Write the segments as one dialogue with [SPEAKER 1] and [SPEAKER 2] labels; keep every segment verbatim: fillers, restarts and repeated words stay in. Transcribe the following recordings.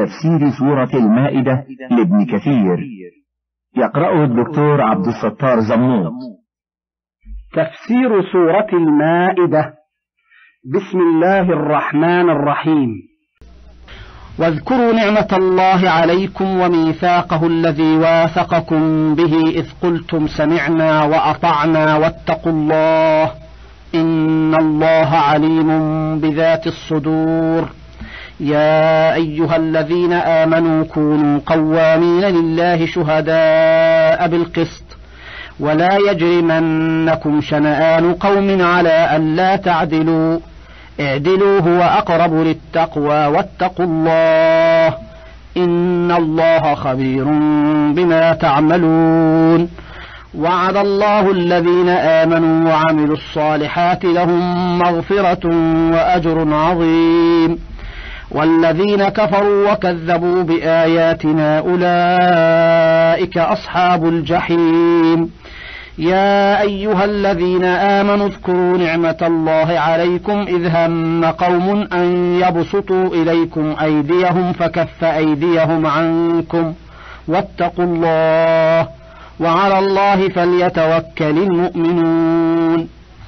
[SPEAKER 1] تفسير سورة المائدة لابن كثير، يقرأه الدكتور عبد الستار زموط.
[SPEAKER 2] تفسير سورة المائدة. بسم الله الرحمن الرحيم. واذكروا نعمة الله عليكم وميثاقه الذي واثقكم به إذ قلتم سمعنا وأطعنا واتقوا الله إن الله عليم بذات الصدور. يا أيها الذين آمنوا كونوا قوامين لله شهداء بالقسط ولا يجرمنكم شنآن قوم على ألا تعدلوا اعدلوا هو أقرب للتقوى واتقوا الله إن الله خبير بما تعملون. وعد الله الذين آمنوا وعملوا الصالحات لهم مغفرة وأجر عظيم، والذين كفروا وكذبوا بآياتنا أولئك أصحاب الجحيم. يا أيها الذين آمنوا اذكروا نعمة الله عليكم إذ هم قوم أن يبسطوا إليكم أيديهم فكف أيديهم عنكم واتقوا الله وعلى الله فليتوكل المؤمنون.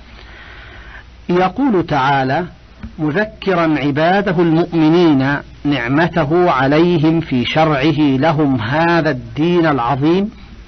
[SPEAKER 2] يقول تعالى مذكرا عباده المؤمنين نعمته عليهم في شرعه لهم هذا الدين العظيم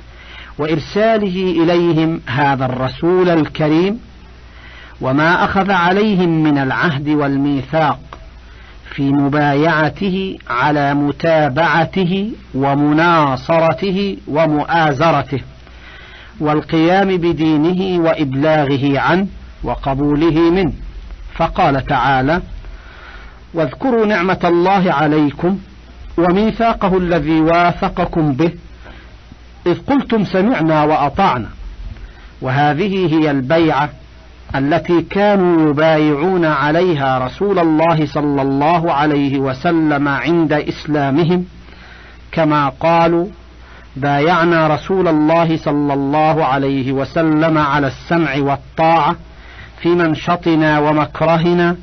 [SPEAKER 2] وإرساله إليهم هذا الرسول الكريم، وما أخذ عليهم من العهد والميثاق في مبايعته على متابعته ومناصرته ومؤازرته والقيام بدينه وإبلاغه عنه وقبوله منه. فقال تعالى: واذكروا نعمة الله عليكم وميثاقه الذي واثقكم به إذ قلتم سمعنا وأطعنا. وهذه هي البيعة التي كانوا يبايعون عليها رسول الله صلى الله عليه وسلم عند إسلامهم، كما قالوا: بايعنا رسول الله صلى الله عليه وسلم على السمع والطاعة في منشطنا ومكرهنا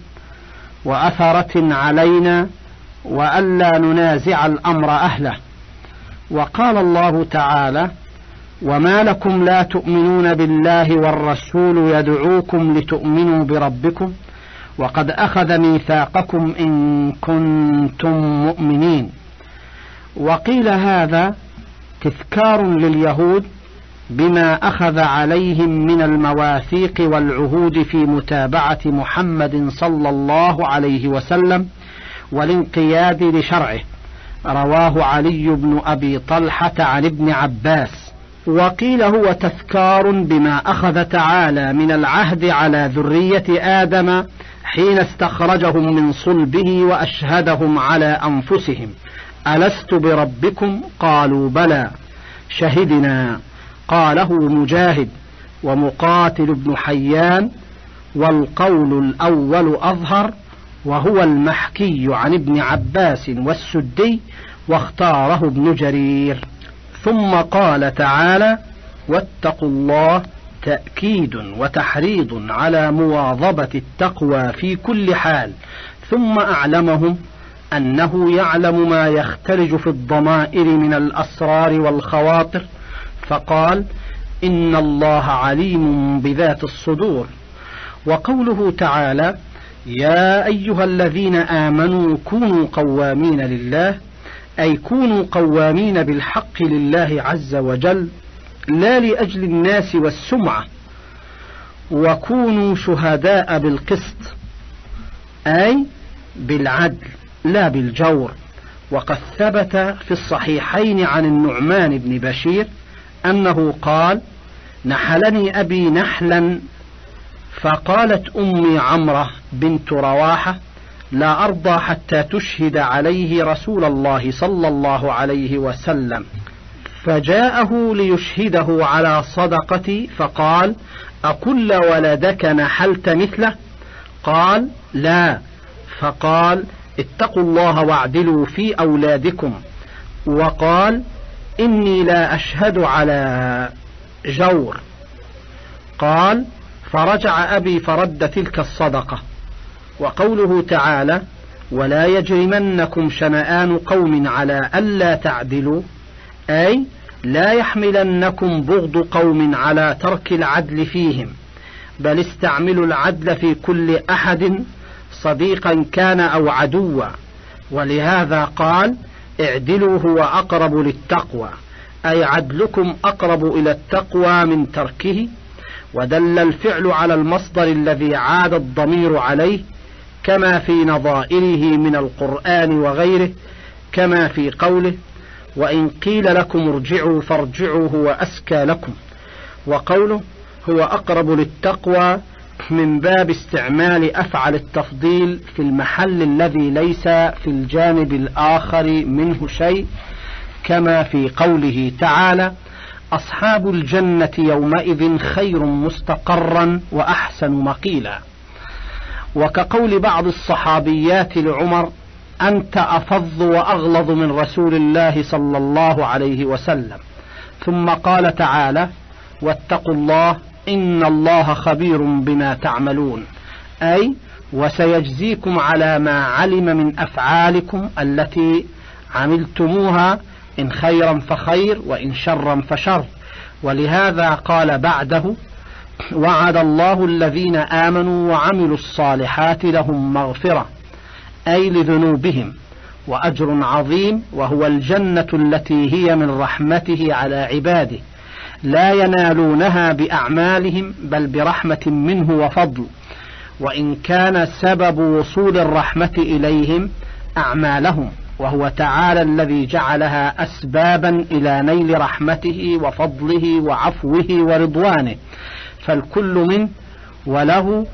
[SPEAKER 2] وأثرة علينا وألا ننازع الأمر أهله. وقال الله تعالى: وما لكم لا تؤمنون بالله والرسول يدعوكم لتؤمنوا بربكم وقد أخذ ميثاقكم إن كنتم مؤمنين. وقيل هذا تذكار لليهود بما أخذ عليهم من المواثيق والعهود في متابعة محمد صلى الله عليه وسلم والانقياد لشرعه. رواه علي بن أبي طلحة عن ابن عباس. وقيل هو تذكار بما أخذ تعالى من العهد على ذرية آدم حين استخرجهم من صلبه وأشهدهم على أنفسهم: ألست بربكم؟ قالوا بلى شهدنا. قاله مجاهد ومقاتل بن حيان، والقول الأول أظهر وهو المحكي عن ابن عباس والسدي، واختاره ابن جرير. ثم قال تعالى: واتقوا الله، تأكيد وتحريض على مواظبة التقوى في كل حال. ثم أعلمهم أنه يعلم ما يختلج في الضمائر من الأسرار والخواطر، فقال: إن الله عليم بذات الصدور. وقوله تعالى: يا أيها الذين آمنوا كونوا قوامين لله، أي كونوا قوامين بالحق لله عز وجل لا لأجل الناس والسمعة. وكونوا شهداء بالقسط، أي بالعدل لا بالجور. وقد ثبت في الصحيحين عن النعمان بن بشير أنه قال: نحلني أبي نحلا، فقالت أمي عمرة بنت رواحة: لا أرضى حتى تشهد عليه رسول الله صلى الله عليه وسلم. فجاءه ليشهده على صدقتي فقال: أكل ولدك نحلت مثله؟ قال: لا. فقال: اتقوا الله واعدلوا في أولادكم. وقال: إني لا أشهد على جور. قال: فرجع أبي فرد تلك الصدقة. وقوله تعالى: ولا يجرمنكم شنآن قوم على ألا تعدلوا، أي لا يحملنكم بغض قوم على ترك العدل فيهم، بل استعملوا العدل في كل أحد صديقا كان أو عدوا. ولهذا قال اعدلوا هو أقرب للتقوى، أي عدلكم أقرب إلى التقوى من تركه. ودل الفعل على المصدر الذي عاد الضمير عليه، كما في نظائره من القرآن وغيره، كما في قوله وإن قيل لكم ارجعوا فارجعوا هو أزكى لكم. وقوله هو أقرب للتقوى من باب استعمال أفعل التفضيل في المحل الذي ليس في الجانب الآخر منه شيء، كما في قوله تعالى أصحاب الجنة يومئذ خير مستقرا وأحسن مقيلا. وكقول بعض الصحابيات لعمر أنت أفظ وأغلظ من رسول الله صلى الله عليه وسلم. ثم قال تعالى واتقوا الله إن الله خبير بما تعملون، أي وسيجزيكم على ما علم من أفعالكم التي عملتموها، إن خيرا فخير وإن شرا فشر. ولهذا قال بعده وعد الله الذين آمنوا وعملوا الصالحات لهم مغفرة، أي لذنوبهم، وأجر عظيم، وهو الجنة التي هي من رحمته على عباده، لا ينالونها بأعمالهم بل برحمة منه وفضل، وإن كان سبب وصول الرحمة إليهم أعمالهم، وهو تعالى الذي جعلها أسبابا إلى نيل رحمته وفضله وعفوه ورضوانه، فالكل منه وله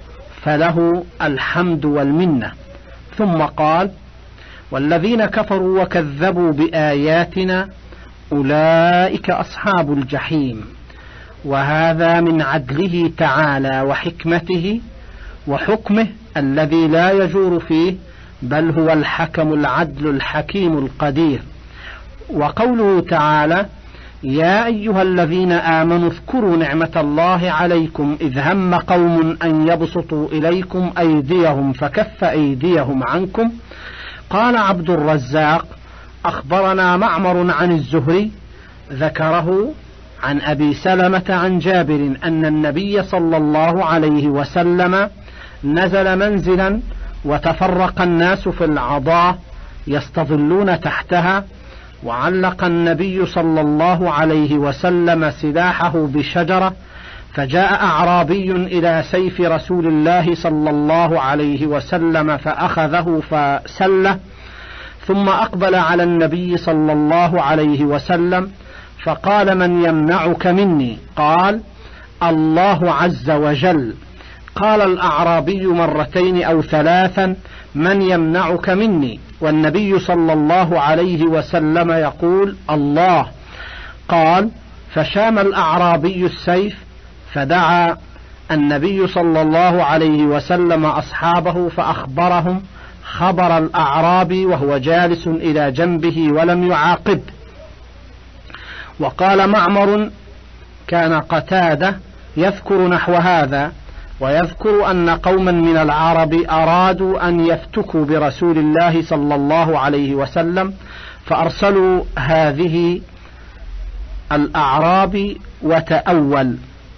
[SPEAKER 2] فله الحمد والمنة. ثم قال والذين كفروا وكذبوا بآياتنا أولئك أصحاب الجحيم. وهذا من عدله تعالى وحكمته وحكمه الذي لا يجور فيه، بل هو الحكم العدل الحكيم القدير. وقوله تعالى يا أيها الذين آمنوا اذكروا نعمة الله عليكم إذ هم قوم أن يبسطوا إليكم أيديهم فكف أيديهم عنكم. قال عبد الرزاق أخبرنا معمر عن الزهري ذكره عن أبي سلمة عن جابر أن النبي صلى الله عليه وسلم نزل منزلا وتفرق الناس في العضاء يستظلون تحتها، وعلق النبي صلى الله عليه وسلم سلاحه بشجرة، فجاء أعرابي إلى سيف رسول الله صلى الله عليه وسلم فأخذه فسله، ثم أقبل على النبي صلى الله عليه وسلم فقال من يمنعك مني؟ قال الله عز وجل. قال الأعرابي مرتين أو ثلاثا من يمنعك مني؟ والنبي صلى الله عليه وسلم يقول الله. قال فشام الأعرابي السيف، فدعا النبي صلى الله عليه وسلم أصحابه فأخبرهم خبر الأعرابي وهو جالس إلى جنبه ولم يعاقب. وقال معمر كان قتادة يذكر نحو هذا، ويذكر أن قوما من العرب أرادوا أن يفتكوا برسول الله صلى الله عليه وسلم فأرسلوا هذه الأعراب وتأول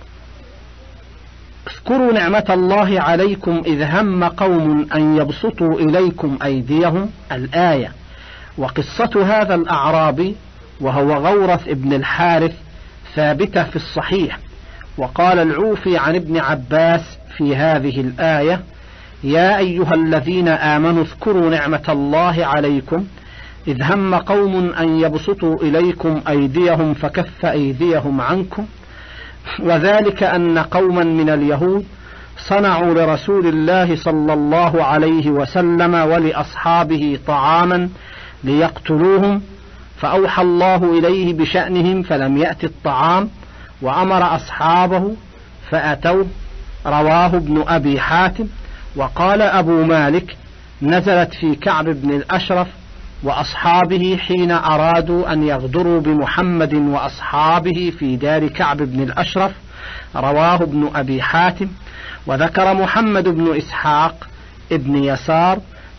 [SPEAKER 2] اذكروا نعمة الله عليكم إذ هم قوم أن يبسطوا إليكم أيديهم الآية. وقصة هذا الأعرابي وهو غورث ابن الحارث ثابتة في الصحيح. وقال العوفي عن ابن عباس في هذه الآية يا أيها الذين آمنوا اذكروا نعمة الله عليكم إذ هم قوم أن يبسطوا إليكم أيديهم فكف أيديهم عنكم. وذلك أن قوما من اليهود صنعوا لرسول الله صلى الله عليه وسلم ولأصحابه طعاما ليقتلوهم، فأوحى الله إليه بشأنهم فلم يأت الطعام، وأمر أصحابه فأتوه. رواه ابن أبي حاتم. وقال أبو مالك نزلت في كعب بن الأشرف وأصحابه حين أرادوا أن يغدروا بمحمد وأصحابه في دار كعب بن الأشرف. رواه ابن أبي حاتم. وذكر محمد بن إسحاق ابن يسار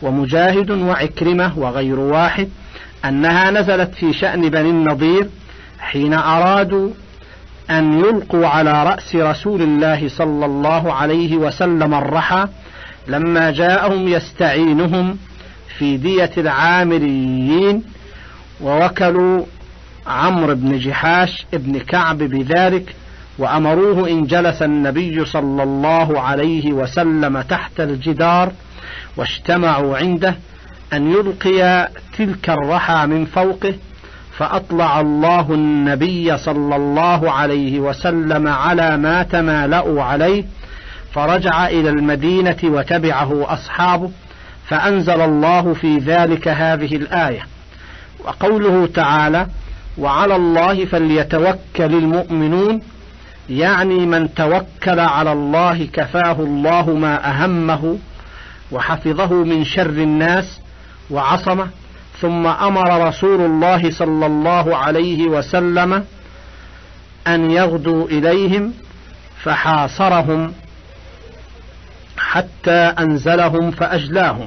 [SPEAKER 2] ومجاهد وعكرمة وغير واحد أنها نزلت في شأن بني النضير حين أرادوا أن يلقوا على رأس رسول الله صلى الله عليه وسلم الرحى لما جاءهم يستعينهم في دية العامريين، ووكلوا عمرو بن جحاش ابن كعب بذلك، وأمروه إن جلس النبي صلى الله عليه وسلم تحت الجدار واجتمعوا عنده أن يلقي تلك الرحى من فوقه، فأطلع الله النبي صلى الله عليه وسلم على ما تمالأوا عليه، فرجع إلى المدينة وتبعه أصحابه، فأنزل الله في ذلك هذه الآية. وقوله تعالى: وعلى الله فليتوكل المؤمنون، يعني من توكل على الله كفاه الله ما أهمه وحفظه من شر الناس وعصمه. ثم أمر رسول الله صلى الله عليه وسلم أن يغدوا إليهم فحاصرهم حتى أنزلهم فأجلاهم.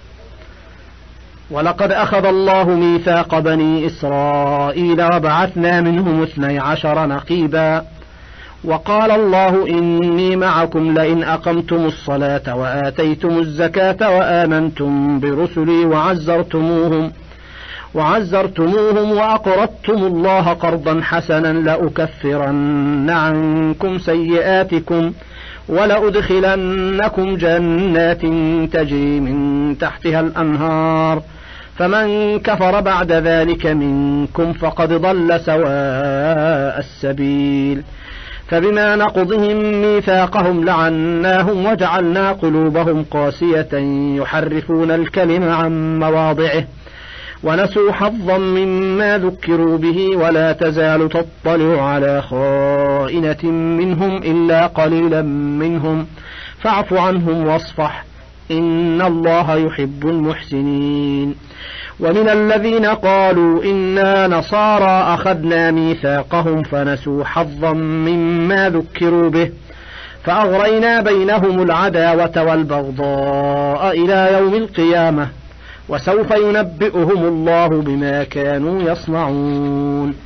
[SPEAKER 2] ولقد أخذ الله ميثاق بني إسرائيل وبعثنا منهم اثني عشر نقيبا، وقال الله إني معكم لئن أقمتم الصلاة وآتيتم الزكاة وآمنتم برسلي وعزرتموهم وعزرتموهم وأقرضتم الله قرضا حسنا لأكفرن عنكم سيئاتكم ولأدخلنكم جنات تجري من تحتها الأنهار، فمن كفر بعد ذلك منكم فقد ضل سواء السبيل. فبما نقضهم ميثاقهم لعناهم وجعلنا قلوبهم قاسية يحرفون الكلم عن مواضعه ونسوا حظا مما ذكروا به، ولا تزال تطلع على خائنة منهم إلا قليلا منهم فاعف عنهم واصفح إن الله يحب المحسنين. ومن الذين قالوا إنا نصارى أخذنا ميثاقهم فنسوا حظا مما ذكروا به فأغرينا بينهم العداوة والبغضاء إلى يوم القيامة وسوف ينبئهم الله بما كانوا يصنعون.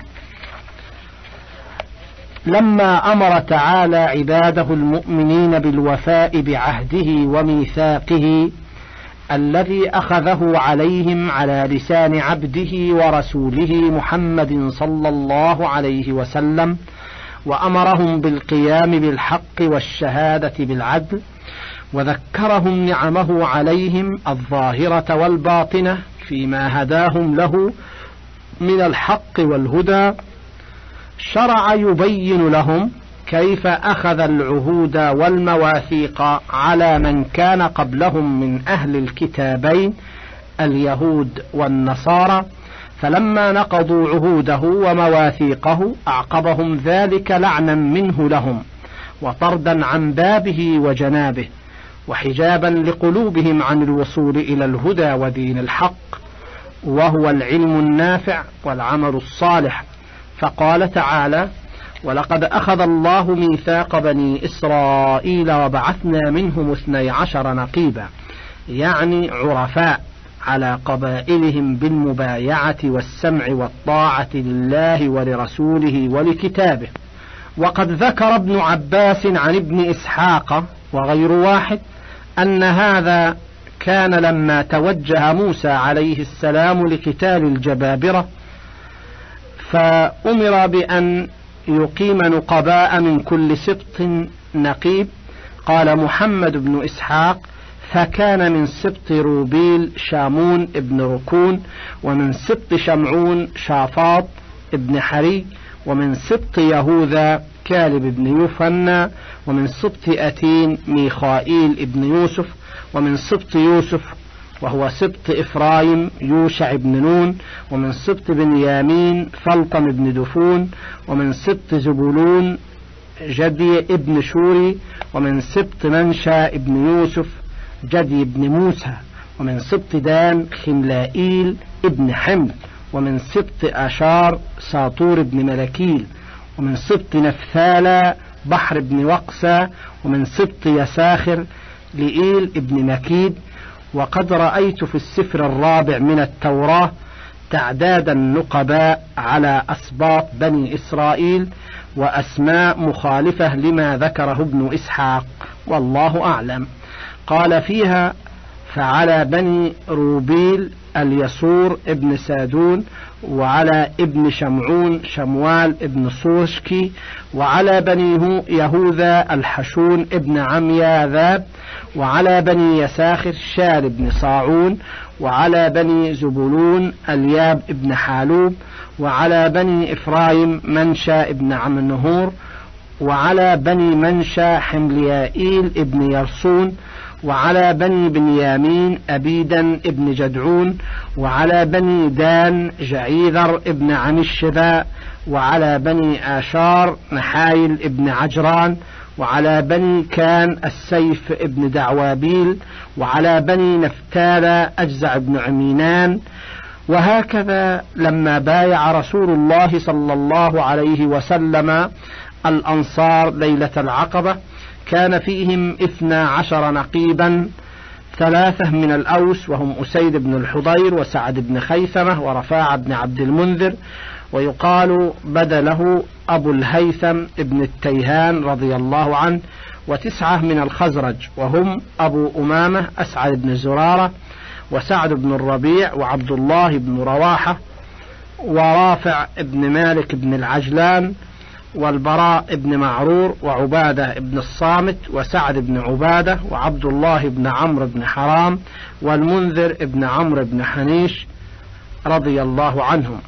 [SPEAKER 2] لما أمر تعالى عباده المؤمنين بالوفاء بعهده وميثاقه الذي أخذه عليهم على لسان عبده ورسوله محمد صلى الله عليه وسلم، وأمرهم بالقيام بالحق والشهادة بالعدل، وذكرهم نعمه عليهم الظاهرة والباطنة فيما هداهم له من الحق والهدى، شرع يبين لهم كيف أخذ العهود والمواثيق على من كان قبلهم من أهل الكتابين اليهود والنصارى، فلما نقضوا عهوده ومواثيقه أعقبهم ذلك لعنا منه لهم وطردا عن بابه وجنابه وحجابا لقلوبهم عن الوصول إلى الهدى ودين الحق، وهو العلم النافع والعمل الصالح. فقال تعالى: ولقد أخذ الله ميثاق بني إسرائيل وبعثنا منهم اثني عشر نقيبا، يعني عرفاء على قبائلهم بالمبايعة والسمع والطاعة لله ولرسوله ولكتابه. وقد ذكر ابن عباس عن ابن إسحاق وغير واحد أن هذا كان لما توجه موسى عليه السلام لقتال الجبابرة فأمر بأن يقيم نقباء من كل سبط نقيب. قال محمد بن إسحاق: فكان من سبط روبيل شامون ابن ركون، ومن سبط شمعون شافاط ابن حري، ومن سبط يهوذا كالب بن يوفنا، ومن سبط أتين ميخائيل ابن يوسف، ومن سبط يوسف وهو سبط إفرايم يوشع بن نون، ومن سبط بنيامين فلطم بن دفون، ومن سبط زبولون جدي ابن شوري، ومن سبط منشا ابن يوسف جدي ابن موسى، ومن سبط دان خملائيل ابن حمل، ومن سبط أشار ساطور ابن ملكيل، ومن سبط نفثالا بحر ابن وقسى، ومن سبط يساخر لئيل ابن مكيد، وقد رأيت في السفر الرابع من التوراة تعداد النقباء على أسباط بني إسرائيل وأسماء مخالفة لما ذكره ابن إسحاق، والله أعلم. قال فيها: فعلى بني روبيل اليسور ابن سادون، وعلى ابن شمعون شموال ابن صوشكي، وعلى بني يهوذا الحشون ابن عمياذاب، وعلى بني يساخر شال ابن صاعون، وعلى بني زبولون الياب ابن حالوب، وعلى بني إفرايم منشا ابن عمنهور، وعلى بني منشا حمليائيل ابن يرسون، وعلى بني بنيامين أبيدا ابن جدعون، وعلى بني دان جعيذر ابن عنشباء، وعلى بني آشار نحايل ابن عجران، وعلى بني كان السيف ابن دعوابيل، وعلى بني نفتالى أجزع ابن عمينان. وهكذا لما بايع رسول الله صلى الله عليه وسلم الأنصار ليلة العقبة كان فيهم اثنا عشر نقيبا، ثلاثة من الأوس وهم أسيد بن الحضير وسعد بن خيثمة ورفاعة بن عبد المنذر، ويقال بدله أبو الهيثم ابن التيهان رضي الله عنه، وتسعة من الخزرج وهم أبو أمامة أسعد بن زرارة وسعد بن الربيع وعبد الله بن رواحة ورافع بن مالك بن العجلان والبراء بن معرور وعبادة بن الصامت وسعد بن عبادة وعبد الله بن عمرو بن حرام والمنذر بن عمرو بن حنيش رضي الله عنهم.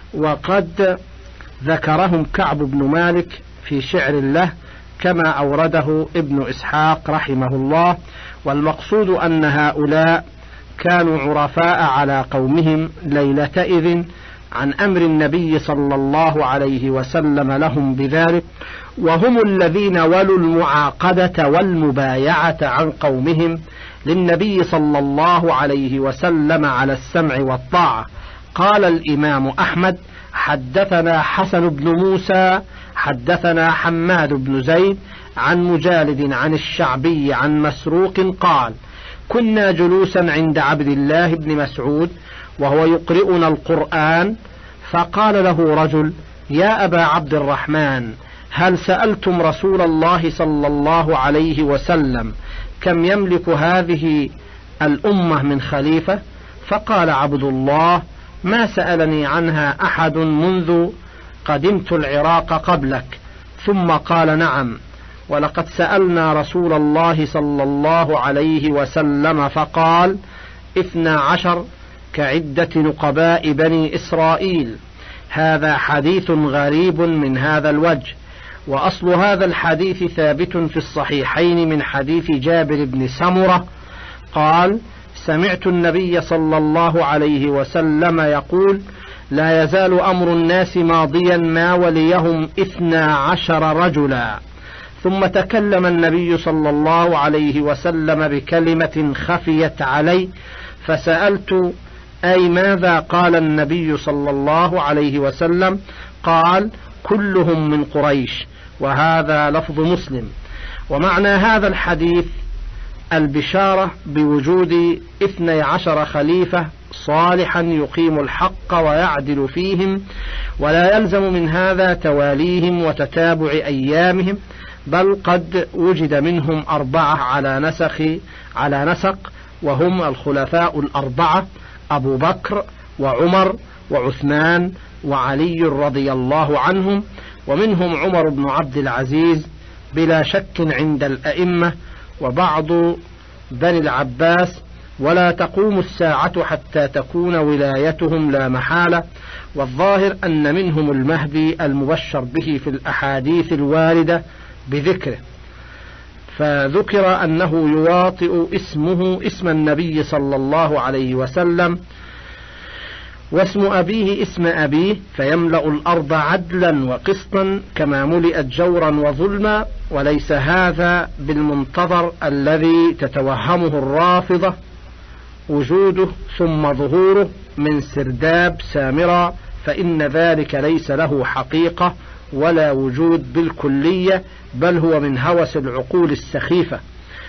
[SPEAKER 2] وقد ذكرهم كعب بن مالك في شعر له كما أورده ابن إسحاق رحمه الله. والمقصود أن هؤلاء كانوا عرفاء على قومهم ليلتئذ عن أمر النبي صلى الله عليه وسلم لهم بذلك، وهم الذين ولوا المعاقدة والمبايعة عن قومهم للنبي صلى الله عليه وسلم على السمع والطاعة. قال الإمام أحمد: حدثنا حسن بن موسى حدثنا حماد بن زيد عن مجالد عن الشعبي عن مسروق قال: كنا جلوسا عند عبد الله بن مسعود وهو يقرئنا القرآن، فقال له رجل: يا أبا عبد الرحمن، هل سألتم رسول الله صلى الله عليه وسلم كم يملك هذه الأمة من خليفة؟ فقال عبد الله: ما سألني عنها أحد منذ قدمت العراق قبلك. ثم قال: نعم، ولقد سألنا رسول الله صلى الله عليه وسلم فقال: اثنا عشر كعدة نقباء بني إسرائيل. هذا حديث غريب من هذا الوجه. وأصل هذا الحديث ثابت في الصحيحين من حديث جابر بن سمرة قال: سمعت النبي صلى الله عليه وسلم يقول: لا يزال أمر الناس ماضيا ما وليهم اثنا عشر رجلا. ثم تكلم النبي صلى الله عليه وسلم بكلمة خفيت علي، فسألت: أي ماذا قال النبي صلى الله عليه وسلم؟ قال: كلهم من قريش. وهذا لفظ مسلم. ومعنى هذا الحديث البشارة بوجود اثني عشر خليفة صالحا يقيم الحق ويعدل فيهم، ولا يلزم من هذا تواليهم وتتابع أيامهم، بل قد وجد منهم أربعة على نسخ على نسق، وهم الخلفاء الأربعة: أبو بكر وعمر وعثمان وعلي رضي الله عنهم، ومنهم عمر بن عبد العزيز بلا شك عند الأئمة، وبعض بني العباس. ولا تقوم الساعة حتى تكون ولايتهم لا محالة. والظاهر أن منهم المهدي المبشر به في الأحاديث الواردة بذكره، فذكر أنه يواطئ اسمه اسم النبي صلى الله عليه وسلم، واسم أبيه اسم أبيه، فيملأ الأرض عدلا وقسطا كما ملئت جورا وظلما. وليس هذا بالمنتظر الذي تتوهمه الرافضة وجوده ثم ظهوره من سرداب سامرة، فإن ذلك ليس له حقيقة ولا وجود بالكلية، بل هو من هوس العقول السخيفة.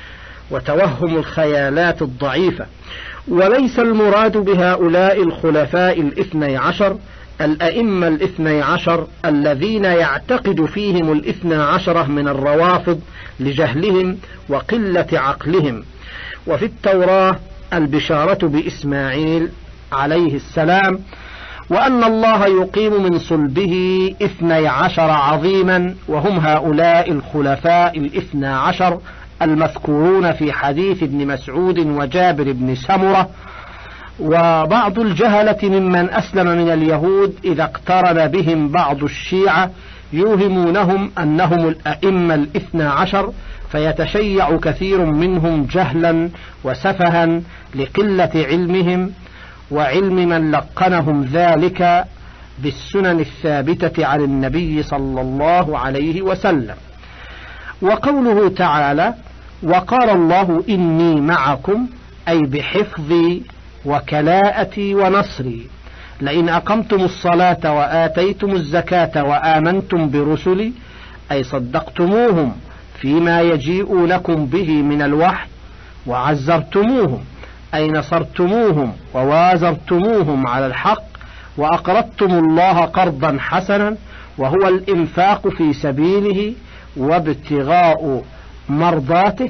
[SPEAKER 2] وتوهم الخيالات الضعيفة. وليس المراد بهؤلاء الخلفاء الاثني عشر الأئمة الاثني عشر الذين يعتقد فيهم الاثنى عشرة من الروافض لجهلهم وقلة عقلهم. وفي التوراة البشارة بإسماعيل عليه السلام، وأن الله يقيم من صلبه اثني عشر عظيما، وهم هؤلاء الخلفاء الاثنى عشر المذكورون في حديث ابن مسعود وجابر بن سمرة. وبعض الجهلة ممن أسلم من اليهود إذا اقترن بهم بعض الشيعة يوهمونهم أنهم الأئمة الاثنى عشر، فيتشيع كثير منهم جهلا وسفها لقلة علمهم وعلم من لقنهم ذلك بالسنن الثابتة عن النبي صلى الله عليه وسلم. وقوله تعالى: وقال الله إني معكم، أي بحفظي وكلاءتي ونصري، لئن أقمتم الصلاة وآتيتم الزكاة وآمنتم برسلي، أي صدقتموهم فيما يجيئونكم به من الوحي، وعزرتموهم أي نصرتموهم ووازرتموهم على الحق، وأقرضتم الله قرضا حسنا وهو الإنفاق في سبيله وابتغاء مرضاته،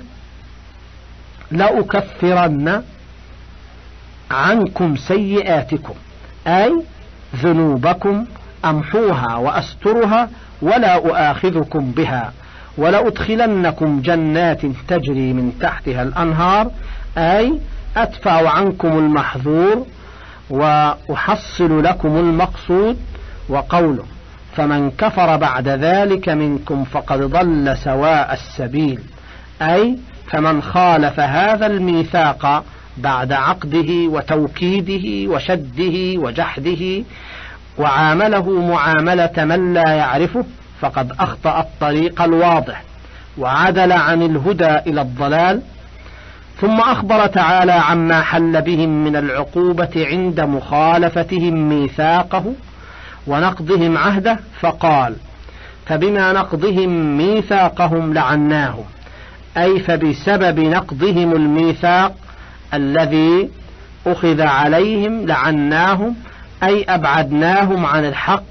[SPEAKER 2] لأكفرن عنكم سيئاتكم، أي ذنوبكم أمحوها وأسترها ولا أؤاخذكم بها، ولأدخلنكم جنات تجري من تحتها الأنهار، أي أدفع عنكم المحظور وأحصل لكم المقصود. وقوله: فمن كفر بعد ذلك منكم فقد ضل سواء السبيل، أي فمن خالف هذا الميثاق بعد عقده وتوكيده وشده وجحده وعامله معاملة من لا يعرفه فقد أخطأ الطريق الواضح وعدل عن الهدى إلى الضلال. ثم أخبر تعالى عما حل بهم من العقوبة عند مخالفتهم ميثاقه ونقضهم عهده، فقال: فبما نقضهم ميثاقهم لعناهم، أي فبسبب نقضهم الميثاق الذي أخذ عليهم لعناهم، أي أبعدناهم عن الحق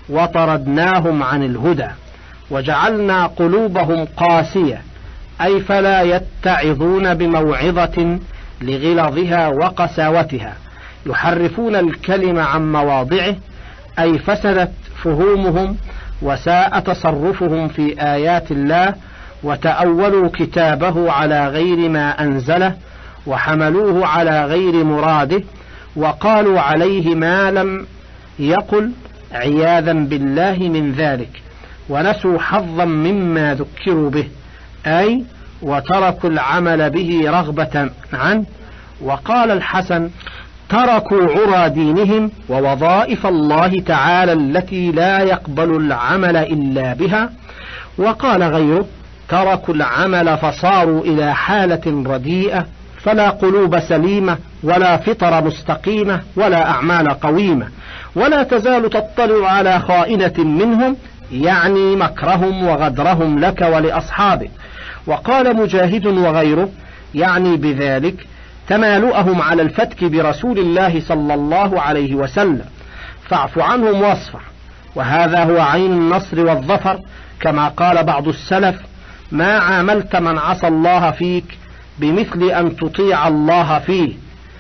[SPEAKER 2] وطردناهم عن الهدى، وجعلنا قلوبهم قاسية، أي فلا يتعظون بموعظة لغلظها وقساوتها، يحرفون الكلم عن مواضعه، أي فسدت فهومهم وساء تصرفهم في آيات الله، وتأولوا كتابه على غير ما أنزله وحملوه على غير مراده، وقالوا عليه ما لم يقل عياذا بالله من ذلك، ونسوا حظا مما ذكروا به، أي وتركوا العمل به رغبة عنه. وقال الحسن: تركوا عرى دينهم ووظائف الله تعالى التي لا يقبل العمل إلا بها. وقال غيره: تركوا العمل فصاروا إلى حالة رديئة، فلا قلوب سليمة ولا فطر مستقيمة ولا أعمال قويمة، ولا تزال تطلع على خائنة منهم، يعني مكرهم وغدرهم لك ولأصحابك. وقال مجاهد وغيره يعني بذلك تمالؤهم على الفتك برسول الله صلى الله عليه وسلم، فاعف عنهم واصفح. وهذا هو عين النصر والظفر، كما قال بعض السلف: ما عاملت من عصى الله فيك بمثل أن تطيع الله فيه.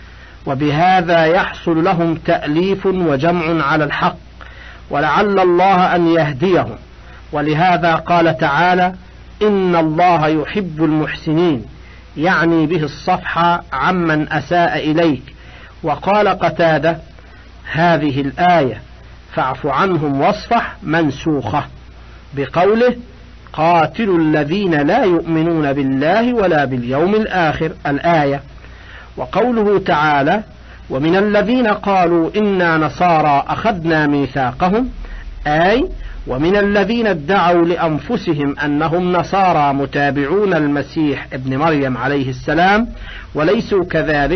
[SPEAKER 2] وبهذا يحصل لهم تأليف وجمع على الحق، ولعل الله أن يهديهم. ولهذا قال تعالى: إن الله يحب المحسنين، يعني به الصفح عمن أساء إليك. وقال قتادة: هذه الآية فاعف عنهم واصفح منسوخة بقوله: قاتلوا الذين لا يؤمنون بالله ولا باليوم الآخر، الآية. وقوله تعالى: ومن الذين قالوا إنا نصارى أخذنا ميثاقهم، أي ومن الذين ادعوا لأنفسهم أنهم نصارى متابعون المسيح ابن مريم عليه السلام وليسوا كذلك،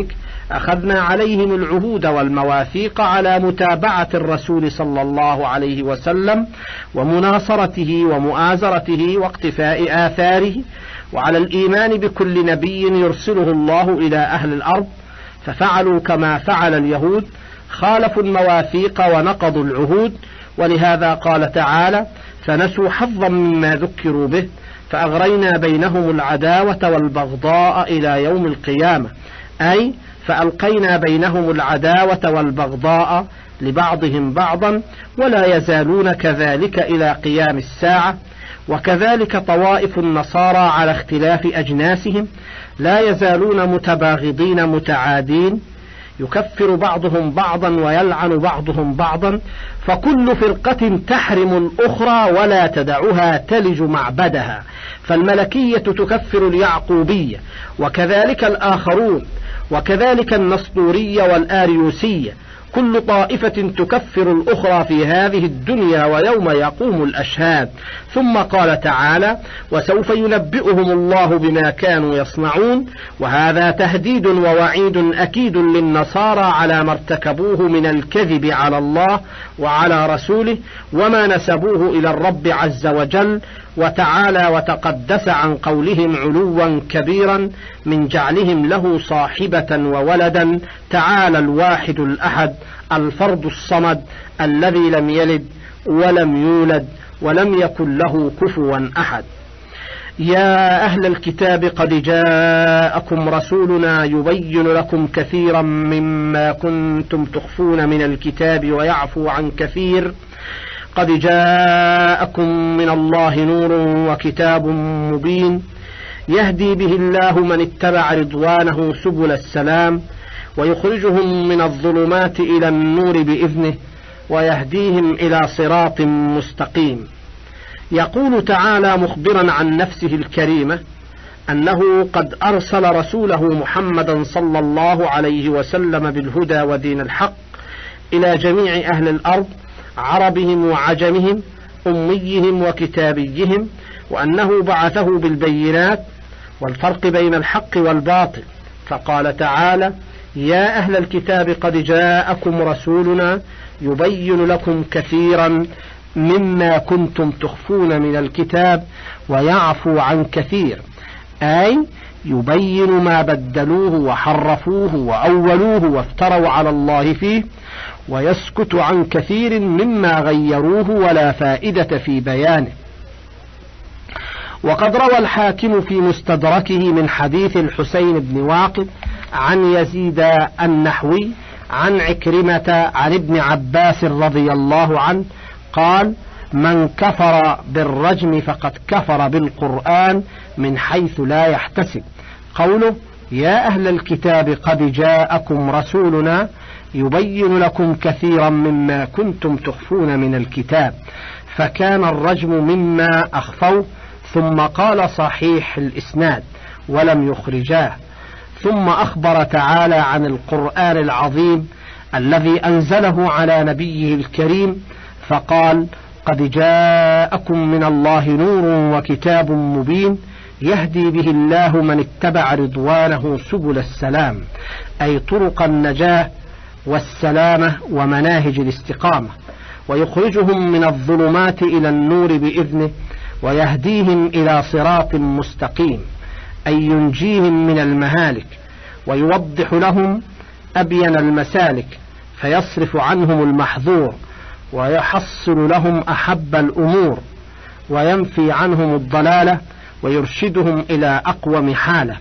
[SPEAKER 2] أخذنا عليهم العهود والمواثيق على متابعة الرسول صلى الله عليه وسلم ومناصرته ومؤازرته واقتفاء آثاره، وعلى الإيمان بكل نبي يرسله الله إلى أهل الأرض، ففعلوا كما فعل اليهود، خالفوا المواثيق ونقضوا العهود. ولهذا قال تعالى: فنسوا حظا مما ذكروا به فأغرينا بينهم العداوة والبغضاء إلى يوم القيامة، أي فألقينا بينهم العداوة والبغضاء لبعضهم بعضا، ولا يزالون كذلك إلى قيام الساعة. وكذلك طوائف النصارى على اختلاف أجناسهم لا يزالون متباغضين متعادين، يكفر بعضهم بعضا ويلعن بعضهم بعضا، فكل فرقة تحرم الأخرى ولا تدعها تلج معبدها، فالملكية تكفر اليعقوبية، وكذلك الآخرون، وكذلك النسطورية والآريوسية، كل طائفة تكفر الأخرى في هذه الدنيا ويوم يقوم الأشهاد. ثم قال تعالى: وسوف ينبئهم الله بما كانوا يصنعون. وهذا تهديد ووعيد أكيد للنصارى على ما ارتكبوه من الكذب على الله وعلى رسوله، وما نسبوه إلى الرب عز وجل وتعالى وتقدس عن قولهم علوا كبيرا من جعلهم له صاحبة وولدا، تعالى الواحد الأحد الفرد الصمد الذي لم يلد ولم يولد ولم يكن له كفوا أحد. يا أهل الكتاب قد جاءكم رسولنا يبين لكم كثيرا مما كنتم تخفون من الكتاب ويعفو عن كثير، قد جاءكم من الله نور وكتاب مبين يهدي به الله من اتبع رضوانه سبل السلام، ويخرجهم من الظلمات إلى النور بإذنه ويهديهم إلى صراط مستقيم. يقول تعالى مخبرا عن نفسه الكريمة أنه قد أرسل رسوله محمدا صلى الله عليه وسلم بالهدى ودين الحق إلى جميع أهل الأرض، عربهم وعجمهم، أميهم وكتابيهم، وأنه بعثه بالبينات والفرق بين الحق والباطل. فقال تعالى: يا أهل الكتاب قد جاءكم رسولنا يبين لكم كثيرا مما كنتم تخفون من الكتاب ويعفو عن كثير، أي يبين ما بدلوه وحرفوه وأولوه وافتروا على الله فيه، ويسكت عن كثير مما غيروه ولا فائدة في بيانه. وقد روى الحاكم في مستدركه من حديث الحسين بن واقد عن يزيد النحوي عن عكرمة عن ابن عباس رضي الله عنه قال: من كفر بالرجم فقد كفر بالقرآن من حيث لا يحتسب. قوله: يا أهل الكتاب قد جاءكم رسولنا يبين لكم كثيرا مما كنتم تخفون من الكتاب، فكان الرجم مما أخفوه. ثم قال صحيح الإسناد ولم يخرجاه. ثم أخبر تعالى عن القرآن العظيم الذي أنزله على نبيه الكريم فقال: قد جاءكم من الله نور وكتاب مبين يهدي به الله من اتبع رضوانه سبل السلام، أي طرق النجاة والسلامة ومناهج الاستقامة، ويخرجهم من الظلمات إلى النور بإذنه ويهديهم إلى صراط مستقيم، أي ينجيهم من المهالك ويوضح لهم أبين المسالك، فيصرف عنهم المحظور ويحصل لهم أحب الأمور، وينفي عنهم الضلالة ويرشدهم إلى أقوم حالة.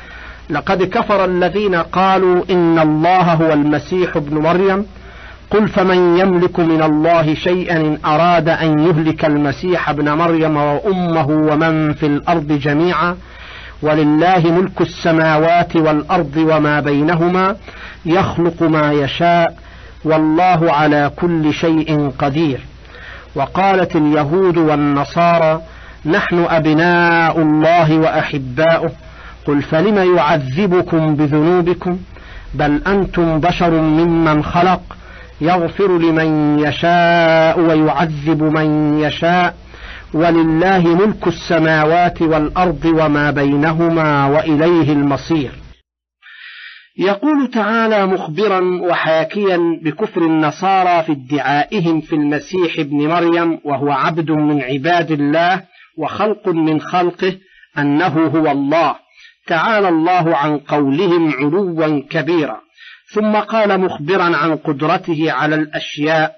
[SPEAKER 2] لقد كفر الذين قالوا إن الله هو المسيح ابن مريم، قل فمن يملك من الله شيئا إن أراد أن يهلك المسيح ابن مريم وأمه ومن في الأرض جميعا، ولله ملك السماوات والأرض وما بينهما يخلق ما يشاء والله على كل شيء قدير. وقالت اليهود والنصارى نحن أبناء الله وأحباؤه، قل فلم يعذبكم بذنوبكم بل أنتم بشر ممن خلق يغفر لمن يشاء ويعذب من يشاء ولله ملك السماوات والأرض وما بينهما وإليه المصير. يقول تعالى مخبرا وحاكيا بكفر النصارى في ادعائهم في المسيح ابن مريم وهو عبد من عباد الله وخلق من خلقه أنه هو الله، تعالى الله عن قولهم علوا كبيرا. ثم قال مخبرا عن قدرته على الأشياء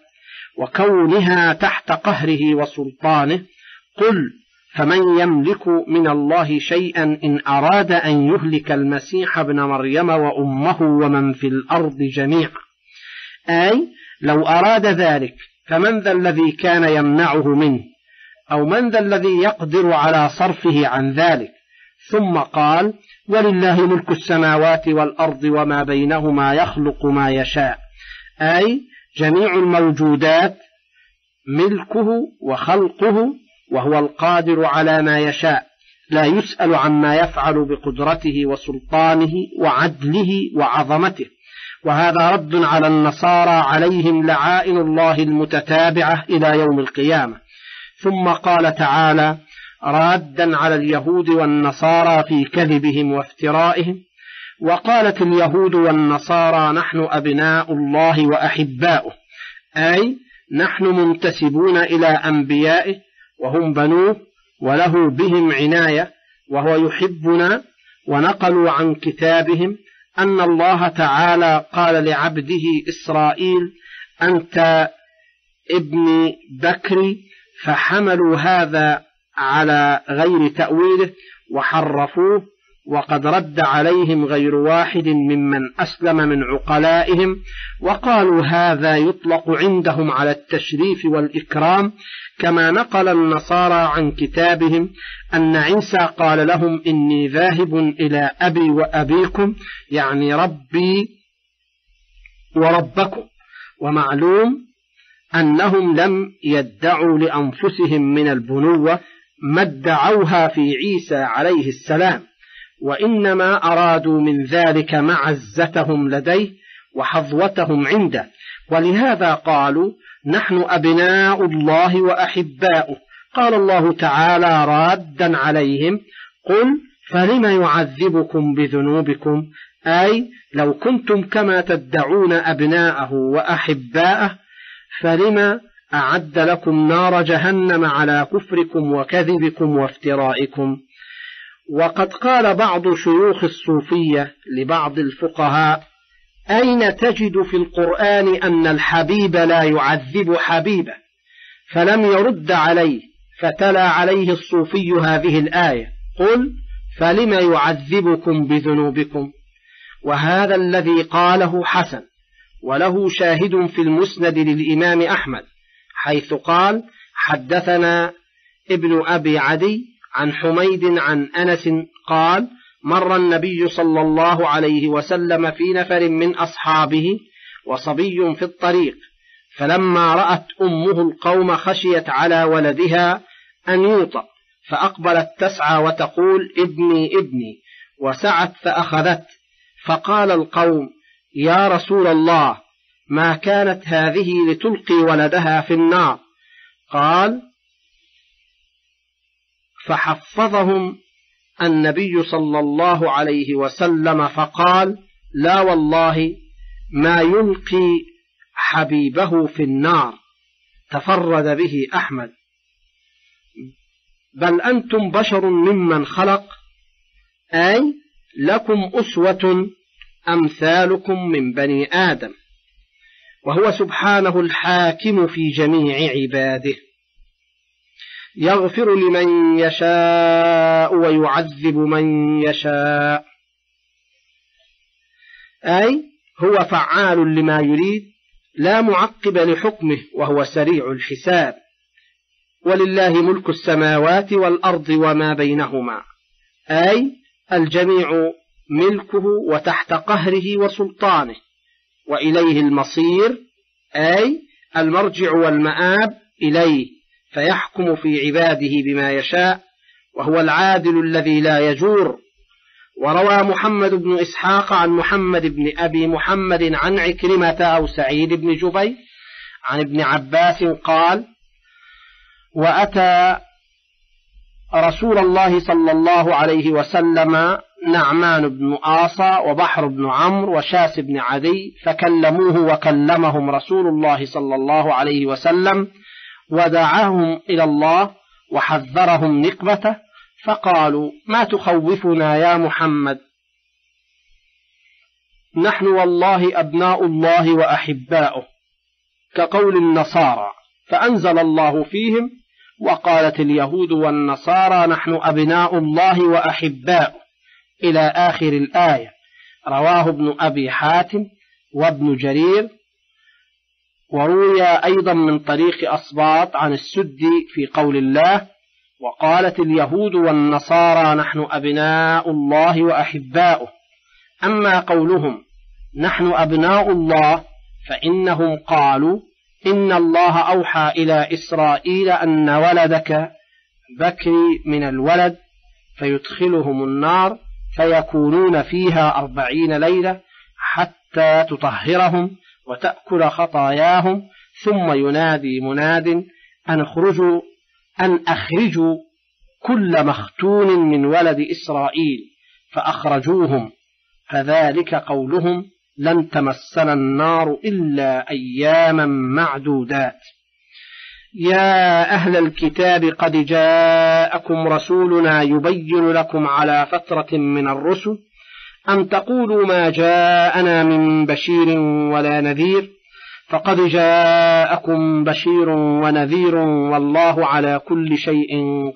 [SPEAKER 2] وكونها تحت قهره وسلطانه: قل فمن يملك من الله شيئا إن أراد أن يهلك المسيح ابن مريم وأمه ومن في الأرض جميعا. أي لو أراد ذلك فمن ذا الذي كان يمنعه منه، أو من ذا الذي يقدر على صرفه عن ذلك. ثم قال: ولله ملك السماوات والأرض وما بينهما يخلق ما يشاء. أي جميع الموجودات ملكه وخلقه، وهو القادر على ما يشاء، لا يسأل عما يفعل بقدرته وسلطانه وعدله وعظمته. وهذا رد على النصارى عليهم لعائن الله المتتابعة إلى يوم القيامة. ثم قال تعالى رادا على اليهود والنصارى في كذبهم وافترائهم: وقالت اليهود والنصارى نحن أبناء الله وأحباؤه، أي نحن منتسبون إلى أنبيائه وهم بنوه وله بهم عناية وهو يحبنا. ونقلوا عن كتابهم أن الله تعالى قال لعبده إسرائيل: أنت ابن بكري، فحملوا هذا على غير تأويله وحرفوه. وقد رد عليهم غير واحد ممن أسلم من عقلائهم وقالوا هذا يطلق عندهم على التشريف والإكرام، كما نقل النصارى عن كتابهم أن عيسى قال لهم: إني ذاهب إلى أبي وأبيكم، يعني ربي وربكم. ومعلوم أنهم لم يدعوا لأنفسهم من البنوة ما ادعوها في عيسى عليه السلام، وإنما أرادوا من ذلك معزتهم لديه وحظوتهم عنده، ولهذا قالوا نحن أبناء الله وأحباؤه. قال الله تعالى رادا عليهم: قل فلم يعذبكم بذنوبكم، أي لو كنتم كما تدعون أبناءه وأحباءه فلم أعد لكم نار جهنم على كفركم وكذبكم وافترائكم. وقد قال بعض شيوخ الصوفية لبعض الفقهاء: أين تجد في القرآن أن الحبيب لا يعذب حبيبه؟ فلم يرد عليه، فتلا عليه الصوفي هذه الآية: قل فلم يعذبكم بذنوبكم. وهذا الذي قاله حسن، وله شاهد في المسند للإمام أحمد، حيث قال: حدثنا ابن أبي عدي عن حميد عن أنس قال: مر النبي صلى الله عليه وسلم في نفر من أصحابه وصبي في الطريق، فلما رأت أمه القوم خشيت على ولدها أن يوطأ، فأقبلت تسعى وتقول: ابني ابني، وسعت فأخذت. فقال القوم: يا رسول الله، ما كانت هذه لتلقي ولدها في النار؟ قال: فحفظهم النبي صلى الله عليه وسلم فقال: لا والله ما يلقي حبيبه في النار. تفرد به أحمد. بل أنتم بشر ممن خلق، أي لكم أسوة أمثالكم من بني آدم، وهو سبحانه الحاكم في جميع عباده، يغفر لمن يشاء ويعذب من يشاء، أي هو فعال لما يريد لا معقب لحكمه، وهو سريع الحساب. ولله ملك السماوات والأرض وما بينهما، أي الجميع ملكه وتحت قهره وسلطانه، وإليه المصير، أي المرجع والمآب إليه، فيحكم في عباده بما يشاء، وهو العادل الذي لا يجور. وروى محمد بن إسحاق عن محمد بن أبي محمد عن عكرمة أو سعيد بن جبير عن ابن عباس قال: وأتى رسول الله صلى الله عليه وسلم نعمان بن آصى وبحر بن عمرو وشاس بن عدي، فكلموه وكلمهم رسول الله صلى الله عليه وسلم ودعاهم إلى الله وحذرهم نقمته، فقالوا: ما تخوفنا يا محمد؟ نحن والله أبناء الله وأحباؤه، كقول النصارى. فأنزل الله فيهم: وقالت اليهود والنصارى نحن أبناء الله وأحباؤه، إلى آخر الآية. رواه ابن أبي حاتم وابن جرير، وروي أيضا من طريق أصباط عن السدي في قول الله: وقالت اليهود والنصارى نحن أبناء الله وأحباؤه. أما قولهم نحن أبناء الله فإنهم قالوا: إن الله أوحى إلى إسرائيل أن ولدك بكري من الولد، فيدخلهم النار فيكونون فيها أربعين ليلة حتى تطهرهم وتأكل خطاياهم، ثم ينادي مناد أن اخرجوا أن أخرجوا كل مختون من ولد إسرائيل، فأخرجوهم. فذلك قولهم: لن تمسنا النار إلا أياما معدودات. يا أهل الكتاب قد جاءكم رسولنا يبين لكم على فترة من الرسل أن تقولوا ما جاءنا من بشير ولا نذير، فقد جاءكم بشير ونذير والله على كل شيء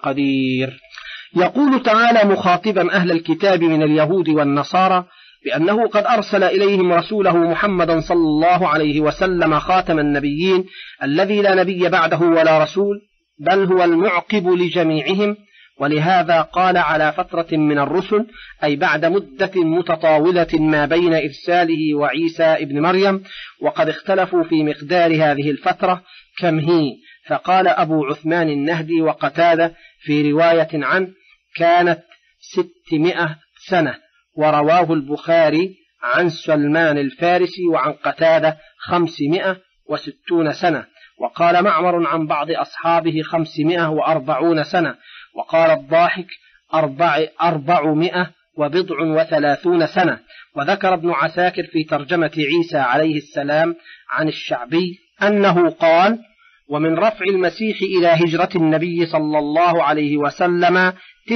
[SPEAKER 2] قدير. يقول تعالى مخاطبا أهل الكتاب من اليهود والنصارى بأنه قد أرسل إليهم رسوله محمدا صلى الله عليه وسلم خاتم النبيين الذي لا نبي بعده ولا رسول، بل هو المعقب لجميعهم. ولهذا قال على فترة من الرسل، أي بعد مدة متطاولة ما بين إرساله وعيسى ابن مريم، وقد اختلفوا في مقدار هذه الفترة كم هي، فقال أبو عثمان النهدي وقتادة في رواية عنه: كانت ستمائة سنة. ورواه البخاري عن سلمان الفارسي وعن قتادة خمسمائة وستون سنة. وقال معمر عن بعض أصحابه خمسمائة وأربعون سنة. وقال الضاحك أربع أربعمائة وبضع وثلاثون سنة. وذكر ابن عساكر في ترجمة عيسى عليه السلام عن الشعبي أنه قال: ومن رفع المسيح إلى هجرة النبي صلى الله عليه وسلم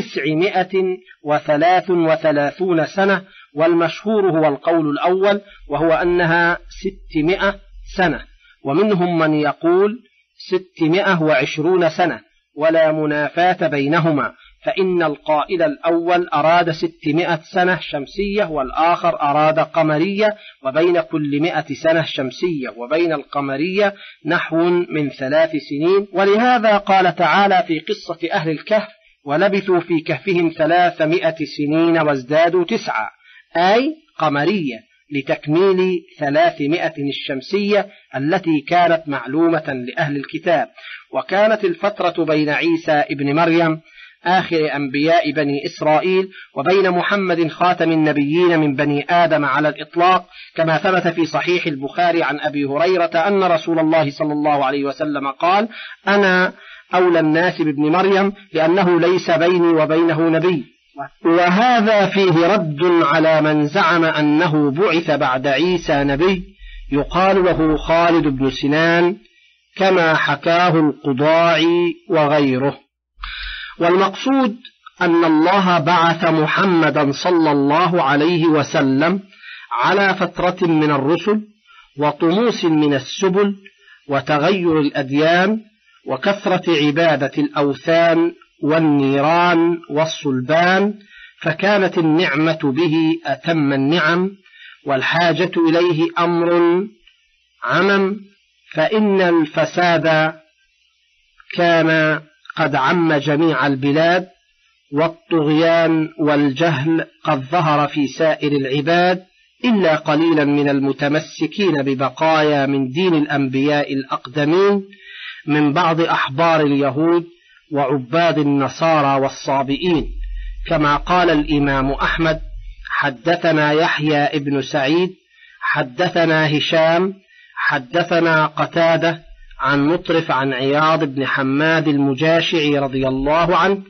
[SPEAKER 2] تسعمائة وثلاث وثلاثون سنة. والمشهور هو القول الأول، وهو أنها ستمائة سنة، ومنهم من يقول ستمائة وعشرون سنة، ولا منافاة بينهما، فإن القائل الأول أراد ستمائة سنة شمسية والآخر أراد قمرية، وبين كل مائة سنة شمسية وبين القمرية نحو من ثلاث سنين. ولهذا قال تعالى في قصة أهل الكهف: ولبثوا في كهفهم ثلاثمائة سنين وازدادوا تسعة، أي قمرية، لتكميل ثلاثمائة الشمسية التي كانت معلومة لأهل الكتاب. وكانت الفترة بين عيسى ابن مريم آخر أنبياء بني إسرائيل وبين محمد خاتم النبيين من بني آدم على الإطلاق، كما ثبت في صحيح البخاري عن أبي هريرة أن رسول الله صلى الله عليه وسلم قال: أنا أولى الناس بابن مريم لأنه ليس بيني وبينه نبي. وهذا فيه رد على من زعم أنه بعث بعد عيسى نبي يقال له خالد بن سنان، كما حكاه القضاعي وغيره. والمقصود أن الله بعث محمدا صلى الله عليه وسلم على فترة من الرسل وطموس من السبل وتغير الأديان وكثرة عبادة الأوثان والنيران والصلبان، فكانت النعمة به أتم النعم، والحاجة إليه أمر عمم، فإن الفساد كان قد عم جميع البلاد، والطغيان والجهل قد ظهر في سائر العباد، إلا قليلا من المتمسكين ببقايا من دين الأنبياء الأقدمين من بعض أحبار اليهود وعباد النصارى والصابئين. كما قال الإمام أحمد: حدثنا يحيى ابن سعيد حدثنا هشام حدثنا قتادة عن مطرف عن عياض بن حماد المجاشعي رضي الله عنه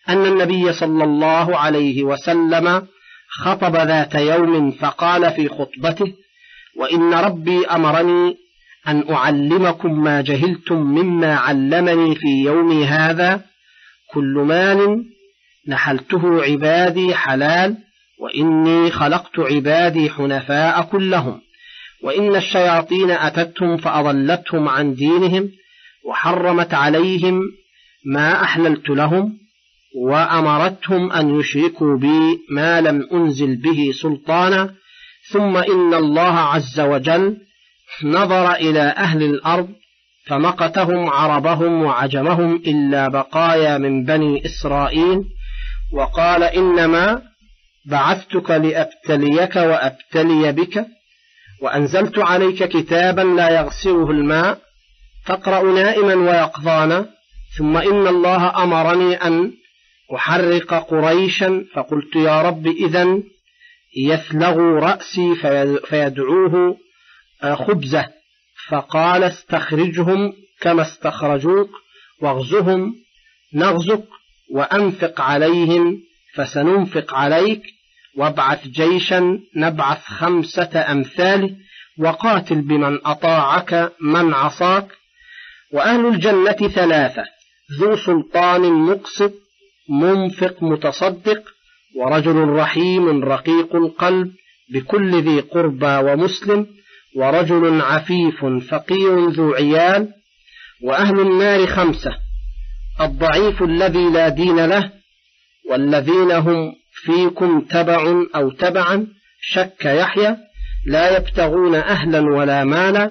[SPEAKER 2] أن النبي صلى الله عليه وسلم خطب ذات يوم فقال في خطبته: وإن ربي أمرني أن أعلمكم ما جهلتم مما علمني في يومي هذا. كل مال نحلته عبادي حلال، وإني خلقت عبادي حنفاء كلهم، وإن الشياطين أتتهم فأضلتهم عن دينهم، وحرمت عليهم ما أحللت لهم، وأمرتهم أن يشركوا بي ما لم أنزل به سلطانا. ثم إن الله عز وجل نظر إلى أهل الأرض فمقتهم عربهم وعجمهم إلا بقايا من بني إسرائيل، وقال: إنما بعثتك لأبتليك وأبتلي بك، وأنزلت عليك كتابا لا يغسله الماء تقرأ نائما ويقظانا. ثم إن الله أمرني أن أحرق قريشا، فقلت: يا رب إذن يثلغ رأسي فيدعوه خبزة. فقال: استخرجهم كما استخرجوك، واغزهم نغزك، وأنفق عليهم فسننفق عليك، وابعث جيشا نبعث خمسة أمثاله، وقاتل بمن أطاعك من عصاك. وأهل الجنة ثلاثة: ذو سلطان مقسط منفق متصدق، ورجل رحيم رقيق القلب بكل ذي قربى ومسلم، ورجل عفيف فقير ذو عيال. وأهل النار خمسة: الضعيف الذي لا دين له، والذين هم فيكم تبع أو تبعا شك يحيى لا يبتغون أهلا ولا مالا،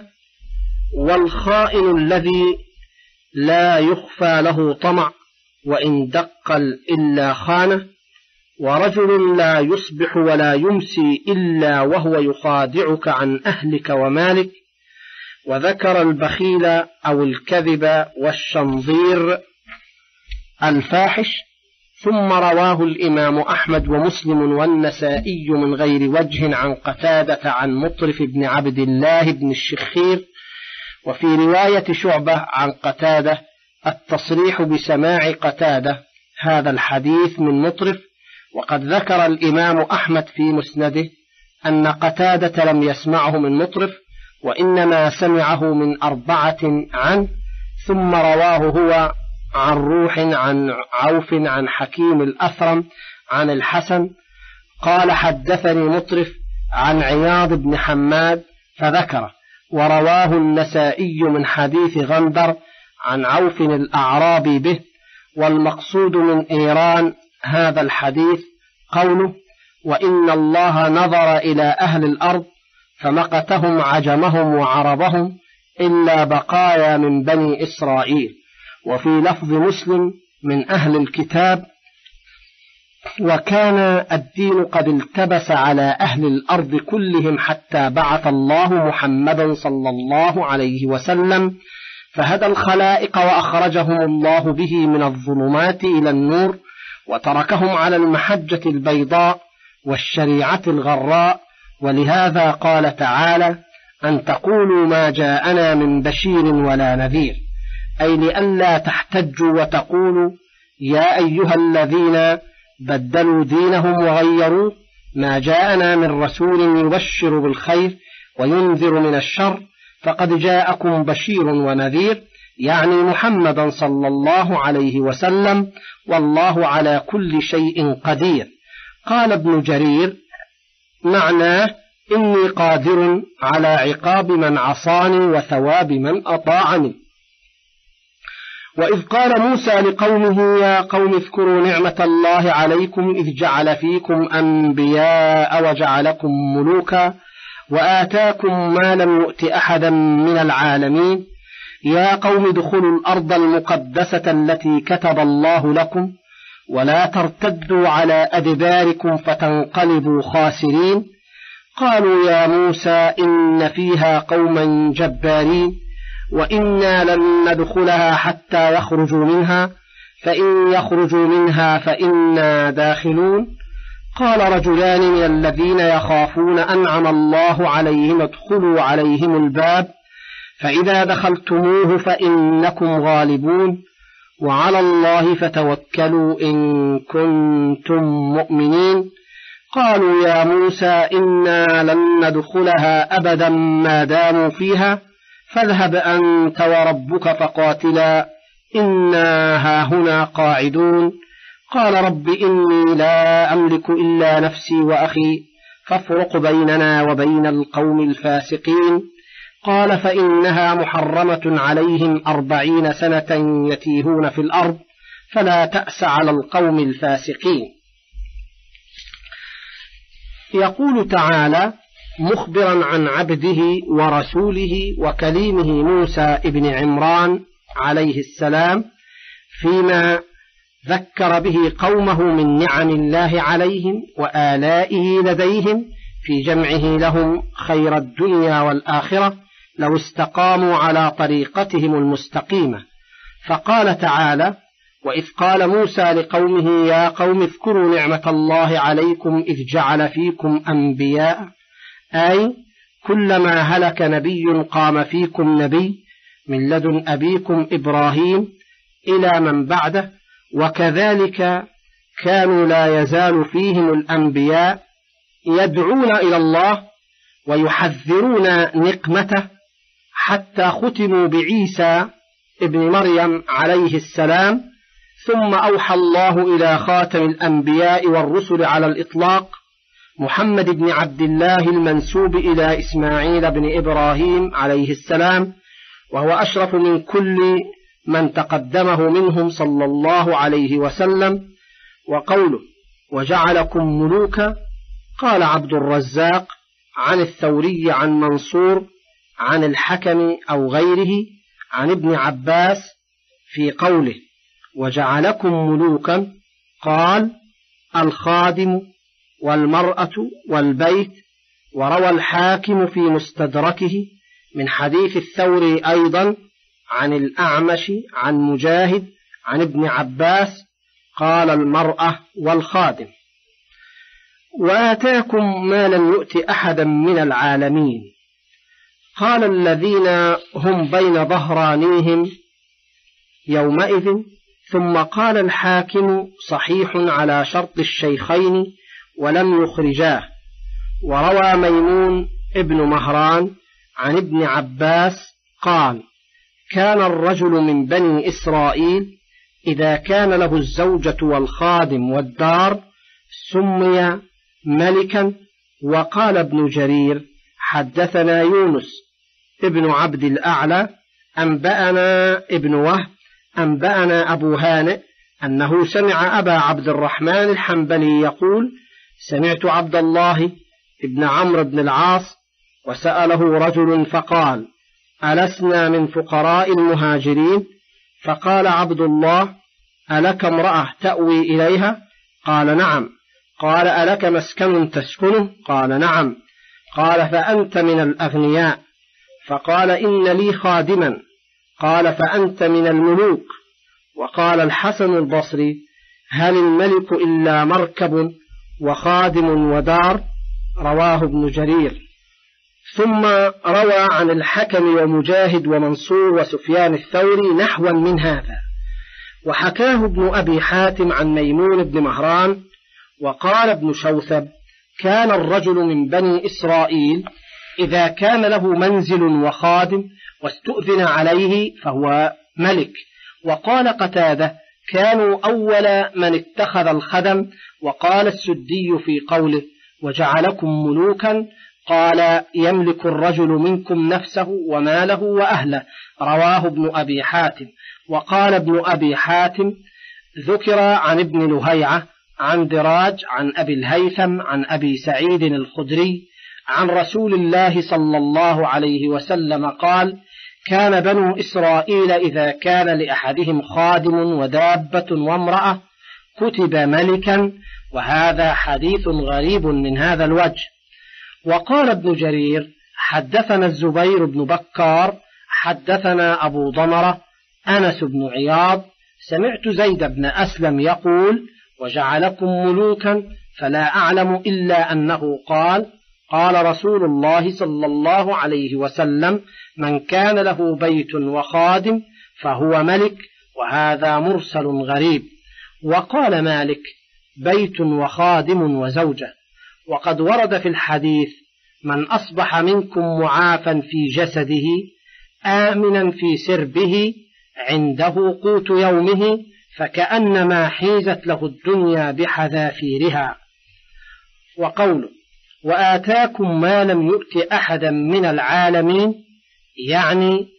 [SPEAKER 2] والخائن الذي لا يخفى له طمع وإن دقل إلا خانه، ورجل لا يصبح ولا يمسي إلا وهو يخادعك عن أهلك ومالك. وذكر البخيل أو الكذب والشنظير الفاحش. ثم رواه الإمام أحمد ومسلم والنسائي من غير وجه عن قتادة عن مطرف بن عبد الله بن الشخير. وفي رواية شعبة عن قتادة التصريح بسماع قتادة هذا الحديث من مطرف. وقد ذكر الإمام أحمد في مسنده أن قتادة لم يسمعه من مطرف، وإنما سمعه من أربعة عنه. ثم رواه هو عن روح عن عوف عن حكيم الأثرم عن الحسن قال: حدثني مطرف عن عياض بن حماد فذكره. ورواه النسائي من حديث غندر عن عوف الأعرابي به. والمقصود من إيران هذا الحديث قوله: وإن الله نظر إلى أهل الأرض فمقتهم عجمهم وعربهم إلا بقايا من بني إسرائيل. وفي لفظ مسلم: من أهل الكتاب. وكان الدين قد التبس على أهل الأرض كلهم حتى بعث الله محمدا صلى الله عليه وسلم فهدى الخلائق وأخرجهم الله به من الظلمات إلى النور، وتركهم على المحجة البيضاء والشريعة الغراء. ولهذا قال تعالى: أن تقولوا ما جاءنا من بشير ولا نذير، أي لئلا تحتجوا وتقولوا يا أيها الذين بدلوا دينهم وغيروا ما جاءنا من رسول يبشر بالخير وينذر من الشر، فقد جاءكم بشير ونذير، يعني محمدا صلى الله عليه وسلم، والله على كل شيء قدير. قال ابن جرير: معناه إني قادر على عقاب من عصاني وثواب من أطاعني. وإذ قال موسى لقومه: يا قوم اذكروا نعمة الله عليكم إذ جعل فيكم أنبياء وجعلكم ملوكا وآتاكم ما لم يؤت أحدا من العالمين. يا قوم ادخلوا الأرض المقدسة التي كتب الله لكم ولا ترتدوا على أدباركم فتنقلبوا خاسرين. قالوا يا موسى إن فيها قوما جبارين وإنا لن ندخلها حتى يخرجوا منها فإن يخرجوا منها فإنا داخلون. قال رجلان من الذين يخافون أنعم الله عليهم ادخلوا عليهم الباب فإذا دخلتموه فإنكم غالبون. وعلى الله فتوكلوا إن كنتم مؤمنين. قالوا يا موسى إنا لن ندخلها أبدا ما داموا فيها فاذهب أنت وربك فقاتلا إنا هاهنا قاعدون. قال رب إني لا أملك إلا نفسي وأخي فافرق بيننا وبين القوم الفاسقين. قال فإنها محرمة عليهم أربعين سنة يتيهون في الأرض فلا تأس على القوم الفاسقين. يقول تعالى مخبرا عن عبده ورسوله وكليمه موسى ابن عمران عليه السلام فيما ذكر به قومه من نعم الله عليهم وآلائه لديهم في جمعه لهم خير الدنيا والآخرة لو استقاموا على طريقتهم المستقيمة. فقال تعالى وإذ قال موسى لقومه يا قوم اذكروا نعمة الله عليكم إذ جعل فيكم أنبياء، أي كلما هلك نبي قام فيكم نبي من لدن أبيكم إبراهيم إلى من بعده، وكذلك كانوا لا يزال فيهم الأنبياء يدعون إلى الله ويحذرون نقمته حتى ختموا بعيسى ابن مريم عليه السلام. ثم أوحى الله إلى خاتم الأنبياء والرسل على الإطلاق محمد بن عبد الله المنسوب إلى إسماعيل بن إبراهيم عليه السلام، وهو أشرف من كل من تقدمه منهم صلى الله عليه وسلم. وقوله وجعلكم ملوكا قال عبد الرزاق عن الثوري عن منصور عن الحكم أو غيره عن ابن عباس في قوله وجعلكم ملوكا قال الخادم والمرأة والبيت. وروى الحاكم في مستدركه من حديث الثوري أيضا عن الأعمش عن مجاهد عن ابن عباس قال المرأة والخادم. وآتاكم ما لم يؤت أحدا من العالمين. قال الذين هم بين ظهرانيهم يومئذ. ثم قال الحاكم صحيح على شرط الشيخين ولم يخرجاه. وروى ميمون ابن مهران عن ابن عباس قال كان الرجل من بني إسرائيل إذا كان له الزوجة والخادم والدار سمي ملكا. وقال ابن جرير حدثنا يونس ابن عبد الأعلى أنبأنا ابن وهب أنبأنا أبو هانئ أنه سمع أبا عبد الرحمن الحنبلي يقول سمعت عبد الله ابن عمرو بن العاص وسأله رجل فقال ألسنا من فقراء المهاجرين؟ فقال عبد الله ألك امرأة تأوي إليها؟ قال نعم. قال ألك مسكن تسكنه؟ قال نعم. قال فأنت من الأغنياء. فقال إن لي خادما. قال فأنت من الملوك. وقال الحسن البصري هل الملك إلا مركب وخادم ودار؟ رواه ابن جرير. ثم روى عن الحكم ومجاهد ومنصور وسفيان الثوري نحوا من هذا. وحكاه ابن أبي حاتم عن ميمون بن مهران. وقال ابن شوثب كان الرجل من بني إسرائيل إذا كان له منزل وخادم واستؤذن عليه فهو ملك. وقال قتادة كانوا أول من اتخذ الخدم. وقال السدي في قوله وجعلكم ملوكا قال يملك الرجل منكم نفسه وماله وأهله. رواه ابن أبي حاتم. وقال ابن أبي حاتم ذكر عن ابن لهيعة عن دراج عن أبي الهيثم عن أبي سعيد الخدري عن رسول الله صلى الله عليه وسلم قال كان بنو إسرائيل إذا كان لأحدهم خادم ودابة وامرأة كتب ملكا. وهذا حديث غريب من هذا الوجه. وقال ابن جرير حدثنا الزبير بن بكار حدثنا أبو ضمرة أنس بن عياض سمعت زيد بن أسلم يقول وجعلكم ملوكا فلا أعلم إلا أنه قال قال رسول الله صلى الله عليه وسلم من كان له بيت وخادم فهو ملك وهذا مرسل غريب. وقال مالك: بيت وخادم وزوجة. وقد ورد في الحديث: من أصبح منكم معافا في جسده آمنا في سربه عنده قوت يومه فكأنما حيزت له الدنيا بحذافيرها. وقوله: وآتاكم ما لم يؤت أحدا من العالمين، يعني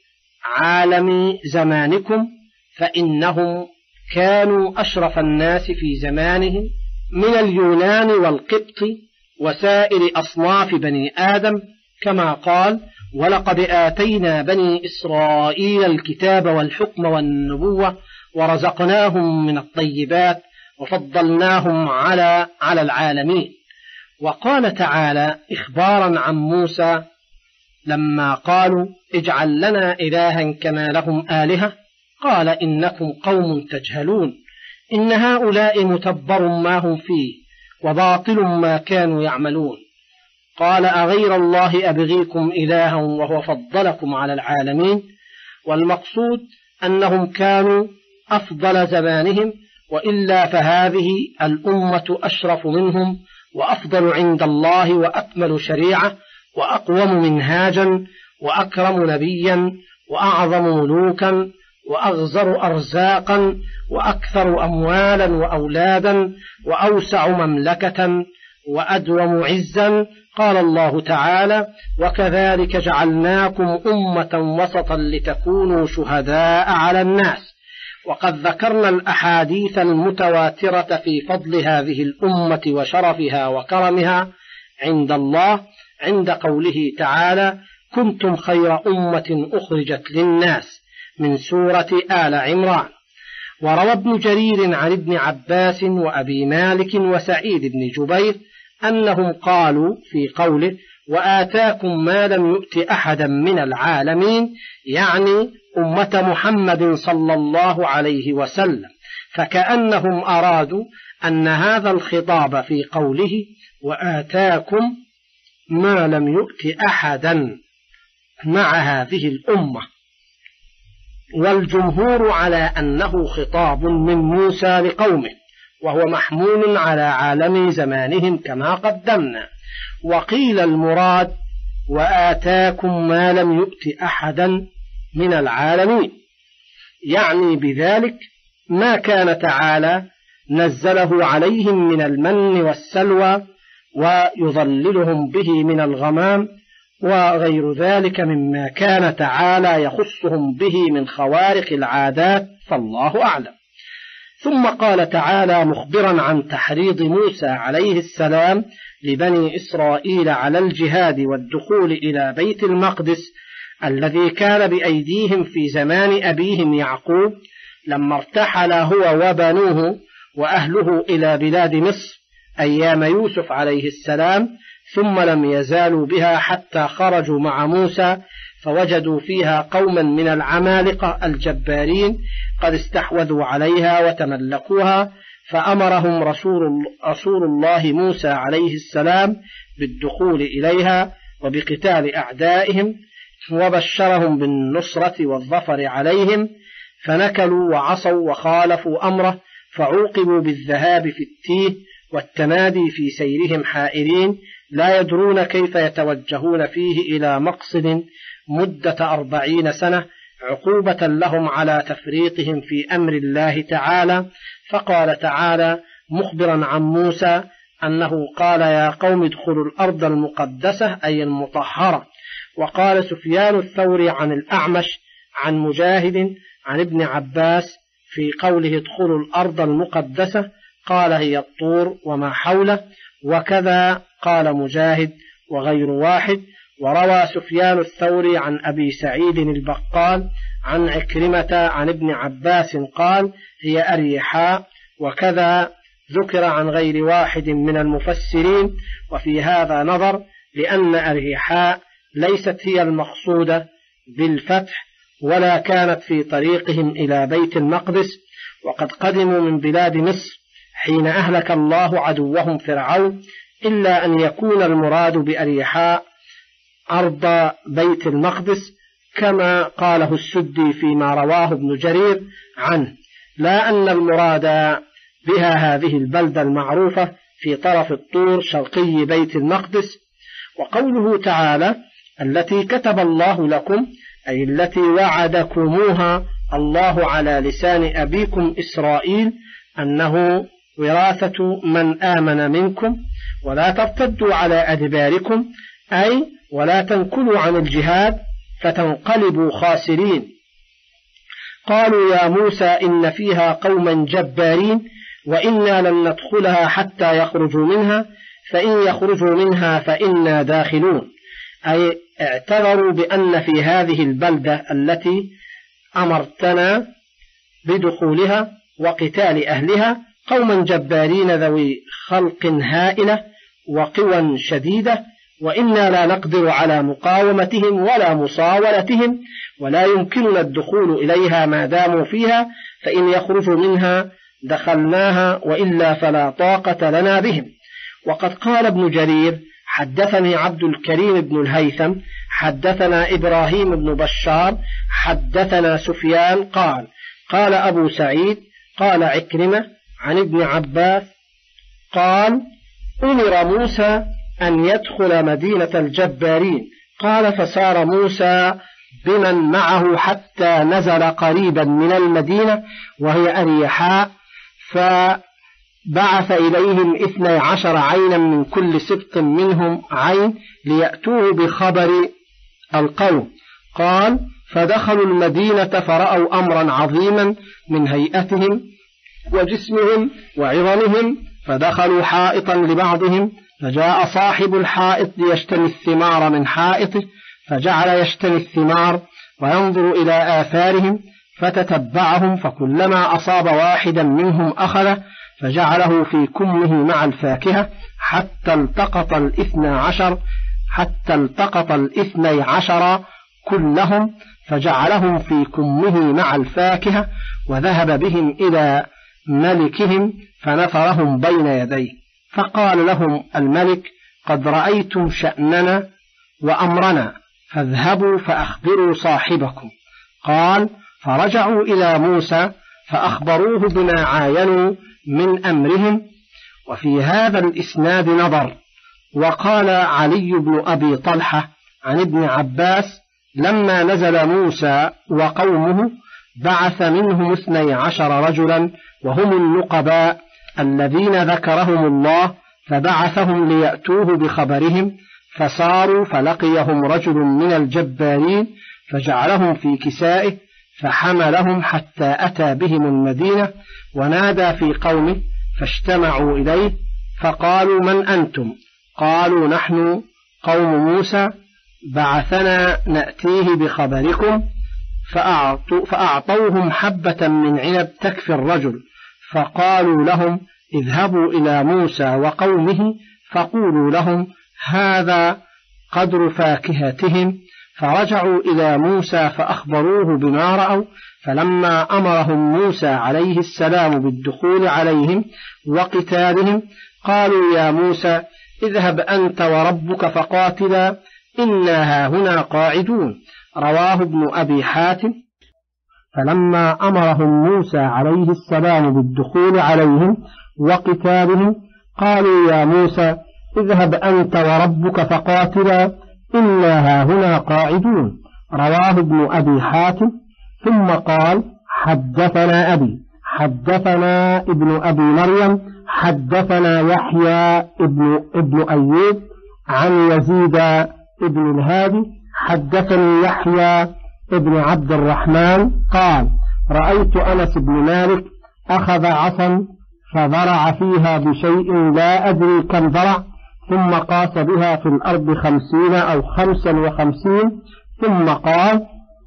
[SPEAKER 2] عالم زمانكم، فإنهم كانوا أشرف الناس في زمانهم من اليونان والقبط وسائر أصناف بني آدم، كما قال: ولقد آتينا بني إسرائيل الكتاب والحكم والنبوة ورزقناهم من الطيبات وفضلناهم على على العالمين. وقال تعالى إخبارا عن موسى لما قالوا: اجعل لنا إلها كما لهم آلهة، قال: إنكم قوم تجهلون، إن هؤلاء متبر ما هم فيه وباطل ما كانوا يعملون. قال: أغير الله أبغيكم إلها وهو فضلكم على العالمين. والمقصود أنهم كانوا أفضل زمانهم، وإلا فهذه الأمة أشرف منهم وأفضل عند الله وأكمل شريعة وأقوم منهاجا وأكرم نبيا وأعظم ملوكا وأغزر أرزاقا وأكثر أموالا وأولادا وأوسع مملكة وأدوم عزا. قال الله تعالى: وكذلك جعلناكم أمة وسطا لتكونوا شهداء على الناس. وقد ذكرنا الأحاديث المتواترة في فضل هذه الأمة وشرفها وكرمها عند الله، عند قوله تعالى: كنتم خير أمة أخرجت للناس، من سورة آل عمران. وروى ابن جرير عن ابن عباس وأبي مالك وسعيد بن جبير أنهم قالوا في قوله: وآتاكم ما لم يؤت أحدا من العالمين، يعني أمة محمد صلى الله عليه وسلم، فكأنهم أرادوا أن هذا الخطاب في قوله وآتاكم ما لم يؤت أحدا مع هذه الأمة. والجمهور على أنه خطاب من موسى لقومه، وهو محمول على عالم زمانهم كما قدمنا. وقيل المراد وآتاكم ما لم يؤت أحدا من العالمين، يعني بذلك ما كان تعالى نزله عليهم من المن والسلوى ويظللهم به من الغمام وغير ذلك مما كان تعالى يخصهم به من خوارق العادات، فالله أعلم. ثم قال تعالى مخبرا عن تحريض موسى عليه السلام لبني إسرائيل على الجهاد والدخول إلى بيت المقدس الذي كان بأيديهم في زمان أبيهم يعقوب، لما ارتحل هو وبنوه وأهله إلى بلاد مصر أيام يوسف عليه السلام، ثم لم يزالوا بها حتى خرجوا مع موسى فوجدوا فيها قوما من العمالقة الجبارين قد استحوذوا عليها وتملكوها، فأمرهم رسول, رسول الله موسى عليه السلام بالدخول إليها وبقتال أعدائهم، وبشرهم بالنصرة والظفر عليهم، فنكلوا وعصوا وخالفوا أمره، فعوقبوا بالذهاب في التيه والتمادي في سيرهم حائرين لا يدرون كيف يتوجهون فيه إلى مقصد مدة أربعين سنة، عقوبة لهم على تفريطهم في أمر الله تعالى. فقال تعالى مخبرا عن موسى أنه قال: يا قوم ادخلوا الأرض المقدسة أي المطهرة. وقال سفيان الثوري عن الأعمش عن مجاهد عن ابن عباس في قوله ادخلوا الأرض المقدسة قال: هي الطور وما حوله، وكذا قال مجاهد وغير واحد. وروى سفيان الثوري عن أبي سعيد البقال عن عكرمة عن ابن عباس قال: هي أريحاء، وكذا ذكر عن غير واحد من المفسرين. وفي هذا نظر، لأن أريحاء ليست هي المقصودة بالفتح ولا كانت في طريقهم إلى بيت المقدس، وقد قدموا من بلاد مصر حين أهلك الله عدوهم فرعون، إلا أن يكون المراد بأريحاء أرض بيت المقدس كما قاله السدي فيما رواه ابن جرير عنه، لا أن المراد بها هذه البلدة المعروفة في طرف الطور شرقي بيت المقدس. وقوله تعالى التي كتب الله لكم أي التي وعدكموها الله على لسان أبيكم إسرائيل أنه وراثة من آمن منكم ولا ترتدوا على أدباركم، أي ولا تنكلوا عن الجهاد فتنقلبوا خاسرين. قالوا يا موسى إن فيها قوما جبارين وإنا لن ندخلها حتى يخرجوا منها فإن يخرجوا منها فإنا داخلون، أي اعتبروا بأن في هذه البلدة التي أمرتنا بدخولها وقتال أهلها قوما جبارين ذوي خلق هائلة وقوى شديدة، وإنا لا نقدر على مقاومتهم ولا مصاولتهم ولا يمكننا الدخول إليها ما داموا فيها، فإن يخرجوا منها دخلناها وإلا فلا طاقة لنا بهم. وقد قال ابن جرير حدثني عبد الكريم بن الهيثم حدثنا إبراهيم بن بشار حدثنا سفيان قال قال أبو سعيد قال عكرمة عن ابن عباس قال أمر موسى أن يدخل مدينة الجبارين، قال فسار موسى بمن معه حتى نزل قريبا من المدينة وهي أريحاء، فبعث إليهم اثني عشر عينا من كل سبط منهم عين ليأتوه بخبر القوم. قال فدخلوا المدينة فرأوا أمرا عظيما من هيئتهم وجسمهم وعظمهم، فدخلوا حائطا لبعضهم، فجاء صاحب الحائط ليشتري الثمار من حائطه فجعل يشتري الثمار وينظر إلى آثارهم فتتبعهم، فكلما أصاب واحدا منهم أخذه فجعله في كمه مع الفاكهة حتى التقط الاثنى عشر حتى التقط الاثني عشر كلهم فجعلهم في كمه مع الفاكهة وذهب بهم إلى ملكهم فنثرهم بين يديه، فقال لهم الملك قد رأيتم شأننا وأمرنا فاذهبوا فأخبروا صاحبكم. قال فرجعوا إلى موسى فأخبروه بما عاينوا من أمرهم. وفي هذا الإسناد نظر. وقال علي بن أبي طلحة عن ابن عباس لما نزل موسى وقومه بعث منهم اثني عشر رجلا وهم النقباء الذين ذكرهم الله، فبعثهم ليأتوه بخبرهم، فصاروا فلقيهم رجل من الجبارين فجعلهم في كسائه فحملهم حتى أتى بهم المدينة ونادى في قومه فاجتمعوا إليه فقالوا من أنتم؟ قالوا نحن قوم موسى بعثنا نأتيه بخبركم، فأعطوا فأعطوهم حبة من عنب تكفي الرجل، فقالوا لهم اذهبوا إلى موسى وقومه فقولوا لهم هذا قدر فاكهتهم. فرجعوا إلى موسى فأخبروه بما رأوا، فلما أمرهم موسى عليه السلام بالدخول عليهم وقتالهم قالوا يا موسى اذهب أنت وربك فقاتلا إنا هاهنا قاعدون. رواه ابن أبي حاتم. فلما أمرهم موسى عليه السلام بالدخول عليهم وقتالهم قالوا يا موسى اذهب أنت وربك فقاتلا إنا هاهنا قاعدون. رواه ابن أبي حاتم. ثم قال حدثنا أبي حدثنا ابن أبي مريم حدثنا يحيى ابن, ابن أيوب عن يزيد ابن الهادي حدثني يحيى ابن عبد الرحمن قال رأيت أنس بن مالك أخذ عصا فضرع فيها بشيء لا أدري كم ضرع، ثم قاس بها في الأرض خمسين أو خمسا وخمسين، ثم قال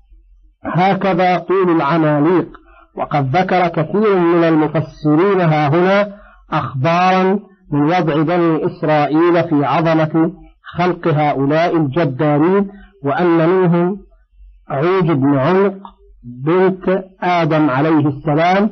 [SPEAKER 2] هكذا طول العماليق. وقد ذكر كثير من المفسرين ها هنا أخبارا من وضع بني إسرائيل في عظمة خلق هؤلاء الجبارين، وأن منهم عوج بن عنق بنت آدم عليه السلام،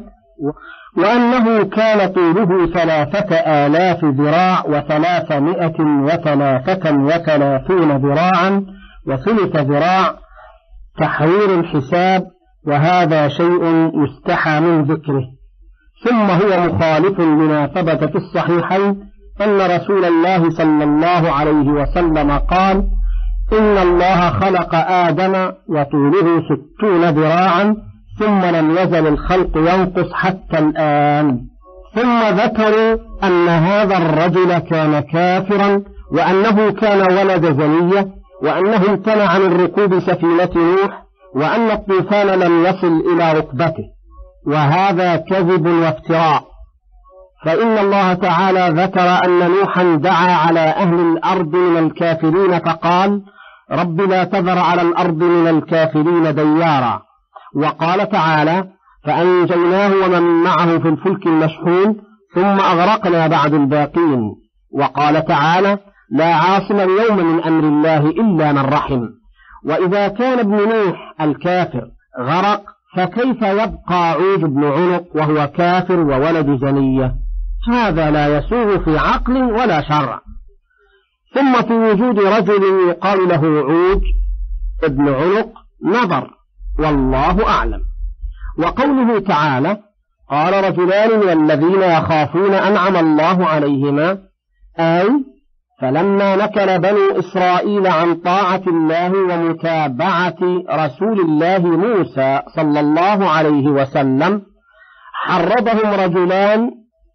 [SPEAKER 2] وأنه كان طوله ثلاثة آلاف ذراع وثلاثمائة وثلاثة وثلاثون ذراعا وثلث ذراع،
[SPEAKER 3] تحوير الحساب، وهذا شيء يستحى من ذكره. ثم هو مخالف لما ثبت في الصحيحين أن رسول الله صلى الله عليه وسلم قال: إن الله خلق آدم وطوله ستون ذراعا ثم لم يزل الخلق ينقص حتى الآن. ثم ذكروا أن هذا الرجل كان كافرا، وأنه كان ولد زنية، وأنه امتنع عن الركوب سفينة نوح، وأن الطوفان لم يصل إلى ركبته، وهذا كذب وافتراء. فإن الله تعالى ذكر أن نوحا دعا على أهل الأرض من الكافرين فقال: رب لا تذر على الأرض من الكافرين ديارا. وقال تعالى: فأنجيناه ومن معه في الفلك المشحون ثم أغرقنا بعد الباقين. وقال تعالى: لا عاصم اليوم من أمر الله إلا من رحم. وإذا كان ابن نوح الكافر غرق، فكيف يبقى عوج بن عنق وهو كافر وولد زنية؟ هذا لا يسوغ في عقل ولا شرع. ثم في وجود رجل يقال له عوج ابن عنق نظر، والله أعلم. وقوله تعالى: قال رجلان من الذين يخافون أنعم الله عليهما، أي فلما نكل بنو إسرائيل عن طاعة الله ومتابعة رسول الله موسى صلى الله عليه وسلم، حرضهم رجلان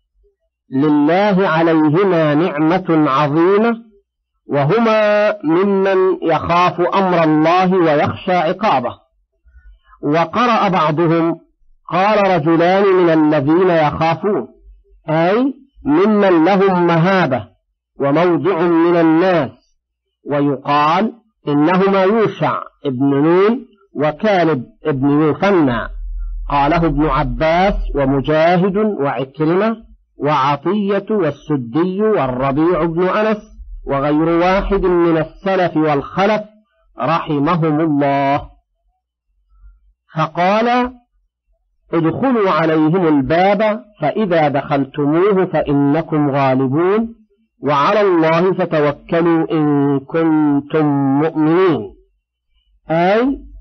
[SPEAKER 3] لله عليهما نعمة عظيمة، وهما ممن يخاف أمر الله ويخشى عقابه. وقرأ بعضهم: قال رجلان من الذين يخافون، أي ممن لهم مهابة وموضع من الناس. ويقال إنهما يوشع ابن نون وكالب ابن يوفنى. قاله ابن عباس ومجاهد وعكرمة وعطية والسدي والربيع بن أنس وغير واحد من السلف والخلف رحمهم الله. فقال: ادخلوا عليهم الباب فإذا دخلتموه فإنكم غالبون، وعلى الله فتوكلوا إن كنتم مؤمنين. أي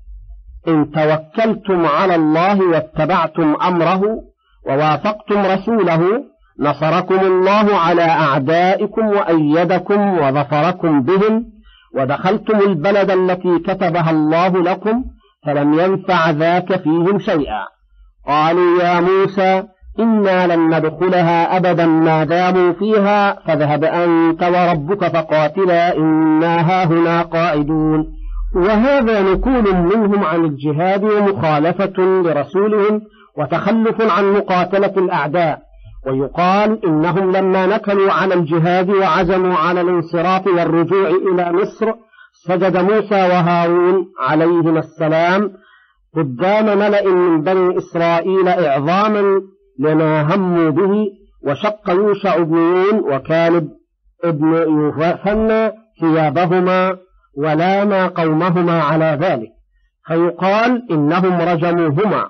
[SPEAKER 3] إن توكلتم على الله واتبعتم أمره ووافقتم رسوله، نصركم الله على أعدائكم وأيدكم وظفركم بهم، ودخلتم البلد التي كتبها الله لكم، فلم ينفع ذاك فيهم شيئا. قالوا: يا موسى إنا لن ندخلها أبدا ما داموا فيها، فاذهب أنت وربك فقاتلا إنا هاهنا قاعدون. وهذا نكول منهم عن الجهاد ومخالفة لرسولهم وتخلف عن مقاتلة الأعداء. ويقال إنهم لما نكلوا عن الجهاد وعزموا على الانصراف والرجوع إلى مصر، سجد موسى وهارون عليهما السلام قدام ملأ من بني إسرائيل إعظاما لما هموا به، وشق يوشع بن نون وكالب ابن يوفنى ثيابهما ولاما قومهما على ذلك، فيقال إنهم رجموهما.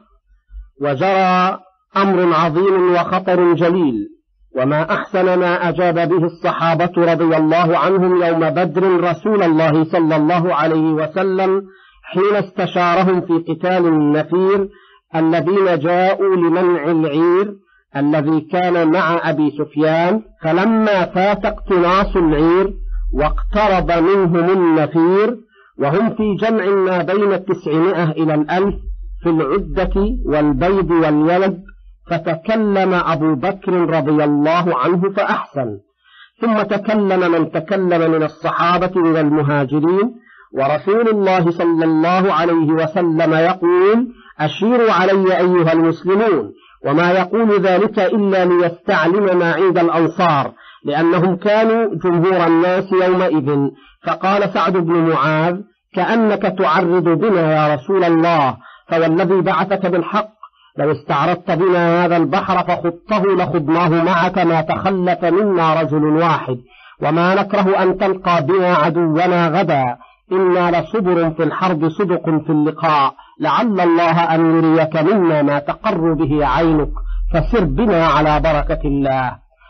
[SPEAKER 3] وجرى أمر عظيم وخطر جليل، وما أحسن ما أجاب به الصحابة رضي الله عنهم يوم بدر رسول الله صلى الله عليه وسلم حين استشارهم في قتال النفير الذين جاءوا لمنع العير الذي كان مع أبي سفيان، فلما فات اقتناص العير واقترب منهم النفير وهم في جمع ما بين التسعمائة إلى الألف في العدة والبيض والولد، فتكلم أبو بكر رضي الله عنه فأحسن، ثم تكلم من تكلم من الصحابة من المهاجرين، ورسول الله صلى الله عليه وسلم يقول: أشيروا علي أيها المسلمون، وما يقول ذلك إلا ليستعلم ما عند الأنصار، لأنهم كانوا جمهور الناس يومئذ. فقال سعد بن معاذ: كأنك تعرض بنا يا رسول الله، فوالذي بعثك بالحق لو استعرضت بنا هذا البحر فخضته لخضناه معك ما تخلف منا رجل واحد، وما نكره أن تلقى بنا عدونا غدا، إنا لصبر في الحرب صدق في اللقاء، لعل الله أن يريك منا ما تقر به عينك، فسر بنا على بركة الله.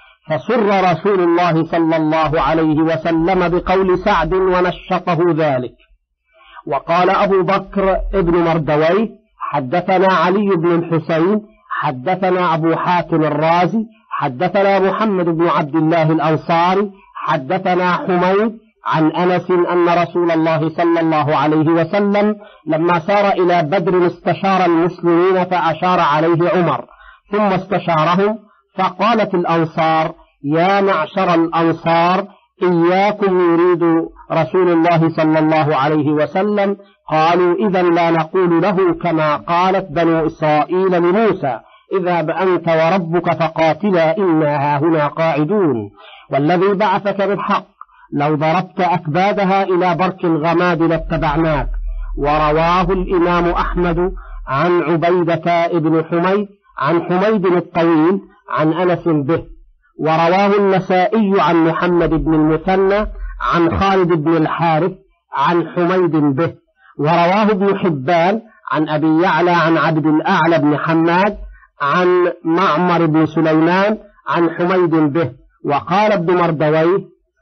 [SPEAKER 3] فسر رسول الله صلى الله عليه وسلم بقول سعد ونشطه ذلك. وقال أبو بكر ابن مردويه حدثنا علي بن الحسين حدثنا أبو حاتم الرازي حدثنا محمد بن عبد الله الأنصاري حدثنا حميد عن أنس أن رسول الله صلى الله عليه وسلم لما سار إلى بدر استشار المسلمين فأشار عليه عمر ثم استشارهم فقالت الأنصار يا معشر الأنصار إياكم يريد رسول الله صلى الله عليه وسلم. قالوا إذا لا نقول له كما قالت بنو إسرائيل لموسى اذهب أنت وربك فقاتلا إنا هاهنا قاعدون والذي بعثك بالحق لو ضربت أكبادها إلى برك الغماد لاتبعناك. ورواه الإمام أحمد عن عبيدة بن حميد عن حميد الطويل عن أنس به. ورواه النسائي عن محمد بن المثنى عن خالد بن الحارث عن حميد به. ورواه ابن حبان عن أبي يعلى عن عبد الأعلى بن حماد عن معمر بن سليمان عن حميد به. وقال ابن مردويه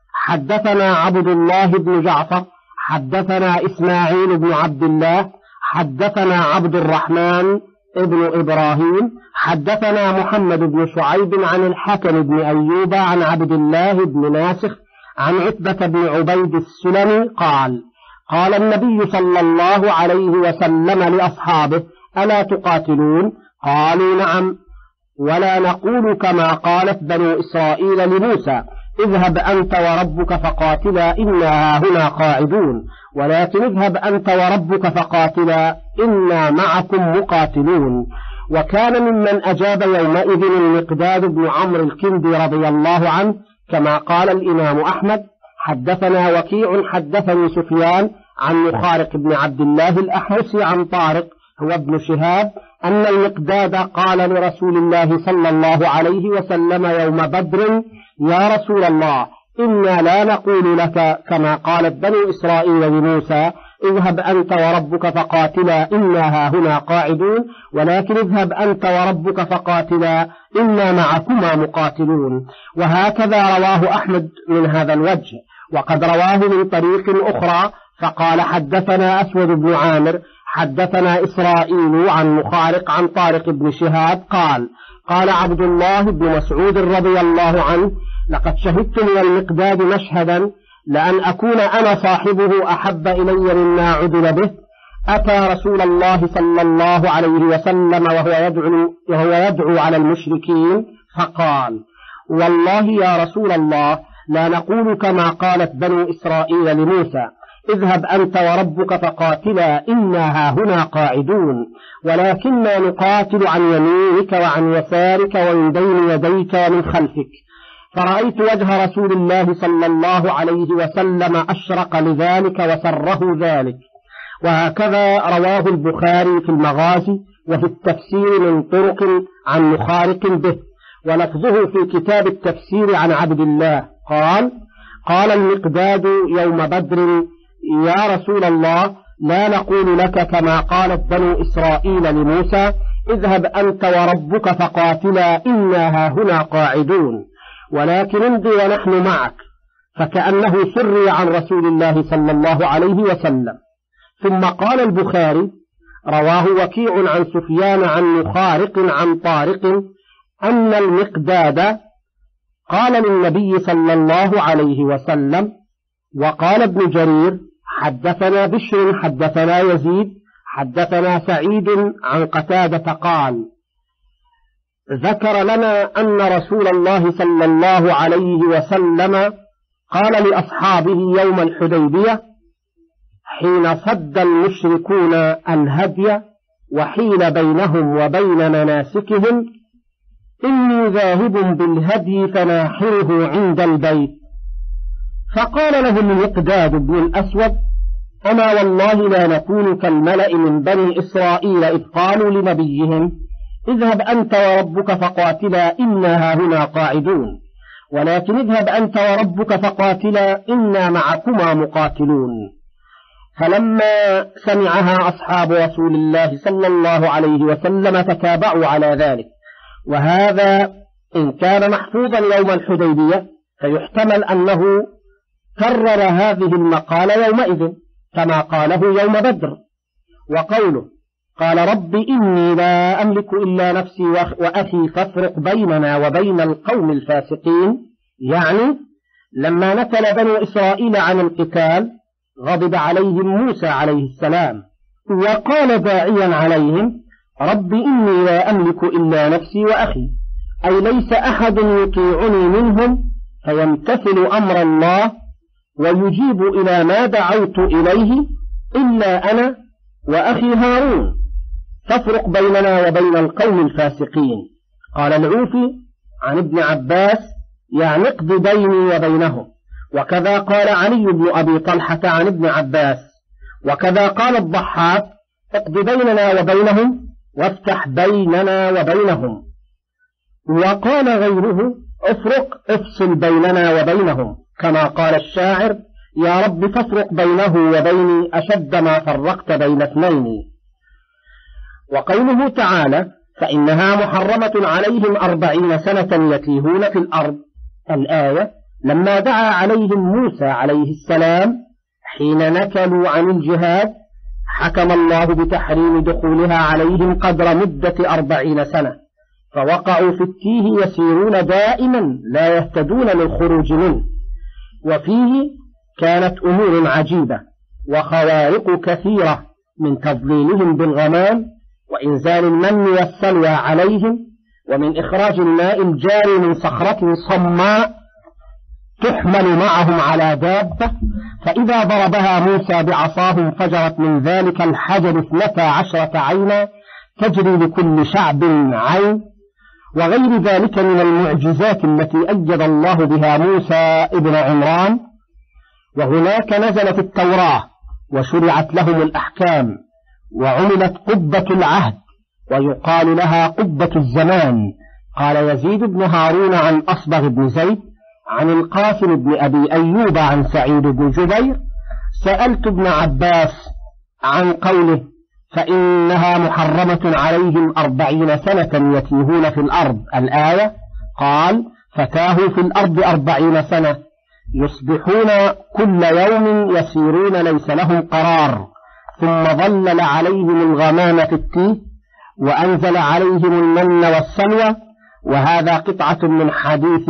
[SPEAKER 3] حدثنا عبد الله بن جعفر حدثنا إسماعيل بن عبد الله حدثنا عبد الرحمن ابن إبراهيم حدثنا محمد بن شعيب عن الحكم بن أيوب عن عبد الله بن ناسخ عن عتبة بن عبيد السلمي قال قال النبي صلى الله عليه وسلم لأصحابه ألا تقاتلون؟ قالوا نعم. ولا نقول كما قالت بنو إسرائيل لموسى اذهب أنت وربك فقاتلا إنا هنا قاعدون ولكن اذهب أنت وربك فقاتلا إنا معكم مقاتلون. وكان ممن أجاب يومئذ المقداد بن عمرو الكندي رضي الله عنه كما قال الإمام أحمد حدثنا وكيع حدثني سفيان عن مخارق بن عبد الله الأحمسي عن طارق هو ابن شهاب أن المقداد قال لرسول الله صلى الله عليه وسلم يوم بدر يا رسول الله إنا لا نقول لك كما قالت بنو إسرائيل لموسى اذهب أنت وربك فقاتلا إنا هاهنا قاعدون ولكن اذهب أنت وربك فقاتلا إنا معكما مقاتلون. وهكذا رواه أحمد من هذا الوجه. وقد رواه من طريق أخرى فقال حدثنا أسود بن عامر حدثنا إسرائيل عن مخارق عن طارق بن شهاب قال قال عبد الله بن مسعود رضي الله عنه لقد شهدت من المقداد مشهدا لأن أكون أنا صاحبه أحب إلي مما عدل به. أتى رسول الله صلى الله عليه وسلم وهو يدعو, وهو يدعو على المشركين فقال والله يا رسول الله لا نقول كما قالت بنو إسرائيل لموسى اذهب أنت وربك فقاتلا إنا هاهنا قاعدون ولكننا نقاتل عن يمينك وعن يسارك ومن بين يديك ومن خلفك. فرأيت وجه رسول الله صلى الله عليه وسلم أشرق لذلك وسره ذلك. وهكذا رواه البخاري في المغازي وفي التفسير من طرق عن مخارق به. ولفظه في كتاب التفسير عن عبد الله قال قال المقداد يوم بدر يا رسول الله لا نقول لك كما قالت بنو إسرائيل لموسى اذهب أنت وربك فقاتلا إنا هاهنا قاعدون ولكن امضي ونحن معك. فكأنه سري عن رسول الله صلى الله عليه وسلم. ثم قال البخاري رواه وكيع عن سفيان عن مخارق عن طارق أن المقداد قال للنبي صلى الله عليه وسلم. وقال ابن جرير حدثنا بشر حدثنا يزيد حدثنا سعيد عن قتادة قال ذكر لنا أن رسول الله صلى الله عليه وسلم قال لأصحابه يوم الحديبية حين صد المشركون الهدي وحيل بينهم وبين مناسكهم إني ذاهب بالهدي فناحره عند البيت. فقال له المقداد بن الأسود أما والله لا نكون كالملأ من بني إسرائيل إذ قالوا لنبيهم اذهب أنت وربك فقاتلا إنا هاهنا قاعدون ولكن اذهب أنت وربك فقاتلا إنا معكما مقاتلون. فلما سمعها أصحاب رسول الله صلى الله عليه وسلم تتابعوا على ذلك. وهذا إن كان محفوظا يوم الحديبية فيحتمل أنه كرر هذه المقالة يومئذ كما قاله يوم بدر. وقوله قال رب إني لا أملك إلا نفسي وأخي فافرق بيننا وبين القوم الفاسقين، يعني لما نكل بنو إسرائيل عن القتال غضب عليهم موسى عليه السلام، وقال داعيا عليهم رب إني لا أملك إلا نفسي وأخي، أي ليس أحد يطيعني منهم فيمتثل أمر الله ويجيب إلى ما دعوت إليه إلا أنا وأخي هارون، تفرق بيننا وبين القوم الفاسقين. قال العوفي عن ابن عباس يعني اقض بيني وبينهم، وكذا قال علي بن أبي طلحة عن ابن عباس، وكذا قال الضحاك اقض بيننا وبينهم وافتح بيننا وبينهم. وقال غيره افرق افصل بيننا وبينهم، كما قال الشاعر يا رب فافرق بينه وبيني أشد ما فرقت بين اثنين. وقوله تعالى فإنها محرمة عليهم أربعين سنة يتيهون في الأرض، الآية لما دعا عليهم موسى عليه السلام حين نكلوا عن الجهاد حكم الله بتحريم دخولها عليهم قدر مدة أربعين سنة، فوقعوا في التيه يسيرون دائما لا يهتدون للخروج منه. وفيه كانت أمور عجيبة وخوارق كثيرة من تضليلهم بالغمام وإنزال المن والسلوى عليهم، ومن إخراج الماء الجاري من صخرة صماء تحمل معهم على دابة، فإذا ضربها موسى بعصاه انفجرت من ذلك الحجر اثنتا عشرة عينا تجري لكل شعب عين، وغير ذلك من المعجزات التي أيد الله بها موسى ابن عمران. وهناك نزلت التوراة وشرعت لهم الأحكام، وعملت قبة العهد ويقال لها قبة الزمان. قال يزيد بن هارون عن أصبغ بن زيد عن القاسم بن أبي أيوب عن سعيد بن جبير سألت ابن عباس عن قوله فإنها محرمة عليهم أربعين سنة يتيهون في الأرض، الآية قال فتاهوا في الأرض أربعين سنة يصبحون كل يوم يسيرون ليس لهم قرار، ثم ظلل عليهم الغمام في التيه وأنزل عليهم المن والسلوى. وهذا قطعة من حديث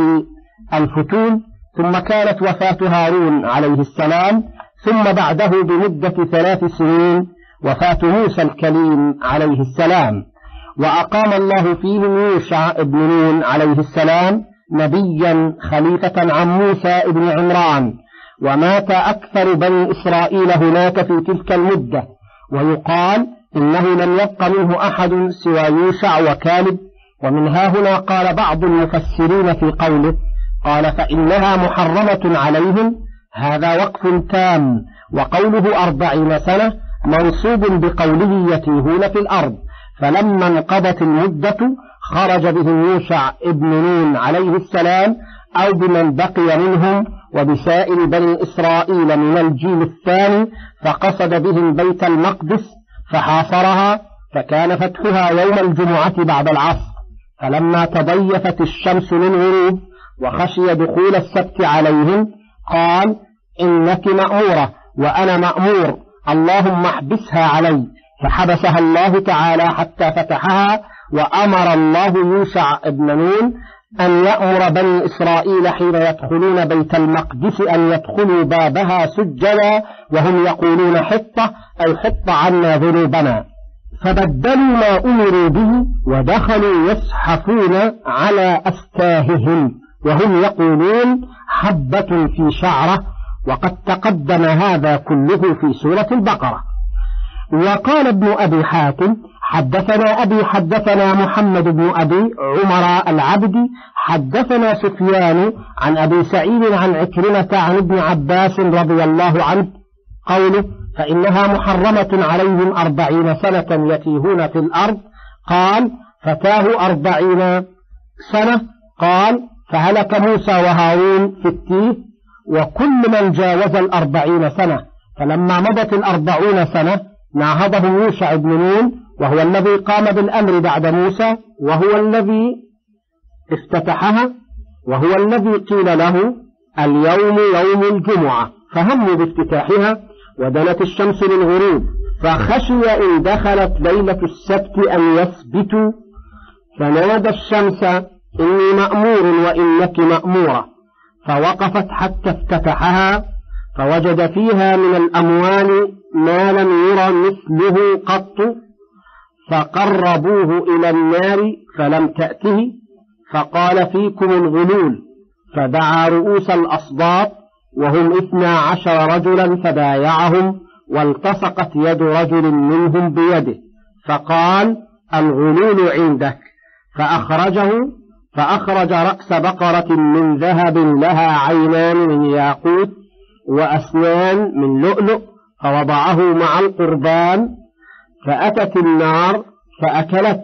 [SPEAKER 3] الفتون. ثم كانت وفاة هارون عليه السلام، ثم بعده بمدة ثلاث سنين وفاة موسى الكليم عليه السلام، وأقام الله فيهم يوشع ابن نون عليه السلام نبيا خليفة عن موسى ابن عمران، ومات أكثر بني إسرائيل هناك في تلك المدة، ويقال إنه لم يبق منه أحد سوى يوشع وكالب. ومنها هنا قال بعض المفسرين في قوله قال فإنها محرمة عليهم هذا وقف تام، وقوله أربعين سنة منصوب بقوله يتيهون في الأرض، فلما انقضت المدة خرج بهم يوشع ابن نون عليه السلام أو بمن بقي منهم وبسائر بني إسرائيل من الجيل الثاني، فقصد بهم بيت المقدس فحاصرها، فكان فتحها يوم الجمعة بعد العصر. فلما تضيفت الشمس للغروب وخشي دخول السبت عليهم قال إنك مأمورة وأنا مأمور، اللهم احبسها علي، فحبسها الله تعالى حتى فتحها. وأمر الله يوشع ابن نون أن يأمر بني إسرائيل حين يدخلون بيت المقدس أن يدخلوا بابها سجدا وهم يقولون حطة أي حط عنا ذنوبنا، فبدلوا ما أمروا به ودخلوا يزحفون على أستاههم وهم يقولون حبة في شعرة، وقد تقدم هذا كله في سورة البقرة. وقال ابن أبي حاتم حدثنا أبي حدثنا محمد بن أبي عمر العبدي حدثنا سفيان عن أبي سعيد عن عكرمة عن ابن عباس رضي الله عنه قوله فإنها محرمة عليهم أربعين سنة يتيهون في الأرض، قال فتاه أربعين سنة، قال فهلك موسى وهارون في التيه وكل من جاوز الأربعين سنة. فلما مضت الأربعون سنة ناهضهم يوشع بن نون وهو الذي قام بالأمر بعد موسى، وهو الذي افتتحها، وهو الذي قيل له اليوم يوم الجمعة، فهموا بافتتاحها ودنت الشمس للغروب، فخشي إن دخلت ليلة السبت أن يثبتوا، فنادى الشمس إني مأمور وإنك مأمورة، فوقفت حتى افتتحها، فوجد فيها من الأموال ما لم ير مثله قط، فقربوه إلى النار فلم تأته، فقال فيكم الغلول، فدعا رؤوس الأصباط وهم اثنا عشر رجلا فبايعهم، والتصقت يد رجل منهم بيده، فقال الغلول عندك، فأخرجه فأخرج رأس بقرة من ذهب لها عينان من ياقوت وأسنان من لؤلؤ، فوضعه مع القربان، فأتت النار فأكلت.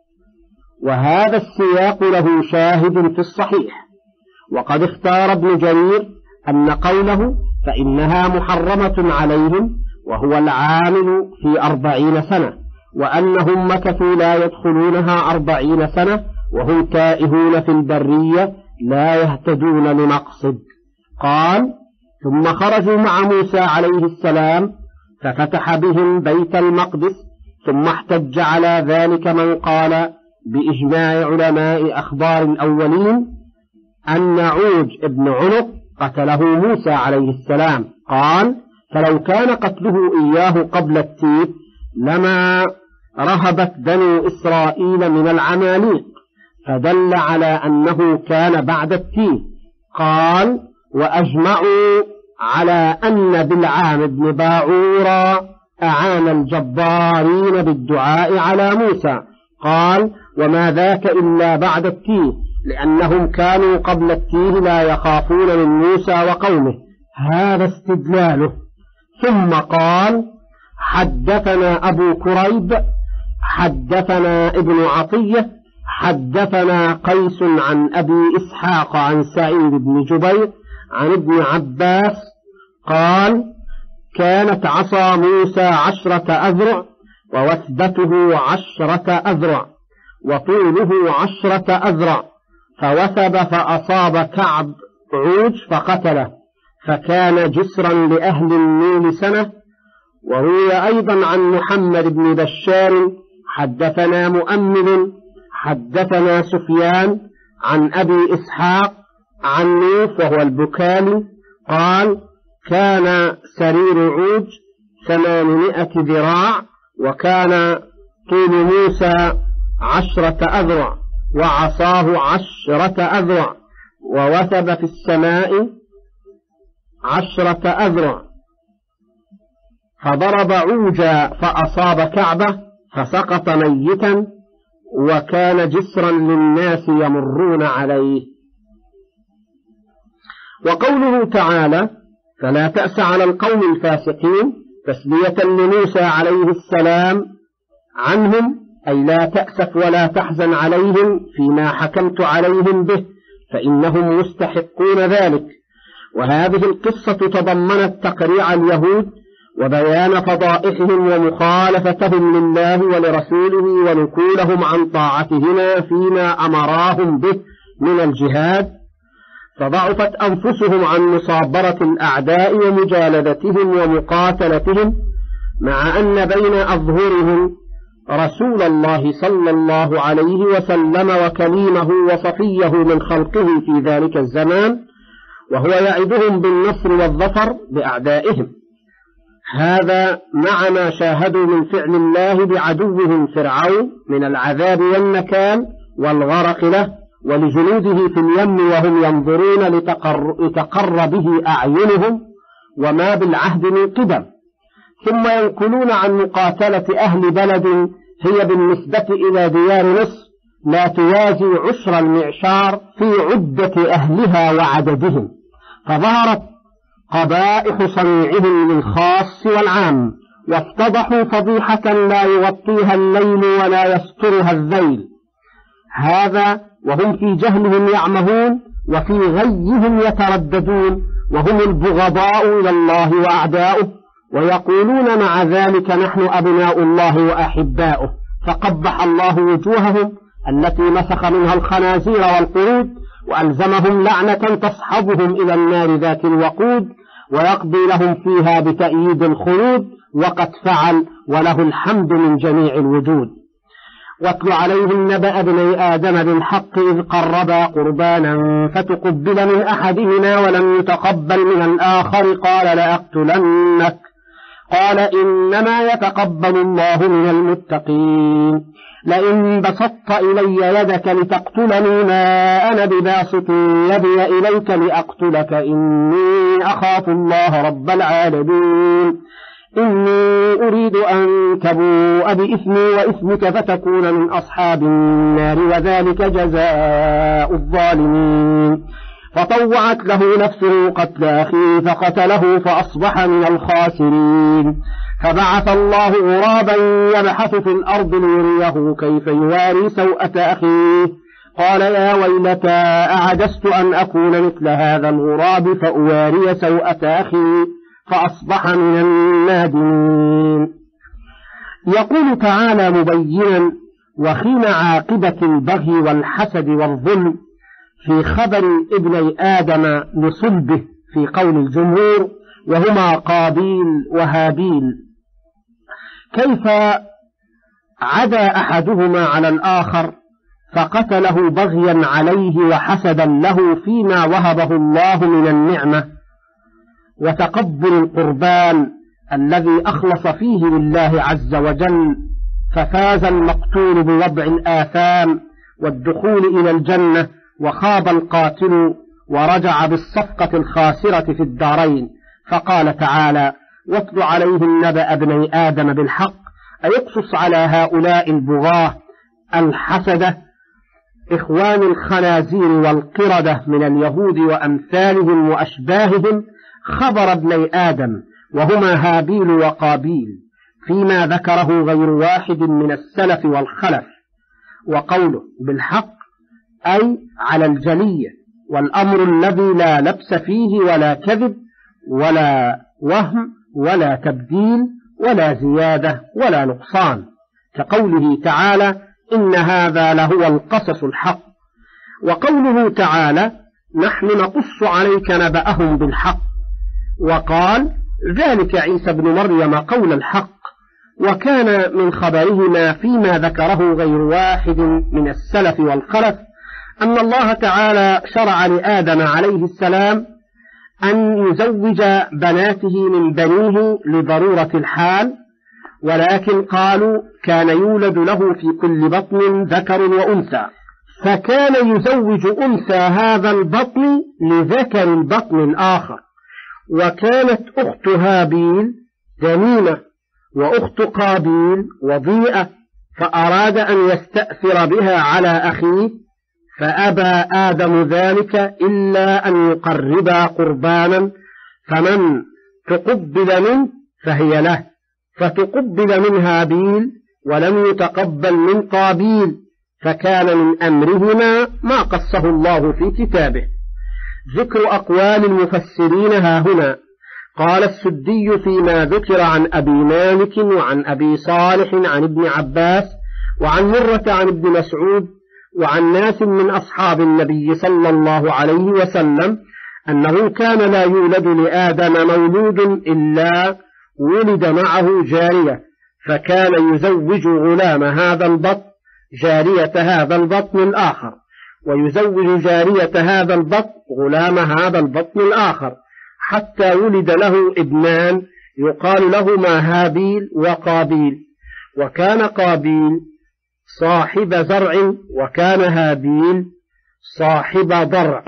[SPEAKER 3] وهذا السياق له شاهد في الصحيح. وقد اختار ابن جرير أن قوله فإنها محرمة عليهم وهو العامل في أربعين سنة، وأنهم مكثوا لا يدخلونها أربعين سنة وهم تائهون في البرية لا يهتدون لمقصد. قال ثم خرجوا مع موسى عليه السلام ففتح بهم بيت المقدس، ثم احتج على ذلك من قال بإجماع علماء أخبار الأولين أن عوج ابن عنق قتله موسى عليه السلام. قال فلو كان قتله إياه قبل التيه لما رهبت بنو إسرائيل من العماليق، فدل على أنه كان بعد التيه. قال وأجمعوا على أن بلعام بن باعورا أعان الجبارين بالدعاء على موسى. قال وما ذاك إلا بعد التيه، لأنهم كانوا قبل التيه لا يخافون من موسى وقومه. هذا استدلاله. ثم قال حدثنا أبو كريب حدثنا ابن عطية حدثنا قيس عن أبي إسحاق عن سعيد بن جبير عن ابن عباس قال كانت عصا موسى عشرة أذرع ووثبته عشرة أذرع وطوله عشرة أذرع، فوثب فأصاب كعب عوج فقتله، فكان جسرا لأهل النيل سنة. وروي أيضا عن محمد بن بشار حدثنا مؤمل حدثنا سفيان عن أبي إسحاق عن نوف وهو البكالي قال كان سرير عوج ثمانمائة ذراع، وكان طول موسى عشرة أذرع وعصاه عشرة أذرع، ووثب في السماء عشرة أذرع، فضرب عوجا فأصاب كعبه فسقط ميتا، وكان جسرا للناس يمرون عليه. وقوله تعالى فلا تأس على القوم الفاسقين تسلية لموسى عليه السلام عنهم، أي لا تأسف ولا تحزن عليهم فيما حكمت عليهم به، فإنهم مستحقون ذلك. وهذه القصة تضمنت تقريع اليهود وبيان فضائحهم ومخالفتهم لله ولرسوله ونكولهم عن طاعتهما فيما أمراهم به من الجهاد، فضعفت أنفسهم عن مصابرة الأعداء ومجالدتهم ومقاتلتهم، مع أن بين أظهرهم رسول الله صلى الله عليه وسلم وكليمه وصفيه من خلقه في ذلك الزمان، وهو يعدهم بالنصر والظفر بأعدائهم. هذا مع ما شاهدوا من فعل الله بعدوهم فرعون من العذاب والنكال والغرق له ولجنوده في اليم وهم ينظرون لتقر, لتقر به أعينهم وما بالعهد من قدم، ثم ينقلون عن مقاتلة أهل بلد هي بالنسبة إلى ديار مصر لا توازي عشر المعشار في عدة أهلها وعددهم، فظهرت قبائح صنيعهم للخاص والعام، وافتضحوا فضيحة لا يغطيها الليل ولا يسترها الذيل. هذا وهم في جهلهم يعمهون وفي غيهم يترددون، وهم البغضاء إلى الله وأعداؤه، ويقولون مع ذلك نحن أبناء الله وأحباؤه، فقبح الله وجوههم التي مسخ منها الخنازير والقرود، وألزمهم لعنة تصحبهم إلى النار ذات الوقود، ويقضي لهم فيها بتأييد الخلود، وقد فعل وله الحمد من جميع الوجود. واتل عليهم نبأ ابني آدم بالحق إذ قربا قربانا فتقبل من أحدهما ولم يتقبل من الآخر قال لأقتلنك قال إنما يتقبل الله من المتقين. لئن بسطت إلي يدك لتقتلني ما أنا بباسط يدي إليك لأقتلك إني أخاف الله رب العالمين. إني أريد أن تبوء بإثمي وإثمك فتكون من أصحاب النار وذلك جزاء الظالمين. فطوعت له نفسه قتل أخيه فقتله فأصبح من الخاسرين. فبعث الله غرابا يبحث في الأرض ليريه كيف يواري سوءة أخيه قال يا ويلتى أعجزت أن أكون مثل هذا الغراب فأواري سوءة أخي فأصبح من النادمين. يقول تعالى مبينا وخيم عاقبة البغي والحسد والظلم في خبر ابني آدم لصلبه في قول الجمهور وهما قابيل وهابيل، كيف عدا أحدهما على الآخر فقتله بغيا عليه وحسدا له فيما وهبه الله من النعمة وتقبل القربان الذي أخلص فيه لله عز وجل، ففاز المقتول بوضع الآثام والدخول إلى الجنة، وخاب القاتل ورجع بالصفقة الخاسرة في الدارين. فقال تعالى واتل عليهم نبأ ابني آدم بالحق، أيقصص على هؤلاء البغاة الحسدة إخوان الخنازير والقردة من اليهود وأمثالهم وأشباههم خبر ابني آدم وهما هابيل وقابيل فيما ذكره غير واحد من السلف والخلف. وقوله بالحق أي على الجلية، والأمر الذي لا لبس فيه ولا كذب ولا وهم ولا تبديل ولا زيادة ولا نقصان، كقوله تعالى إن هذا لهو القصص الحق. وقوله تعالى نحن نقص عليك نبأهم بالحق، وقال ذلك عيسى بن مريم قول الحق. وكان من خبرهما فيما ذكره غير واحد من السلف والخلف أن الله تعالى شرع لآدم عليه السلام أن يزوج بناته من بنيه لضرورة الحال، ولكن قالوا كان يولد له في كل بطن ذكر وأنثى، فكان يزوج أنثى هذا البطن لذكر البطن الآخر. وكانت أخت هابيل دميمة وأخت قابيل وضيئة، فأراد أن يستأثر بها على أخيه، فأبى آدم ذلك إلا أن يقربا قربانا، فمن تقبل منه فهي له، فتقبل من هابيل ولم يتقبل من قابيل، فكان من أمرهما ما قصه الله في كتابه. ذكر أقوال المفسرين ها هنا. قال السدي فيما ذكر عن أبي مالك وعن أبي صالح عن ابن عباس وعن مرة عن ابن مسعود وعن ناس من أصحاب النبي صلى الله عليه وسلم أنه كان لا يولد لآدم مولود إلا ولد معه جارية، فكان يزوج غلام هذا البطن جارية هذا البطن الآخر، ويزوج جارية هذا البطن غلام هذا البطن الآخر، حتى ولد له ابنان يقال لهما هابيل وقابيل. وكان قابيل صاحب زرع وكان هابيل صاحب ضرع.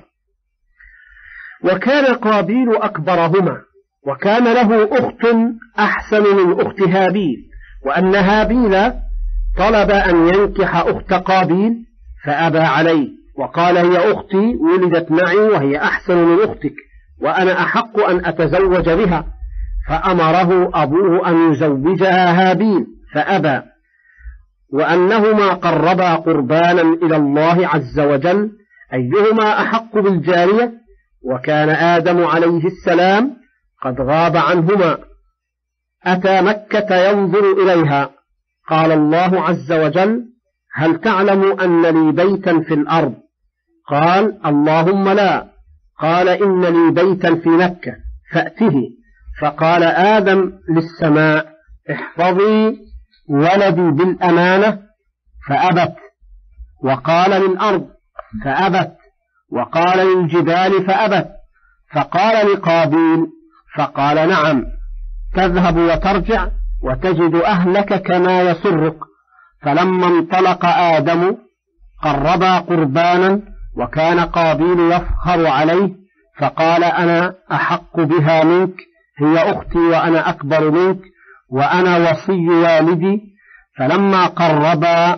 [SPEAKER 3] وكان قابيل أكبرهما، وكان له أخت أحسن من أخت هابيل، وأن هابيل طلب أن ينكح أخت قابيل فأبى عليه، وقال هي أختي ولدت معي وهي أحسن من أختك وأنا أحق أن أتزوج بها، فأمره أبوه أن يزوجها هابيل فأبى، وأنهما قربا قربانا إلى الله عز وجل أيهما أحق بالجارية، وكان آدم عليه السلام قد غاب عنهما، أتى مكة ينظر إليها، قال الله عز وجل هل تعلم أن لي بيتا في الأرض؟ قال اللهم لا، قال إن لي بيتا في مكة، فأته. فقال آدم للسماء احفظي ولدي بالأمانة فأبت، وقال للأرض فأبت، وقال للجبال فأبت، فقال لقابيل فقال نعم، تذهب وترجع وتجد أهلك كما يسرك. فلما انطلق آدم قربا قربانا، وكان قابيل يفخر عليه فقال أنا أحق بها منك، هي أختي وأنا أكبر منك وأنا وصي والدي. فلما قربا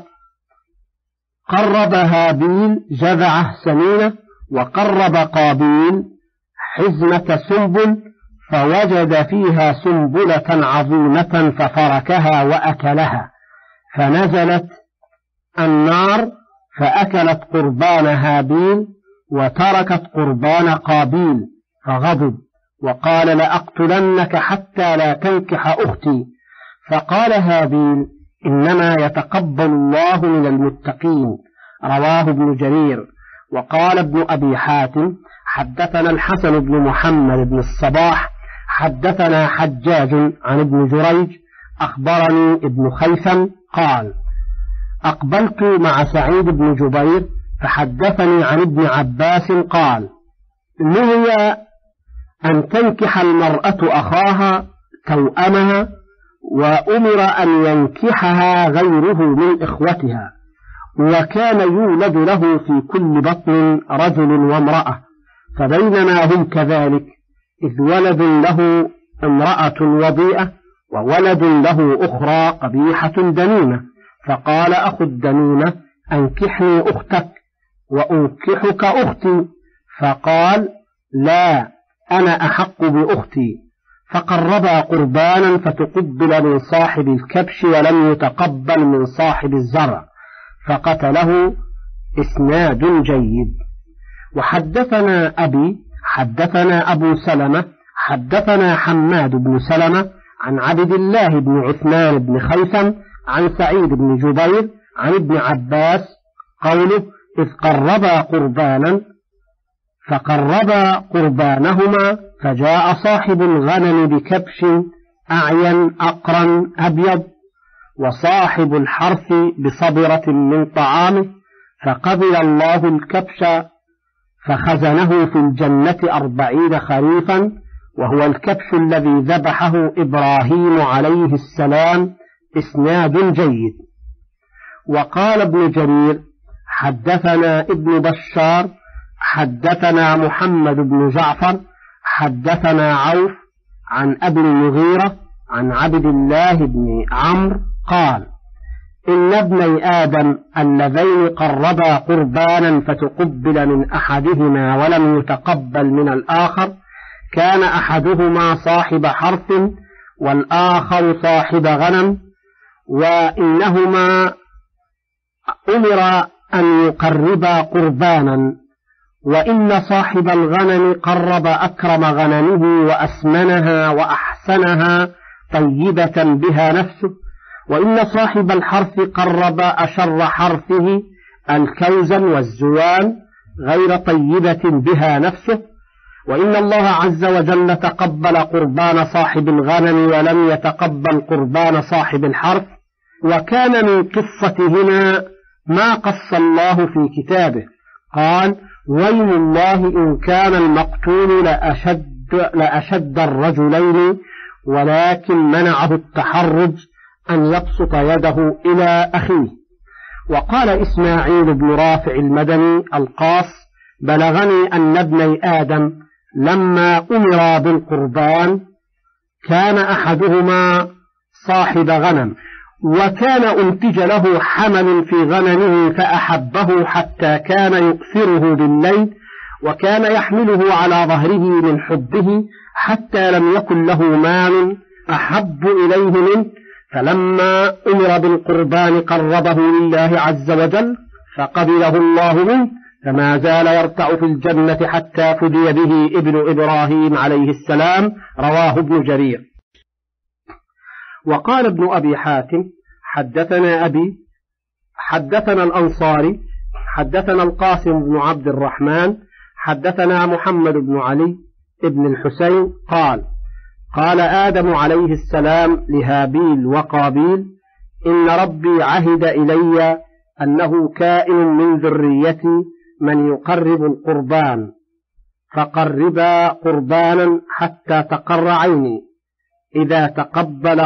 [SPEAKER 3] قرب هابيل جذعه سمينة، وقرب قابيل حزمة سنبل، فوجد فيها سنبلة عظيمة ففركها وأكلها، فنزلت النار فأكلت قربان هابيل وتركت قربان قابيل، فغضب وقال لأقتلنك حتى لا تنكح أختي. فقال هابيل إنما يتقبل الله من المتقين. رواه ابن جرير. وقال ابن أبي حاتم حدثنا الحسن بن محمد بن الصباح حدثنا حجاج عن ابن جريج أخبرني ابن خيثم قال أقبلت مع سعيد بن جبير فحدثني عن ابن عباس قال نهي أن تنكح المرأة أخاها توأمها، وأمر أن ينكحها غيره من إخوتها، وكان يولد له في كل بطن رجل وامرأة. فبينما هم كذلك إذ ولد له امرأة وضيئة وولد له أخرى قبيحة دنينة، فقال أخو الدنينة أنكحني أختك وأنكحك أختي، فقال لا أنا أحق بأختي. فقربا قربانا فتقبل من صاحب الكبش ولم يتقبل من صاحب الزرع، فقتله. إسناد جيد. وحدثنا أبي حدثنا أبو سلمة حدثنا حماد بن سلمة عن عبد الله بن عثمان بن خيثم عن سعيد بن جبير عن ابن عباس قوله إذ قربا قربانا فقربا قربانهما، فجاء صاحب الغنم بكبش أعين أقرن أبيض، وصاحب الحرث بصبرة من طعامه، فقبل الله الكبش فخزنه في الجنة أربعين خريفا، وهو الكبش الذي ذبحه إبراهيم عليه السلام. إسناد جيد. وقال ابن جرير حدثنا ابن بشار حدثنا محمد بن جعفر حدثنا عوف عن أبي المغيرة عن عبد الله بن عمرو قال إن ابني آدم اللذين قربا قربانا فتقبل من أحدهما ولم يتقبل من الآخر، كان أحدهما صاحب حرث والآخر صاحب غنم، وإنهما أمر أن يقربا قربانا، وإن صاحب الغنم قرب أكرم غنمه وأسمنها وأحسنها طيبة بها نفسه، وإن صاحب الحرث قرب أشر حرثه الكوزا والزوان غير طيبة بها نفسه، وإن الله عز وجل تقبل قربان صاحب الغنم ولم يتقبل قربان صاحب الحرث. وكان من قصتهما ما قص الله في كتابه، قال ويل الله إن كان المقتول لأشد, لأشد الرجلين، ولكن منعه التحرج أن يبسط يده إلى أخيه. وقال إسماعيل بن رافع المدني القاص بلغني أن ابني آدم لما أمر بالقربان كان أحدهما صاحب غنم، وكان أنتج له حمل في غنمه فأحبه حتى كان يؤثره بالليل، وكان يحمله على ظهره من حبه حتى لم يكن له مال أحب إليه منه، فلما أمر بالقربان قربه لله عز وجل فقبله الله منه، فما زال يرتع في الجنة حتى فدي به ابن إبراهيم عليه السلام. رواه ابن جرير. وقال ابن أبي حاتم حدثنا أبي حدثنا الأنصاري حدثنا القاسم بن عبد الرحمن حدثنا محمد بن علي ابن الحسين قال: قال آدم عليه السلام لهابيل وقابيل: إن ربي عهد إلي أنه كائن من ذريتي من يقرب القربان، فقربا قربانا حتى تقر عيني، إذا تقبل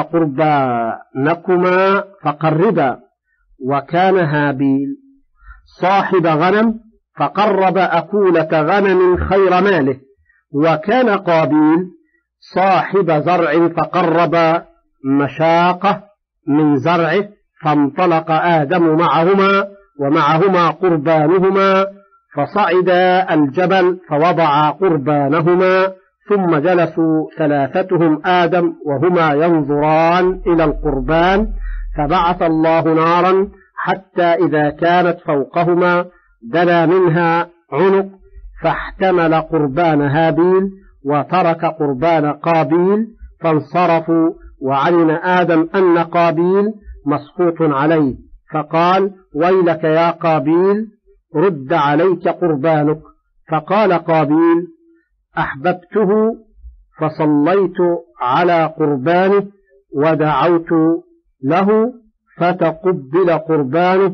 [SPEAKER 3] قربانكما فقربا. وكان هابيل صاحب غنم فقرب أكولة غنم خير ماله، وكان قابيل صاحب زرع فقرب مشاقة من زرعه، فانطلق آدم معهما ومعهما قربانهما، فصعدا الجبل فوضعا قربانهما، ثم جلسوا ثلاثتهم آدم وهما ينظران إلى القربان، فبعث الله نارا حتى إذا كانت فوقهما دنا منها عنق، فاحتمل قربان هابيل وترك قربان قابيل، فانصرفوا، وعلم آدم أن قابيل مسقوط عليه، فقال: ويلك يا قابيل، رد عليك قربانك. فقال قابيل: أحببته فصليت على قربانه ودعوت له فتقبل قربانه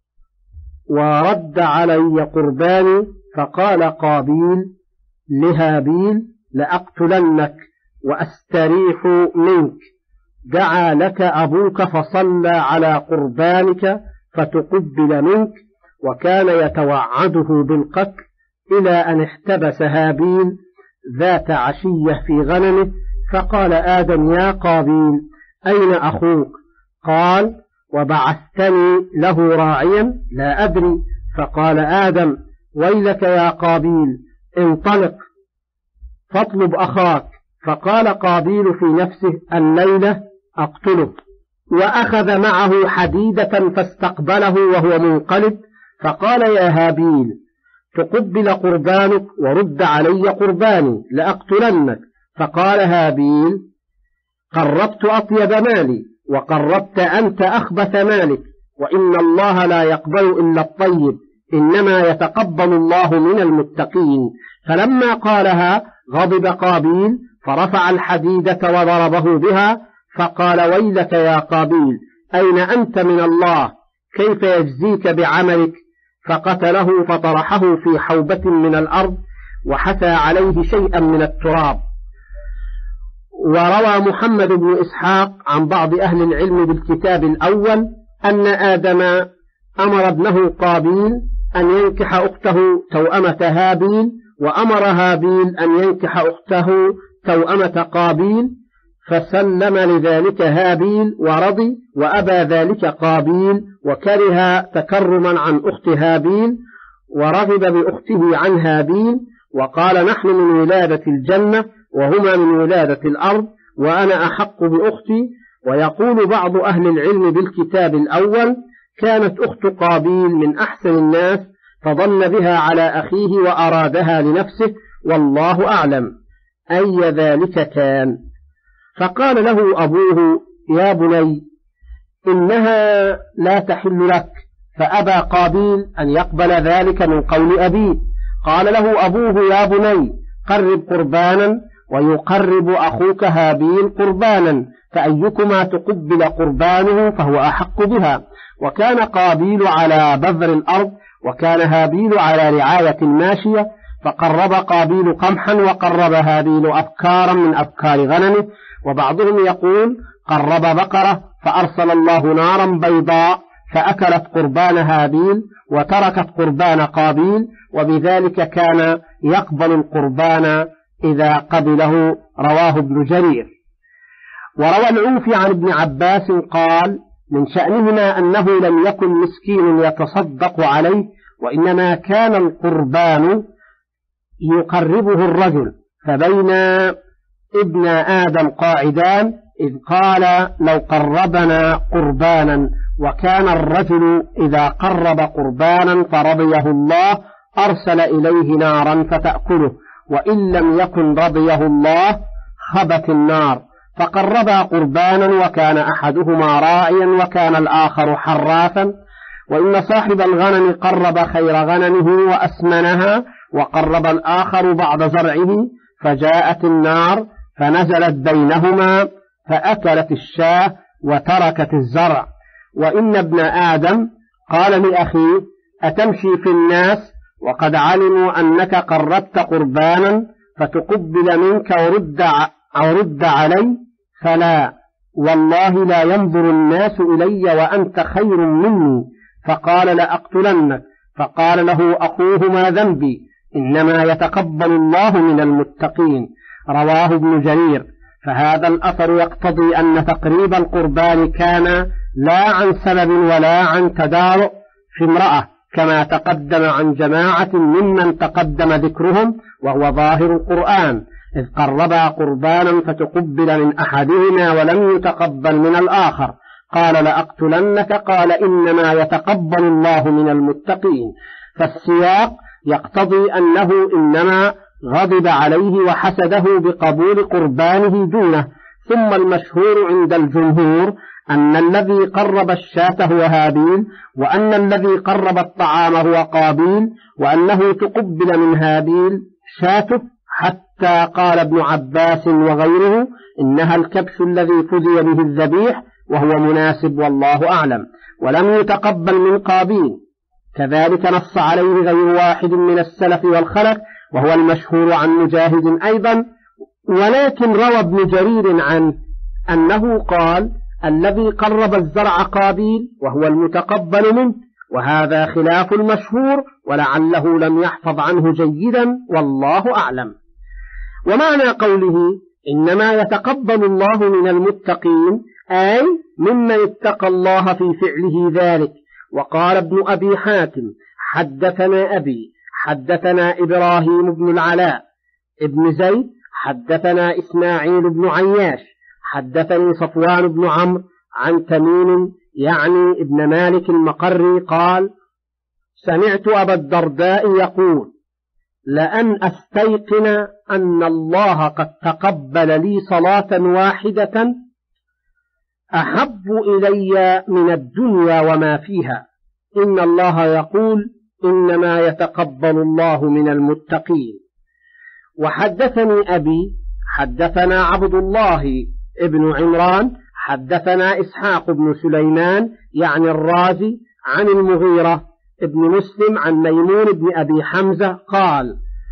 [SPEAKER 3] ورد علي قرباني. فقال قابيل لهابيل: لأقتلنك وأستريح منك. دعا لك أبوك فصلى على قربانك فتقبل منك، وكان يتوعده بالقتل إلى أن احتبس هابيل ذات عشية في غنمه. فقال آدم: يا قابيل، أين أخوك؟ قال: وبعثتني له راعيا؟ لا أدري. فقال آدم: ويلك يا قابيل، انطلق فاطلب أخاك. فقال قابيل في نفسه: الليلة أقتله. وأخذ معه حديدة فاستقبله وهو منقلب، فقال: يا هابيل، تقبل قربانك ورد علي قرباني، لأقتلنك. فقال هابيل: قربت أطيب مالي، وقربت أنت أخبث مالك، وإن الله لا يقبل إلا الطيب، إنما يتقبل الله من المتقين. فلما قالها غضب قابيل فرفع الحديدة وضربه بها، فقال: ويلك يا قابيل، أين أنت من الله؟ كيف يجزيك بعملك؟ فقتله فطرحه في حوبة من الأرض وحثى عليه شيئا من التراب. وروى محمد بن إسحاق عن بعض أهل العلم بالكتاب الأول أن آدم أمر ابنه قابيل أن ينكح أخته توأمة هابيل، وأمر هابيل أن ينكح أخته توأمة قابيل، فسلم لذلك هابيل ورضي، وأبى ذلك قابيل وكره تكرما عن أخت هابيل، ورغب بأخته عن هابيل، وقال: نحن من ولادة الجنة وهما من ولادة الأرض، وأنا أحق بأختي. ويقول بعض أهل العلم بالكتاب الأول: كانت أخت قابيل من أحسن الناس، فظن بها على أخيه وأرادها لنفسه، والله أعلم أي ذلك كان. فقال له أبوه: يا بني، إنها لا تحل لك. فأبى قابيل أن يقبل ذلك من قول أبيه. قال له أبوه: يا بني، قرب قربانا ويقرب أخوك هابيل قربانا، فأيكما تقبل قربانه فهو أحق بها. وكان قابيل على بذر الأرض، وكان هابيل على رعاية الماشية، فقرب قابيل قمحا وقرب هابيل أبكارا من أبكار غنمه. وبعضهم يقول: قرب بقرة فأرسل الله نارا بيضاء فأكلت قربان هابيل وتركت قربان قابيل، وبذلك كان يقبل القربان إذا قبله. رواه ابن جرير. وروى العوفي عن ابن عباس قال: من شأنهما أنه لم يكن مسكين يتصدق عليه، وإنما كان القربان يقربه الرجل. فبين ابن آدم قاعدان إذ قال: لو قربنا قربانا، وكان الرجل إذا قرب قربانا فرضيه الله أرسل إليه نارا فتأكله، وإن لم يكن رضيه الله خبت النار. فقربا قربانا، وكان أحدهما راعيا وكان الآخر حرافا. وإن صاحب الغنم قرب خير غنمه وأسمنها، وقرب الآخر بعض زرعه، فجاءت النار فنزلت بينهما فأكلت الشاة وتركت الزرع. وإن ابن آدم قال لأخيه: أتمشي في الناس وقد علموا أنك قربت قربانا فتقبل منك ورد, ورد علي؟ فلا، والله لا ينظر الناس إلي وأنت خير مني. فقال: لأقتلنك. فقال له أخوه: ما ذنبي؟ إنما يتقبل الله من المتقين. رواه ابن جرير. فهذا الأثر يقتضي أن تقريب القربان كان لا عن سبب ولا عن تدارؤ في امرأة، كما تقدم عن جماعة ممن تقدم ذكرهم، وهو ظاهر القرآن، إذ قربا قربانا فتقبل من أحدهما ولم يتقبل من الآخر. قال: لأقتلنك. قال: إنما يتقبل الله من المتقين. فالسياق يقتضي أنه إنما غضب عليه وحسده بقبول قربانه دونه. ثم المشهور عند الجمهور أن الذي قرب الشاة هو هابيل، وأن الذي قرب الطعام هو قابيل، وأنه تقبل من هابيل شاته، حتى قال ابن عباس وغيره: إنها الكبش الذي فدي به الذبيح، وهو مناسب والله أعلم. ولم يتقبل من قابيل. كذلك نص عليه غير واحد من السلف والخلف، وهو المشهور عن مجاهد أيضا. ولكن روى ابن جرير عنه أنه قال: الذي قرب الزرع قابيل، وهو المتقبل منه، وهذا خلاف المشهور، ولعله لم يحفظ عنه جيدا والله أعلم. ومعنى قوله إنما يتقبل الله من المتقين أي ممن اتقى الله في فعله ذلك. وقال ابن أبي حاتم: حدثنا أبي حدثنا إبراهيم بن العلاء ابن زيد حدثنا إسماعيل بن عياش حدثني صفوان بن عمرو عن تميم يعني ابن مالك المقري قال: سمعت أبا الدرداء يقول: لأن أستيقن أن الله قد تقبل لي صلاة واحدة أحب إلي من الدنيا وما فيها. إن الله يقول: إنما يتقبل الله من المتقين. وحدثني أبي حدثنا عبد الله ابن عمران حدثنا إسحاق بن سليمان يعني الرازي عن المغيرة ابن مسلم عن ميمون بن أبي حمزة قال: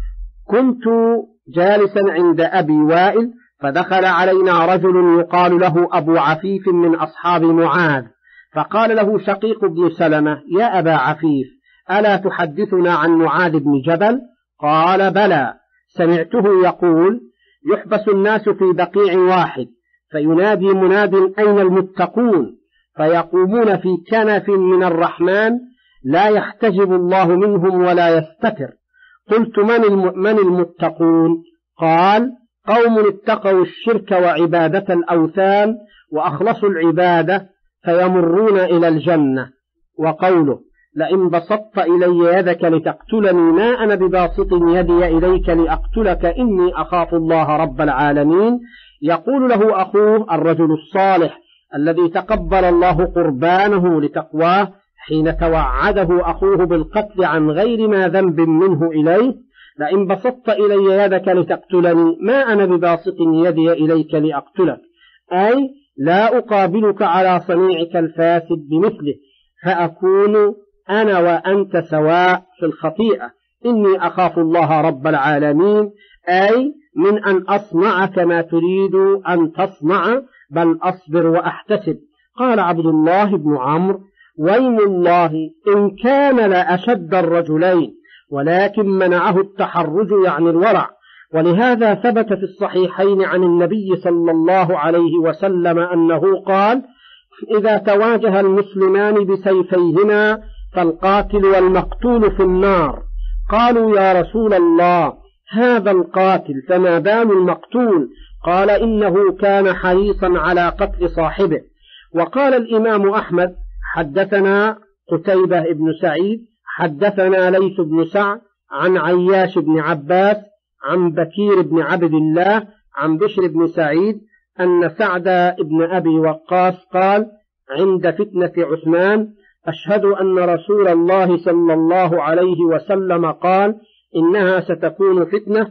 [SPEAKER 3] كنت جالسا عند أبي وائل فدخل علينا رجل يقال له أبو عفيف من أصحاب معاذ، فقال له شقيق بن سلمة: يا أبا عفيف، ألا تحدثنا عن معاذ بن جبل؟ قال: بلى، سمعته يقول: يحبس الناس في بقيع واحد فينادي مناد: أين المتقون؟ فيقومون في كنف من الرحمن لا يحتجب الله منهم ولا يستتر. قلت: من المتقون؟ قال: قوم اتقوا الشرك وعبادة الأوثان وأخلصوا العبادة فيمرون إلى الجنة. وقوله: لئن بسطت إلي يدك لتقتلني ما أنا بباسط يدي إليك لأقتلك إني أخاف الله رب العالمين. يقول له أخوه الرجل الصالح الذي تقبل الله قربانه لتقواه حين توعده أخوه بالقتل عن غير ما ذنب منه إليه: لئن بسطت إلي يدك لتقتلني ما أنا بباسط يدي إليك لأقتلك، أي لا أقابلك على صنيعك الفاسد بمثله، فأكون أنا وأنت سواء في الخطيئة. إني أخاف الله رب العالمين، أي من أن أصنع كما تريد أن تصنع، بل أصبر وأحتسب. قال عبد الله بن عمرو: ويم الله إن كان لأشد الرجلين، ولكن منعه التحرج يعني الورع. ولهذا ثبت في الصحيحين عن النبي صلى الله عليه وسلم أنه قال: إذا تواجه المسلمان بسيفيهما فالقاتل والمقتول في النار. قالوا: يا رسول الله، هذا القاتل فما بال المقتول؟ قال: إنه كان حريصا على قتل صاحبه. وقال الإمام أحمد: حدثنا قتيبة بن سعيد حدثنا ليث بن سعد عن عياش بن عباس عن بكير بن عبد الله عن بشر بن سعيد أن سعد بن أبي وقاص قال عند فتنة عثمان: أشهد أن رسول الله صلى الله عليه وسلم قال: إنها ستكون فتنة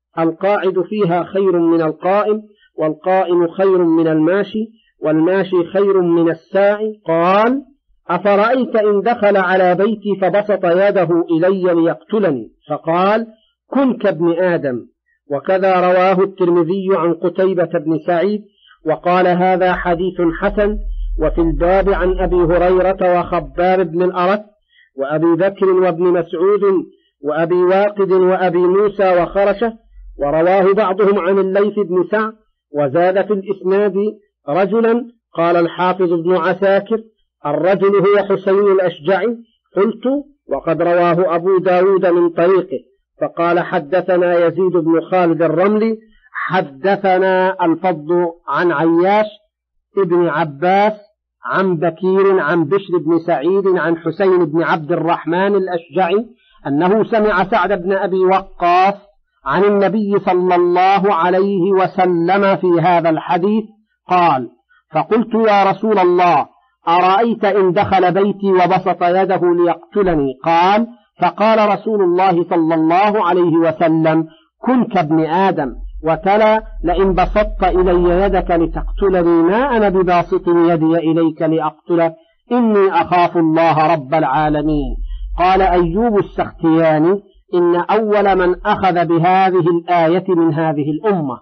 [SPEAKER 3] القاعد فيها خير من القائم، والقائم خير من الماشي، والماشي خير من الساعي. قال: أفرأيت إن دخل على بيتي فبسط يده إلي ليقتلني، فقال: كن كابن آدم. وكذا رواه الترمذي عن قتيبة بن سعيد وقال: هذا حديث حسن. وفي الباب عن أبي هريرة وخباب بن الأرت وأبي بكر وابن مسعود وأبي واقد وأبي موسى وخرشة. ورواه بعضهم عن الليث بن سعد وزاد في الإسناد رجلا. قال الحافظ ابن عساكر: الرجل هو حسين الأشجعي. قلت: وقد رواه أبو داود من طريقه. فقال: حدثنا يزيد بن خالد الرملي حدثنا الفضل عن عياش ابن عباس عن بكير عن بشر بن سعيد عن حسين بن عبد الرحمن الأشجعي أنه سمع سعد بن أبي وقاص عن النبي صلى الله عليه وسلم في هذا الحديث قال: فقلت: يا رسول الله، أرأيت إن دخل بيتي وبسط يده ليقتلني؟ قال: فقال رسول الله صلى الله عليه وسلم: كن كابن آدم. وتلا: لئن بسطت إلي يدك لتقتلني ما أنا بباسط يدي إليك لأقتلك، إني أخاف الله رب العالمين. قال أيوب السختياني: إن أول من أخذ بهذه الآية من هذه الأمة.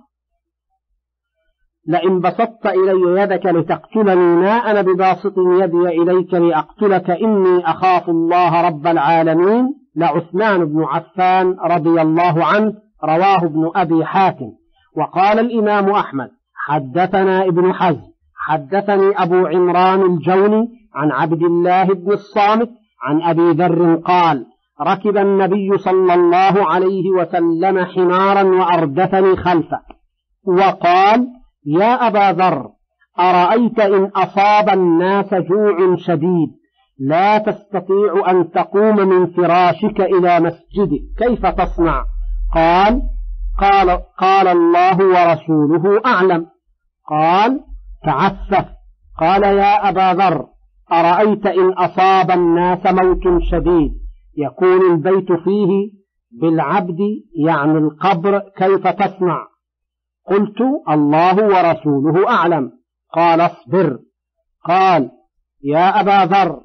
[SPEAKER 3] لئن بسطت إلي يدك لتقتلني ما أنا بباسط يدي إليك لأقتلك، إني أخاف الله رب العالمين، لعثمان بن عفان رضي الله عنه. رواه ابن أبي حاتم. وقال الإمام أحمد: حدثنا ابن حزم حدثني أبو عمران الجوني عن عبد الله بن الصامت عن أبي ذر قال: ركب النبي صلى الله عليه وسلم حمارا وأردفني خلفه، وقال: يا أبا ذر، أرأيت إن أصاب الناس جوع شديد لا تستطيع أن تقوم من فراشك إلى مسجدك، كيف تصنع؟ قال: قال, قال الله ورسوله أعلم. قال: تعفف. قال: يا أبا ذر، أرأيت إن أصاب الناس موت شديد يكون البيت فيه بالعبد يعني القبر، كيف تصنع؟ قلت: الله ورسوله أعلم. قال: اصبر. قال: يا أبا ذر،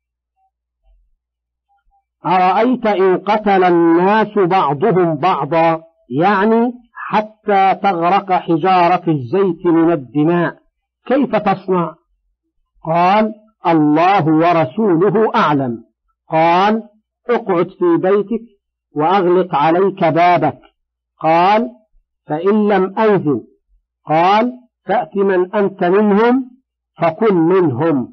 [SPEAKER 3] أرأيت إن قتل الناس بعضهم بعضا يعني حتى تغرق حجارة الزيت من الدماء، كيف تصنع؟ قال: الله ورسوله أعلم. قال: اقعد في بيتك وأغلق عليك بابك. قال: فإن لم أنزل؟ قال: فأت من أنت منهم فكن منهم.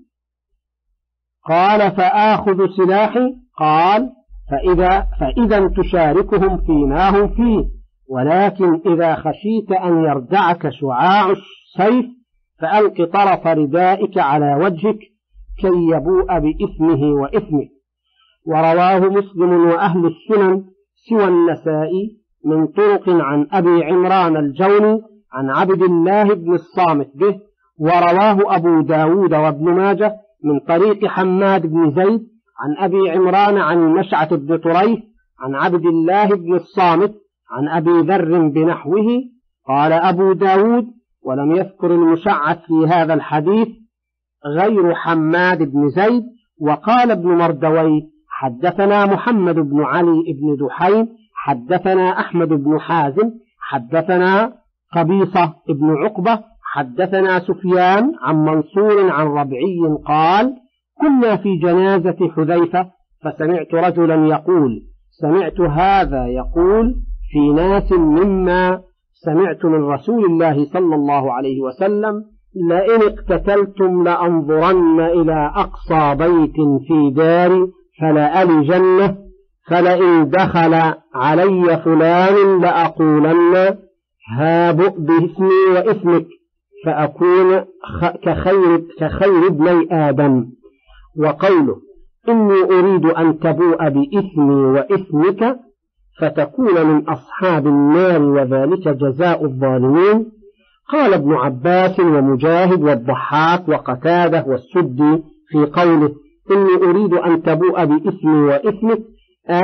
[SPEAKER 3] قال: فآخذ سلاحي؟ قال: فإذا, فإذا تشاركهم فيما هم فيه، ولكن إذا خشيت أن يردعك شعاع السيف فألق طرف ردائك على وجهك كي يبوء بإثمه وإثمك. ورواه مسلم وأهل السنن سوى النسائي من طرق عن أبي عمران الجوني عن عبد الله بن الصامت به. ورواه أبو داود وابن ماجه من طريق حماد بن زيد عن أبي عمران عن المشعة بن طريف عن عبد الله بن الصامت عن أبي ذر بنحوه. قال أبو داود: ولم يذكر المشعة في هذا الحديث غير حماد بن زيد. وقال ابن مردويه: حدثنا محمد بن علي بن دحيم حدثنا أحمد بن حازم حدثنا قبيصة بن عقبة حدثنا سفيان عن منصور عن ربعي قال: كنا في جنازة حذيفة فسمعت رجلا يقول: سمعت هذا يقول في ناس مما سمعت من رسول الله صلى الله عليه وسلم: لئن اقتتلتم لأنظرن إلى أقصى بيت في داري فلألجنه، فلئن دخل علي فلان لأقولن هابؤ باسمي واسمك فأكون كخير, كخير ابني آدم. وقوله: إني أريد أن تبوء بإثمي وإثمك فتكون من أصحاب النار وذلك جزاء الظالمين. قال ابن عباس ومجاهد والضحاك وقتاده والسدي في قوله: إني أريد أن تبوء بإثمي وإثمك، أي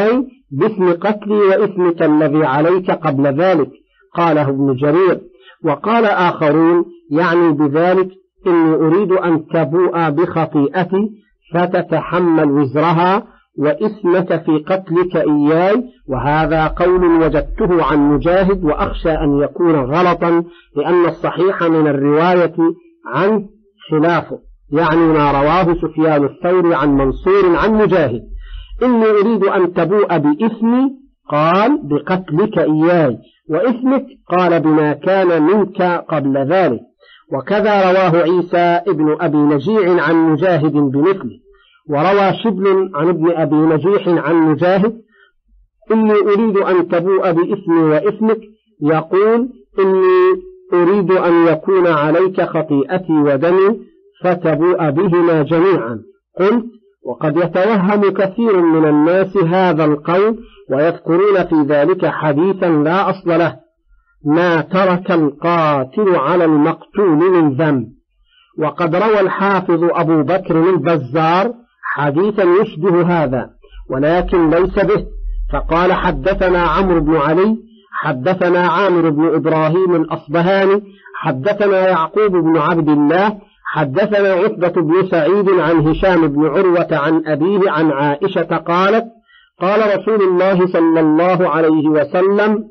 [SPEAKER 3] باسم قتلي وإثمك الذي عليك قبل ذلك، قاله ابن جرير. وقال آخرون يعني بذلك إني أريد أن تبوء بخطيئتي فتتحمل وزرها وإثمك في قتلك إياي، وهذا قول وجدته عن مجاهد وأخشى أن يكون غلطا، لأن الصحيح من الرواية عن خلافه، يعني ما رواه سفيان الثوري عن منصور عن مجاهد. إني أريد أن تبوء بإثمي قال بقتلك إياي، وإثمك قال بما كان منك قبل ذلك. وكذا رواه عيسى ابن أبي نجيع عن مجاهد بمثله. وروى شبل عن ابن أبي نجيح عن مجاهد إني أريد أن تبوء بإثمي وإثمك، يقول إني أريد أن يكون عليك خطيئتي ودمي فتبوء بهما جميعا. قلت وقد يتوهم كثير من الناس هذا القول ويذكرون في ذلك حديثا لا أصل له، ما ترك القاتل على المقتول من ذنب. وقد روى الحافظ أبو بكر البزار حديثا يشبه هذا ولكن ليس به، فقال حدثنا عمرو بن علي حدثنا عامر بن إبراهيم الأصبهاني حدثنا يعقوب بن عبد الله حدثنا عتبة بن سعيد عن هشام بن عروة عن أبيه عن عائشة قالت قال رسول الله صلى الله عليه وسلم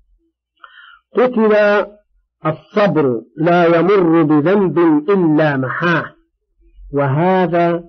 [SPEAKER 3] قتل الصبر لا يمر بذنب إلا محاه، وهذا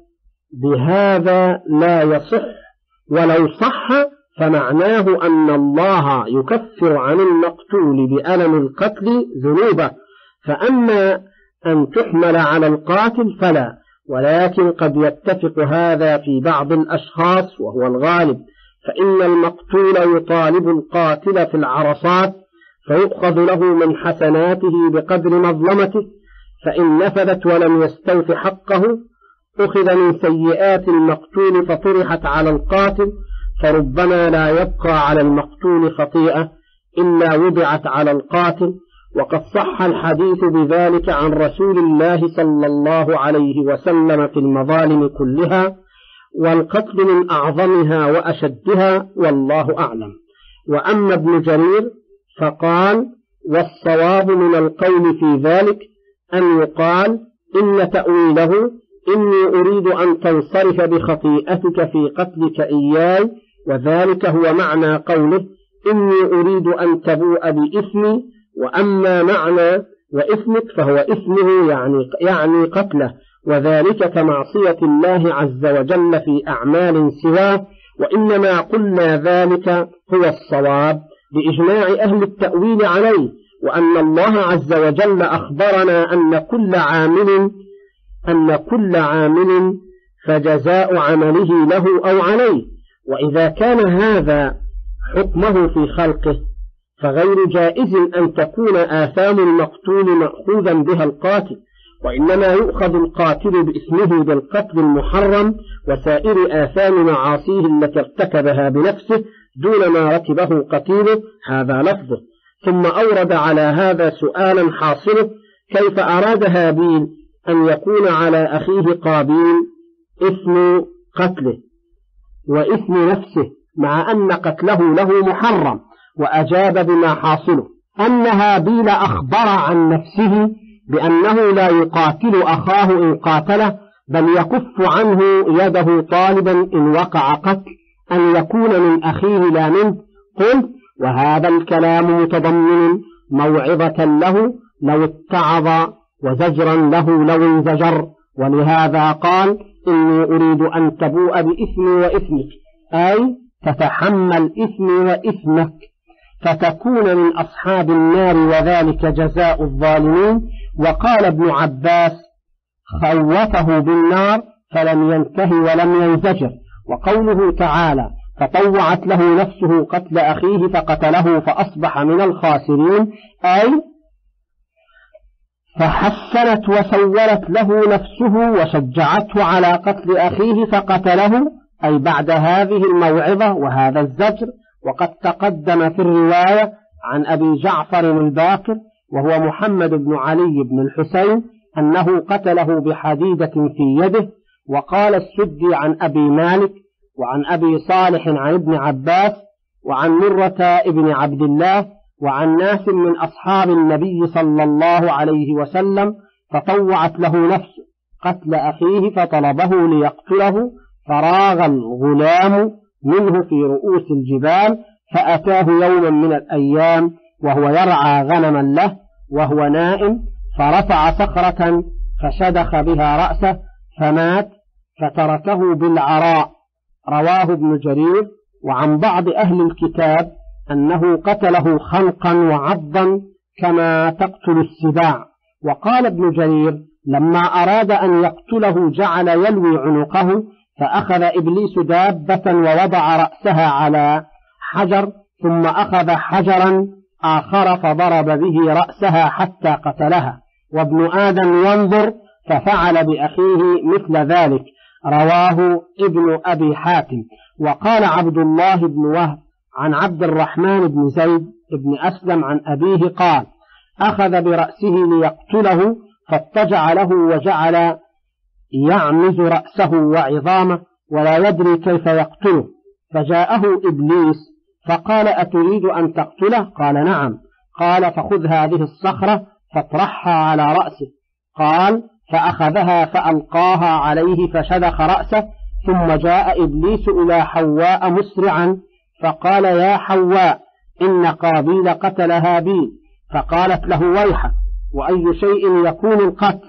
[SPEAKER 3] بهذا لا يصح، ولو صح فمعناه أن الله يكفر عن المقتول بألم القتل ذنوبه، فأما أن تحمل على القاتل فلا، ولكن قد يتفق هذا في بعض الأشخاص وهو الغالب، فإن المقتول يطالب القاتل في العرصات فيؤخذ له من حسناته بقدر مظلمته، فإن نفذت ولم يستوف حقه أخذ من سيئات المقتول فطرحت على القاتل، فربما لا يبقى على المقتول خطيئة إلا وضعت على القاتل. وقد صح الحديث بذلك عن رسول الله صلى الله عليه وسلم في المظالم كلها، والقتل من أعظمها وأشدها والله أعلم. وأما ابن جرير فقال والصواب من القول في ذلك أن يقال إن تأويله إني أريد أن تنصرف بخطيئتك في قتلك إياي، وذلك هو معنى قوله إني أريد أن تبوء بإثمي. وأما معنى وإثمك فهو إثمه يعني, يعني قتله، وذلك كمعصية الله عز وجل في أعمال سواه، وإنما قلنا ذلك هو الصواب بإجماع أهل التأويل عليه، وأن الله عز وجل أخبرنا أن كل عامل أن كل عامل فجزاء عمله له أو عليه، وإذا كان هذا حكمه في خلقه فغير جائز أن تكون آثام المقتول مأخوذا بها القاتل، وإنما يؤخذ القاتل باسمه بالقتل المحرم وسائر آثام معاصيه التي ارتكبها بنفسه دون ما ركبه قتيله، هذا لفظه. ثم أورد على هذا سؤالا حاصله كيف أراد هابيل أن يكون على أخيه قابيل اسم قتله واسم نفسه مع أن قتله له محرم، وأجاب بما حاصله أن هابيل أخبر عن نفسه بأنه لا يقاتل أخاه إن قاتله، بل يكف عنه يده طالبا إن وقع قتل أن يكون من أخيه لا منه. قلت وهذا الكلام متضمن موعظة له لو اتعظ وزجرا له لو انزجر، ولهذا قال إني أريد أن تبوء بإثمي وإثمك، أي تتحمل إثمي وإثمك فتكون من أصحاب النار، وذلك جزاء الظالمين. وقال ابن عباس خوفه بالنار فلم ينتهي ولم ينزجر. وقوله تعالى فطوعت له نفسه قتل أخيه فقتله فأصبح من الخاسرين، أي فحسنت وسولت له نفسه وشجعته على قتل أخيه فقتله، أي بعد هذه الموعظة وهذا الزجر. وقد تقدم في الرواية عن أبي جعفر الباقر وهو محمد بن علي بن الحسين أنه قتله بحديدة في يده. وقال السدي عن أبي مالك وعن أبي صالح عن ابن عباس وعن مرة ابن عبد الله وعن ناس من أصحاب النبي صلى الله عليه وسلم فطوعت له نفسه قتل أخيه فطلبه ليقتله فراغ الغلام منه في رؤوس الجبال فأتاه يوما من الأيام وهو يرعى غنما له وهو نائم فرفع صخرة فشدخ بها رأسه فمات فتركه بالعراء. رواه ابن جرير. وعن بعض أهل الكتاب أنه قتله خنقا وعضا كما تقتل السباع. وقال ابن جرير لما أراد أن يقتله جعل يلوي عنقه فأخذ إبليس دابة ووضع رأسها على حجر ثم أخذ حجرا آخر فضرب به رأسها حتى قتلها وابن آدم ينظر ففعل بأخيه مثل ذلك. رواه ابن أبي حاتم. وقال عبد الله بن وهب عن عبد الرحمن بن زيد بن أسلم عن أبيه قال أخذ برأسه ليقتله فاتجع له وجعل يعمز رأسه وعظامه ولا يدري كيف يقتله فجاءه إبليس فقال أتريد أن تقتله؟ قال نعم. قال فخذ هذه الصخرة فاطرحها على رأسه. قال فأخذها فألقاها عليه فشدخ رأسه. ثم جاء إبليس إلى حواء مسرعا فقال يا حواء إن قابيل قتل هابيل. فقالت له ويحك وأي شيء يكون القتل؟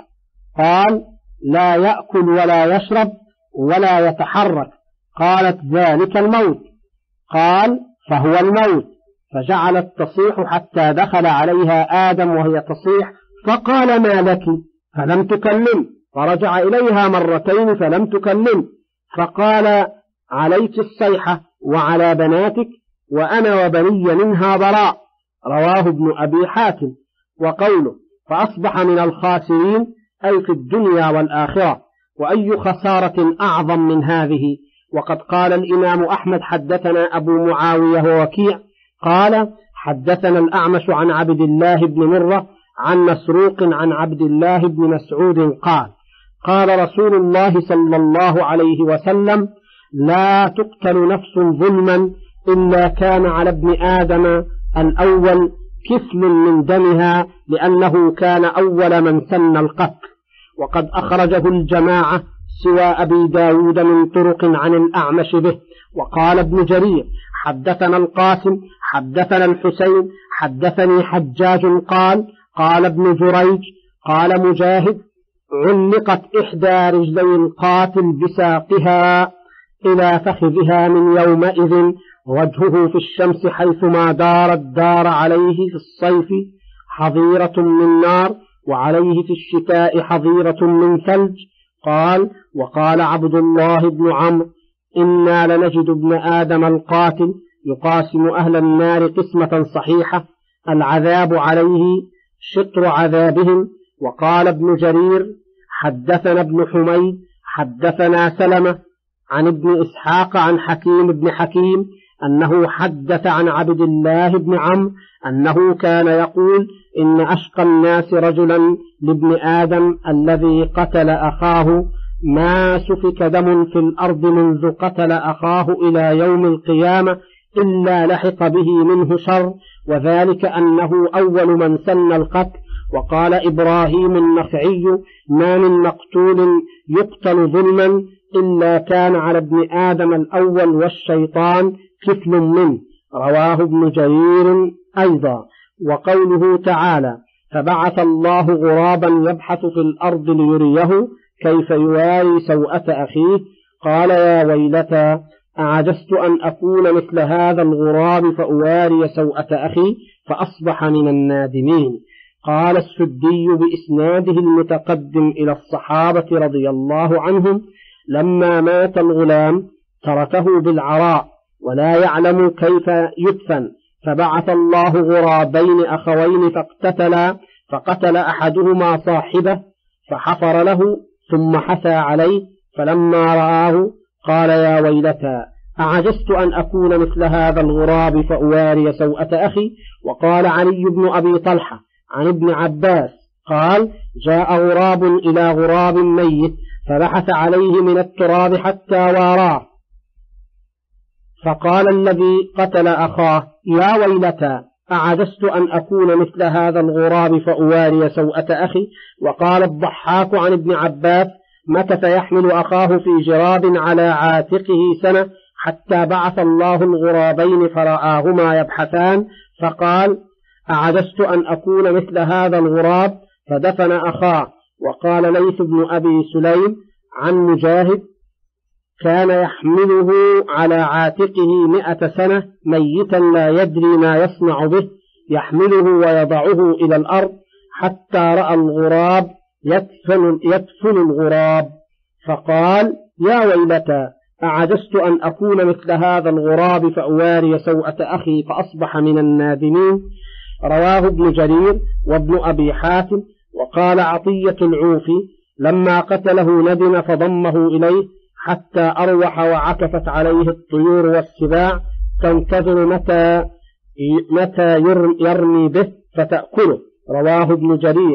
[SPEAKER 3] قال لا يأكل ولا يشرب ولا يتحرك. قالت ذلك الموت. قال فهو الموت. فجعلت تصيح حتى دخل عليها آدم وهي تصيح فقال ما لك فلم تكلم فرجع إليها مرتين فلم تكلم فقال عليك الصيحة وعلى بناتك وأنا وبني منها براء. رواه ابن أبي حاتم. وقوله فأصبح من الخاسرين أي في الدنيا والآخرة. وأي خسارة أعظم من هذه؟ وقد قال الإمام أحمد حدثنا أبو معاوية ووكيع قال حدثنا الأعمش عن عبد الله بن مرة عن مسروق عن عبد الله بن مسعود قال قال رسول الله صلى الله عليه وسلم لا تقتل نفس ظلما إلا كان على ابن آدم الأول كفل من دمها لأنه كان أول من سن القتل. وقد أخرجه الجماعة سوى أبي داود من طرق عن الأعمش به. وقال ابن جرير حدثنا القاسم حدثنا الحسين حدثني حجاج قال قال ابن جريج قال مجاهد علقت إحدى رجلي القاتل بساقها إلى فخذها من يومئذ وجهه في الشمس حيثما دارت دار عليه في الصيف حظيرة من نار وعليه في الشتاء حظيرة من ثلج. قال وقال عبد الله بن عمرو إنا لنجد ابن آدم القاتل يقاسم أهل النار قسمة صحيحة العذاب عليه شطر عذابهم. وقال ابن جرير حدثنا ابن حميد حدثنا سلمة عن ابن إسحاق عن حكيم بن حكيم أنه حدث عن عبد الله بن عمرو أنه كان يقول إن أشقى الناس رجلا لابن آدم الذي قتل أخاه ما سفك دم في الأرض منذ قتل أخاه إلى يوم القيامة إلا لحق به منه شر وذلك أنه أول من سن القتل. وقال إبراهيم النخعي ما من مقتول يقتل ظلما إلا كان على ابن آدم الأول والشيطان كفل منه. رواه ابن جرير أيضا. وقوله تعالى فبعث الله غرابا يبحث في الأرض ليريه كيف يواري سوءة أخيه قال يا ويلتى أعجزت أن أكون مثل هذا الغراب فأواري سوءة أخي فأصبح من النادمين. قال السدي بإسناده المتقدم إلى الصحابة رضي الله عنهم لما مات الغلام تركه بالعراء ولا يعلم كيف يدفن فبعث الله غرابين أخوين فاقتتلا فقتل أحدهما صاحبه فحفر له ثم حثى عليه فلما رآه قال يا ويلتى أعجزت أن أكون مثل هذا الغراب فأواري سوءة أخي. وقال علي بن أبي طلحة عن ابن عباس قال جاء غراب إلى غراب ميت فبحث عليه من التراب حتى واراه فقال الذي قتل أخاه: يا ويلتى أعجزت أن أكون مثل هذا الغراب فأواري سوءة أخي. وقال الضحاك عن ابن عباس: مكث يحمل أخاه في جراب على عاتقه سنة حتى بعث الله الغرابين فرآهما يبحثان، فقال: أعجزت أن أكون مثل هذا الغراب فدفن أخاه. وقال ليث بن أبي سليم عن مجاهد: كان يحمله على عاتقه مئة سنة ميتا لا يدري ما يصنع به، يحمله ويضعه إلى الأرض حتى رأى الغراب يدفن, يدفن الغراب، فقال: يا ويلتى أعجزت أن أكون مثل هذا الغراب فأواري سوءة أخي فأصبح من النادمين. رواه ابن جرير وابن أبي حاتم. وقال عطية العوفي: لما قتله ندم فضمه إليه حتى أروح وعكفت عليه الطيور والسباع تنتظر متى متى يرمي به فتأكله. رواه ابن جرير.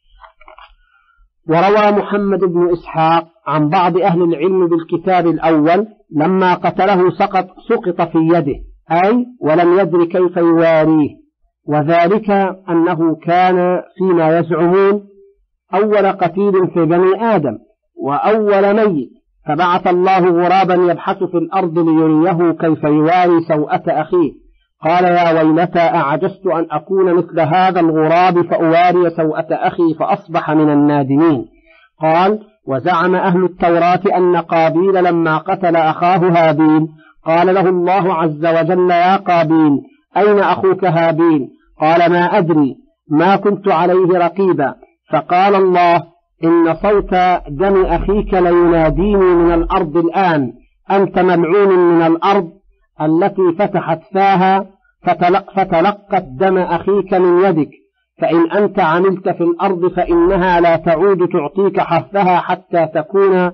[SPEAKER 3] وروى محمد بن إسحاق عن بعض أهل العلم بالكتاب الأول: لما قتله سقط سقط في يده، أي ولم يدر كيف يواريه، وذلك أنه كان فيما يزعمون أول قتيل في بني آدم وأول ميت، فبعث الله غرابا يبحث في الأرض ليريه كيف يواري سوءة أخيه. قال: يا ويلتى أعجزت أن أكون مثل هذا الغراب فأواري سوءة أخي فأصبح من النادمين. قال: وزعم أهل التوراة أن قابيل لما قتل أخاه هابيل قال له الله عز وجل: يا قابيل أين أخوك هابيل؟ قال: ما أدري، ما كنت عليه رقيبا. فقال الله: إن صوت دم أخيك ليناديني من الأرض الآن، أنت ملعون من الأرض التي فتحت فاها فتلق فتلقت دم أخيك من يدك، فإن أنت عملت في الأرض فإنها لا تعود تعطيك حرثها حتى تكون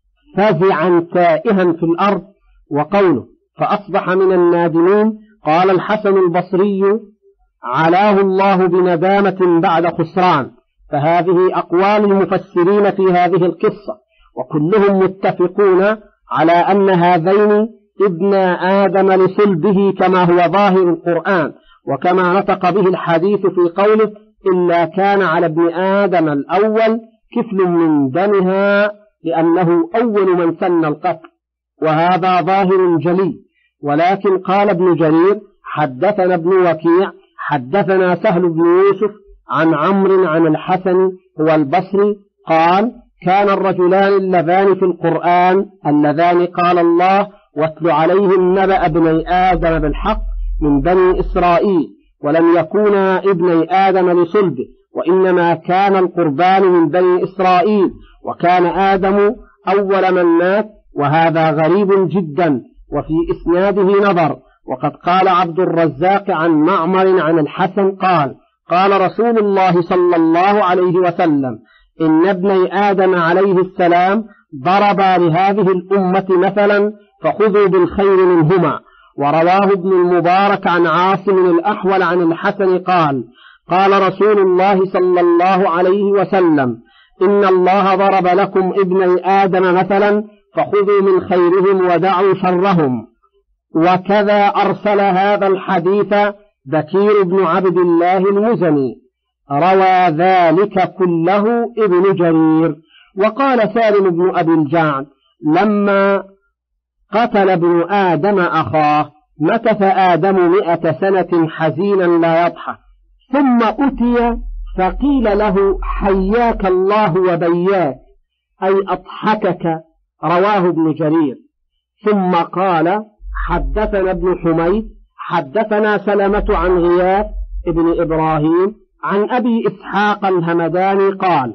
[SPEAKER 3] فزعا تائها في الأرض. وقوله: فأصبح من النادمين، قال الحسن البصري: علاه الله بندامة بعد خسران. فهذه أقوال المفسرين في هذه القصة، وكلهم متفقون على أن هذين ابن آدم لصلبه كما هو ظاهر القرآن، وكما نطق به الحديث في قوله: إلا كان على ابن آدم الأول كفل من دمها، لأنه أول من سن القتل، وهذا ظاهر جلي. ولكن قال ابن جرير: حدثنا ابن وكيع حدثنا سهل بن يوسف عن عمرو عن الحسن هو البصري قال: كان الرجلان اللذان في القرآن اللذان قال الله: واتل عليهم نبأ ابني آدم بالحق من بني إسرائيل، ولم يكونا ابني آدم لصلبه، وإنما كان القربان من بني إسرائيل، وكان آدم أول من مات، وهذا غريب جدا، وفي إسناده نظر. وقد قال عبد الرزاق عن معمر عن الحسن قال: قال رسول الله صلى الله عليه وسلم: إن ابني آدم عليه السلام ضربا لهذه الأمة مثلا فخذوا بالخير منهما. ورواه ابن المبارك عن عاصم الأحول عن الحسن قال: قال رسول الله صلى الله عليه وسلم: إن الله ضرب لكم ابني آدم مثلا فخذوا من خيرهم ودعوا شرهم. وكذا أرسل هذا الحديث بكير بن عبد الله المزني، روى ذلك كله ابن جرير. وقال سالم بن أبي الجعد: لما قتل ابن آدم أخاه مكث آدم مئة سنة حزينا لا يضحك، ثم أتي فقيل له: حياك الله وبياك، أي أضحكك. رواه ابن جرير. ثم قال: حدثنا ابن حميد حدثنا سلمة عن غياث ابن إبراهيم عن أبي إسحاق الهمداني قال: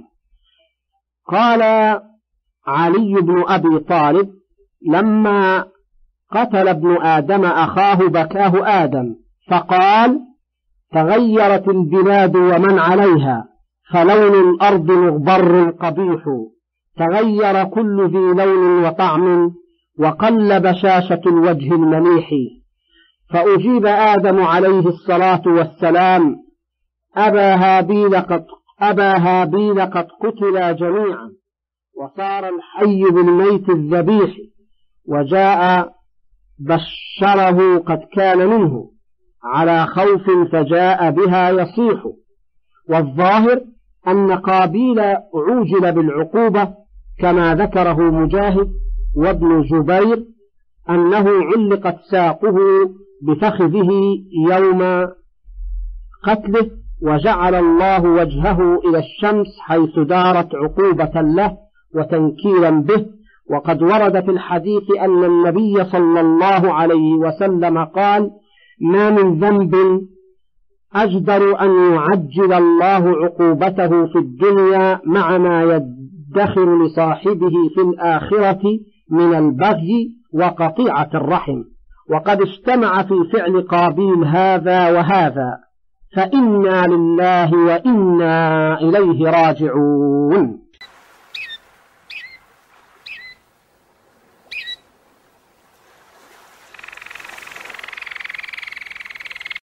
[SPEAKER 3] قال علي بن أبي طالب: لما قتل ابن آدم أخاه بكاه آدم، فقال: تغيرت البلاد ومن عليها، فلون الأرض مغبر قبيح، تغير كل ذي لون وطعم، وقل بشاشة الوجه المليح. فأجيب آدم عليه الصلاة والسلام: أبا هابيل قد, أبا هابيل قد قتلا جميعا، وصار الحي بالميت الذبيح. وجاء بشره قد كان منه على خوف فجاء بها يصيح. والظاهر أن قابيل عوجل بالعقوبة كما ذكره مجاهد وابن جبير أنه علقت ساقه بفخذه يوم قتله وجعل الله وجهه إلى الشمس حيث دارت عقوبة له وتنكيلا به. وقد ورد في الحديث أن النبي صلى الله عليه وسلم قال: ما من ذنب أجدر أن يعجل الله عقوبته في الدنيا مع ما يدخر لصاحبه في الآخرة من البغي وقطيعة الرحم. وقد اجتمع في فعل قابيل هذا وهذا، فإنا لله وإنا إليه راجعون.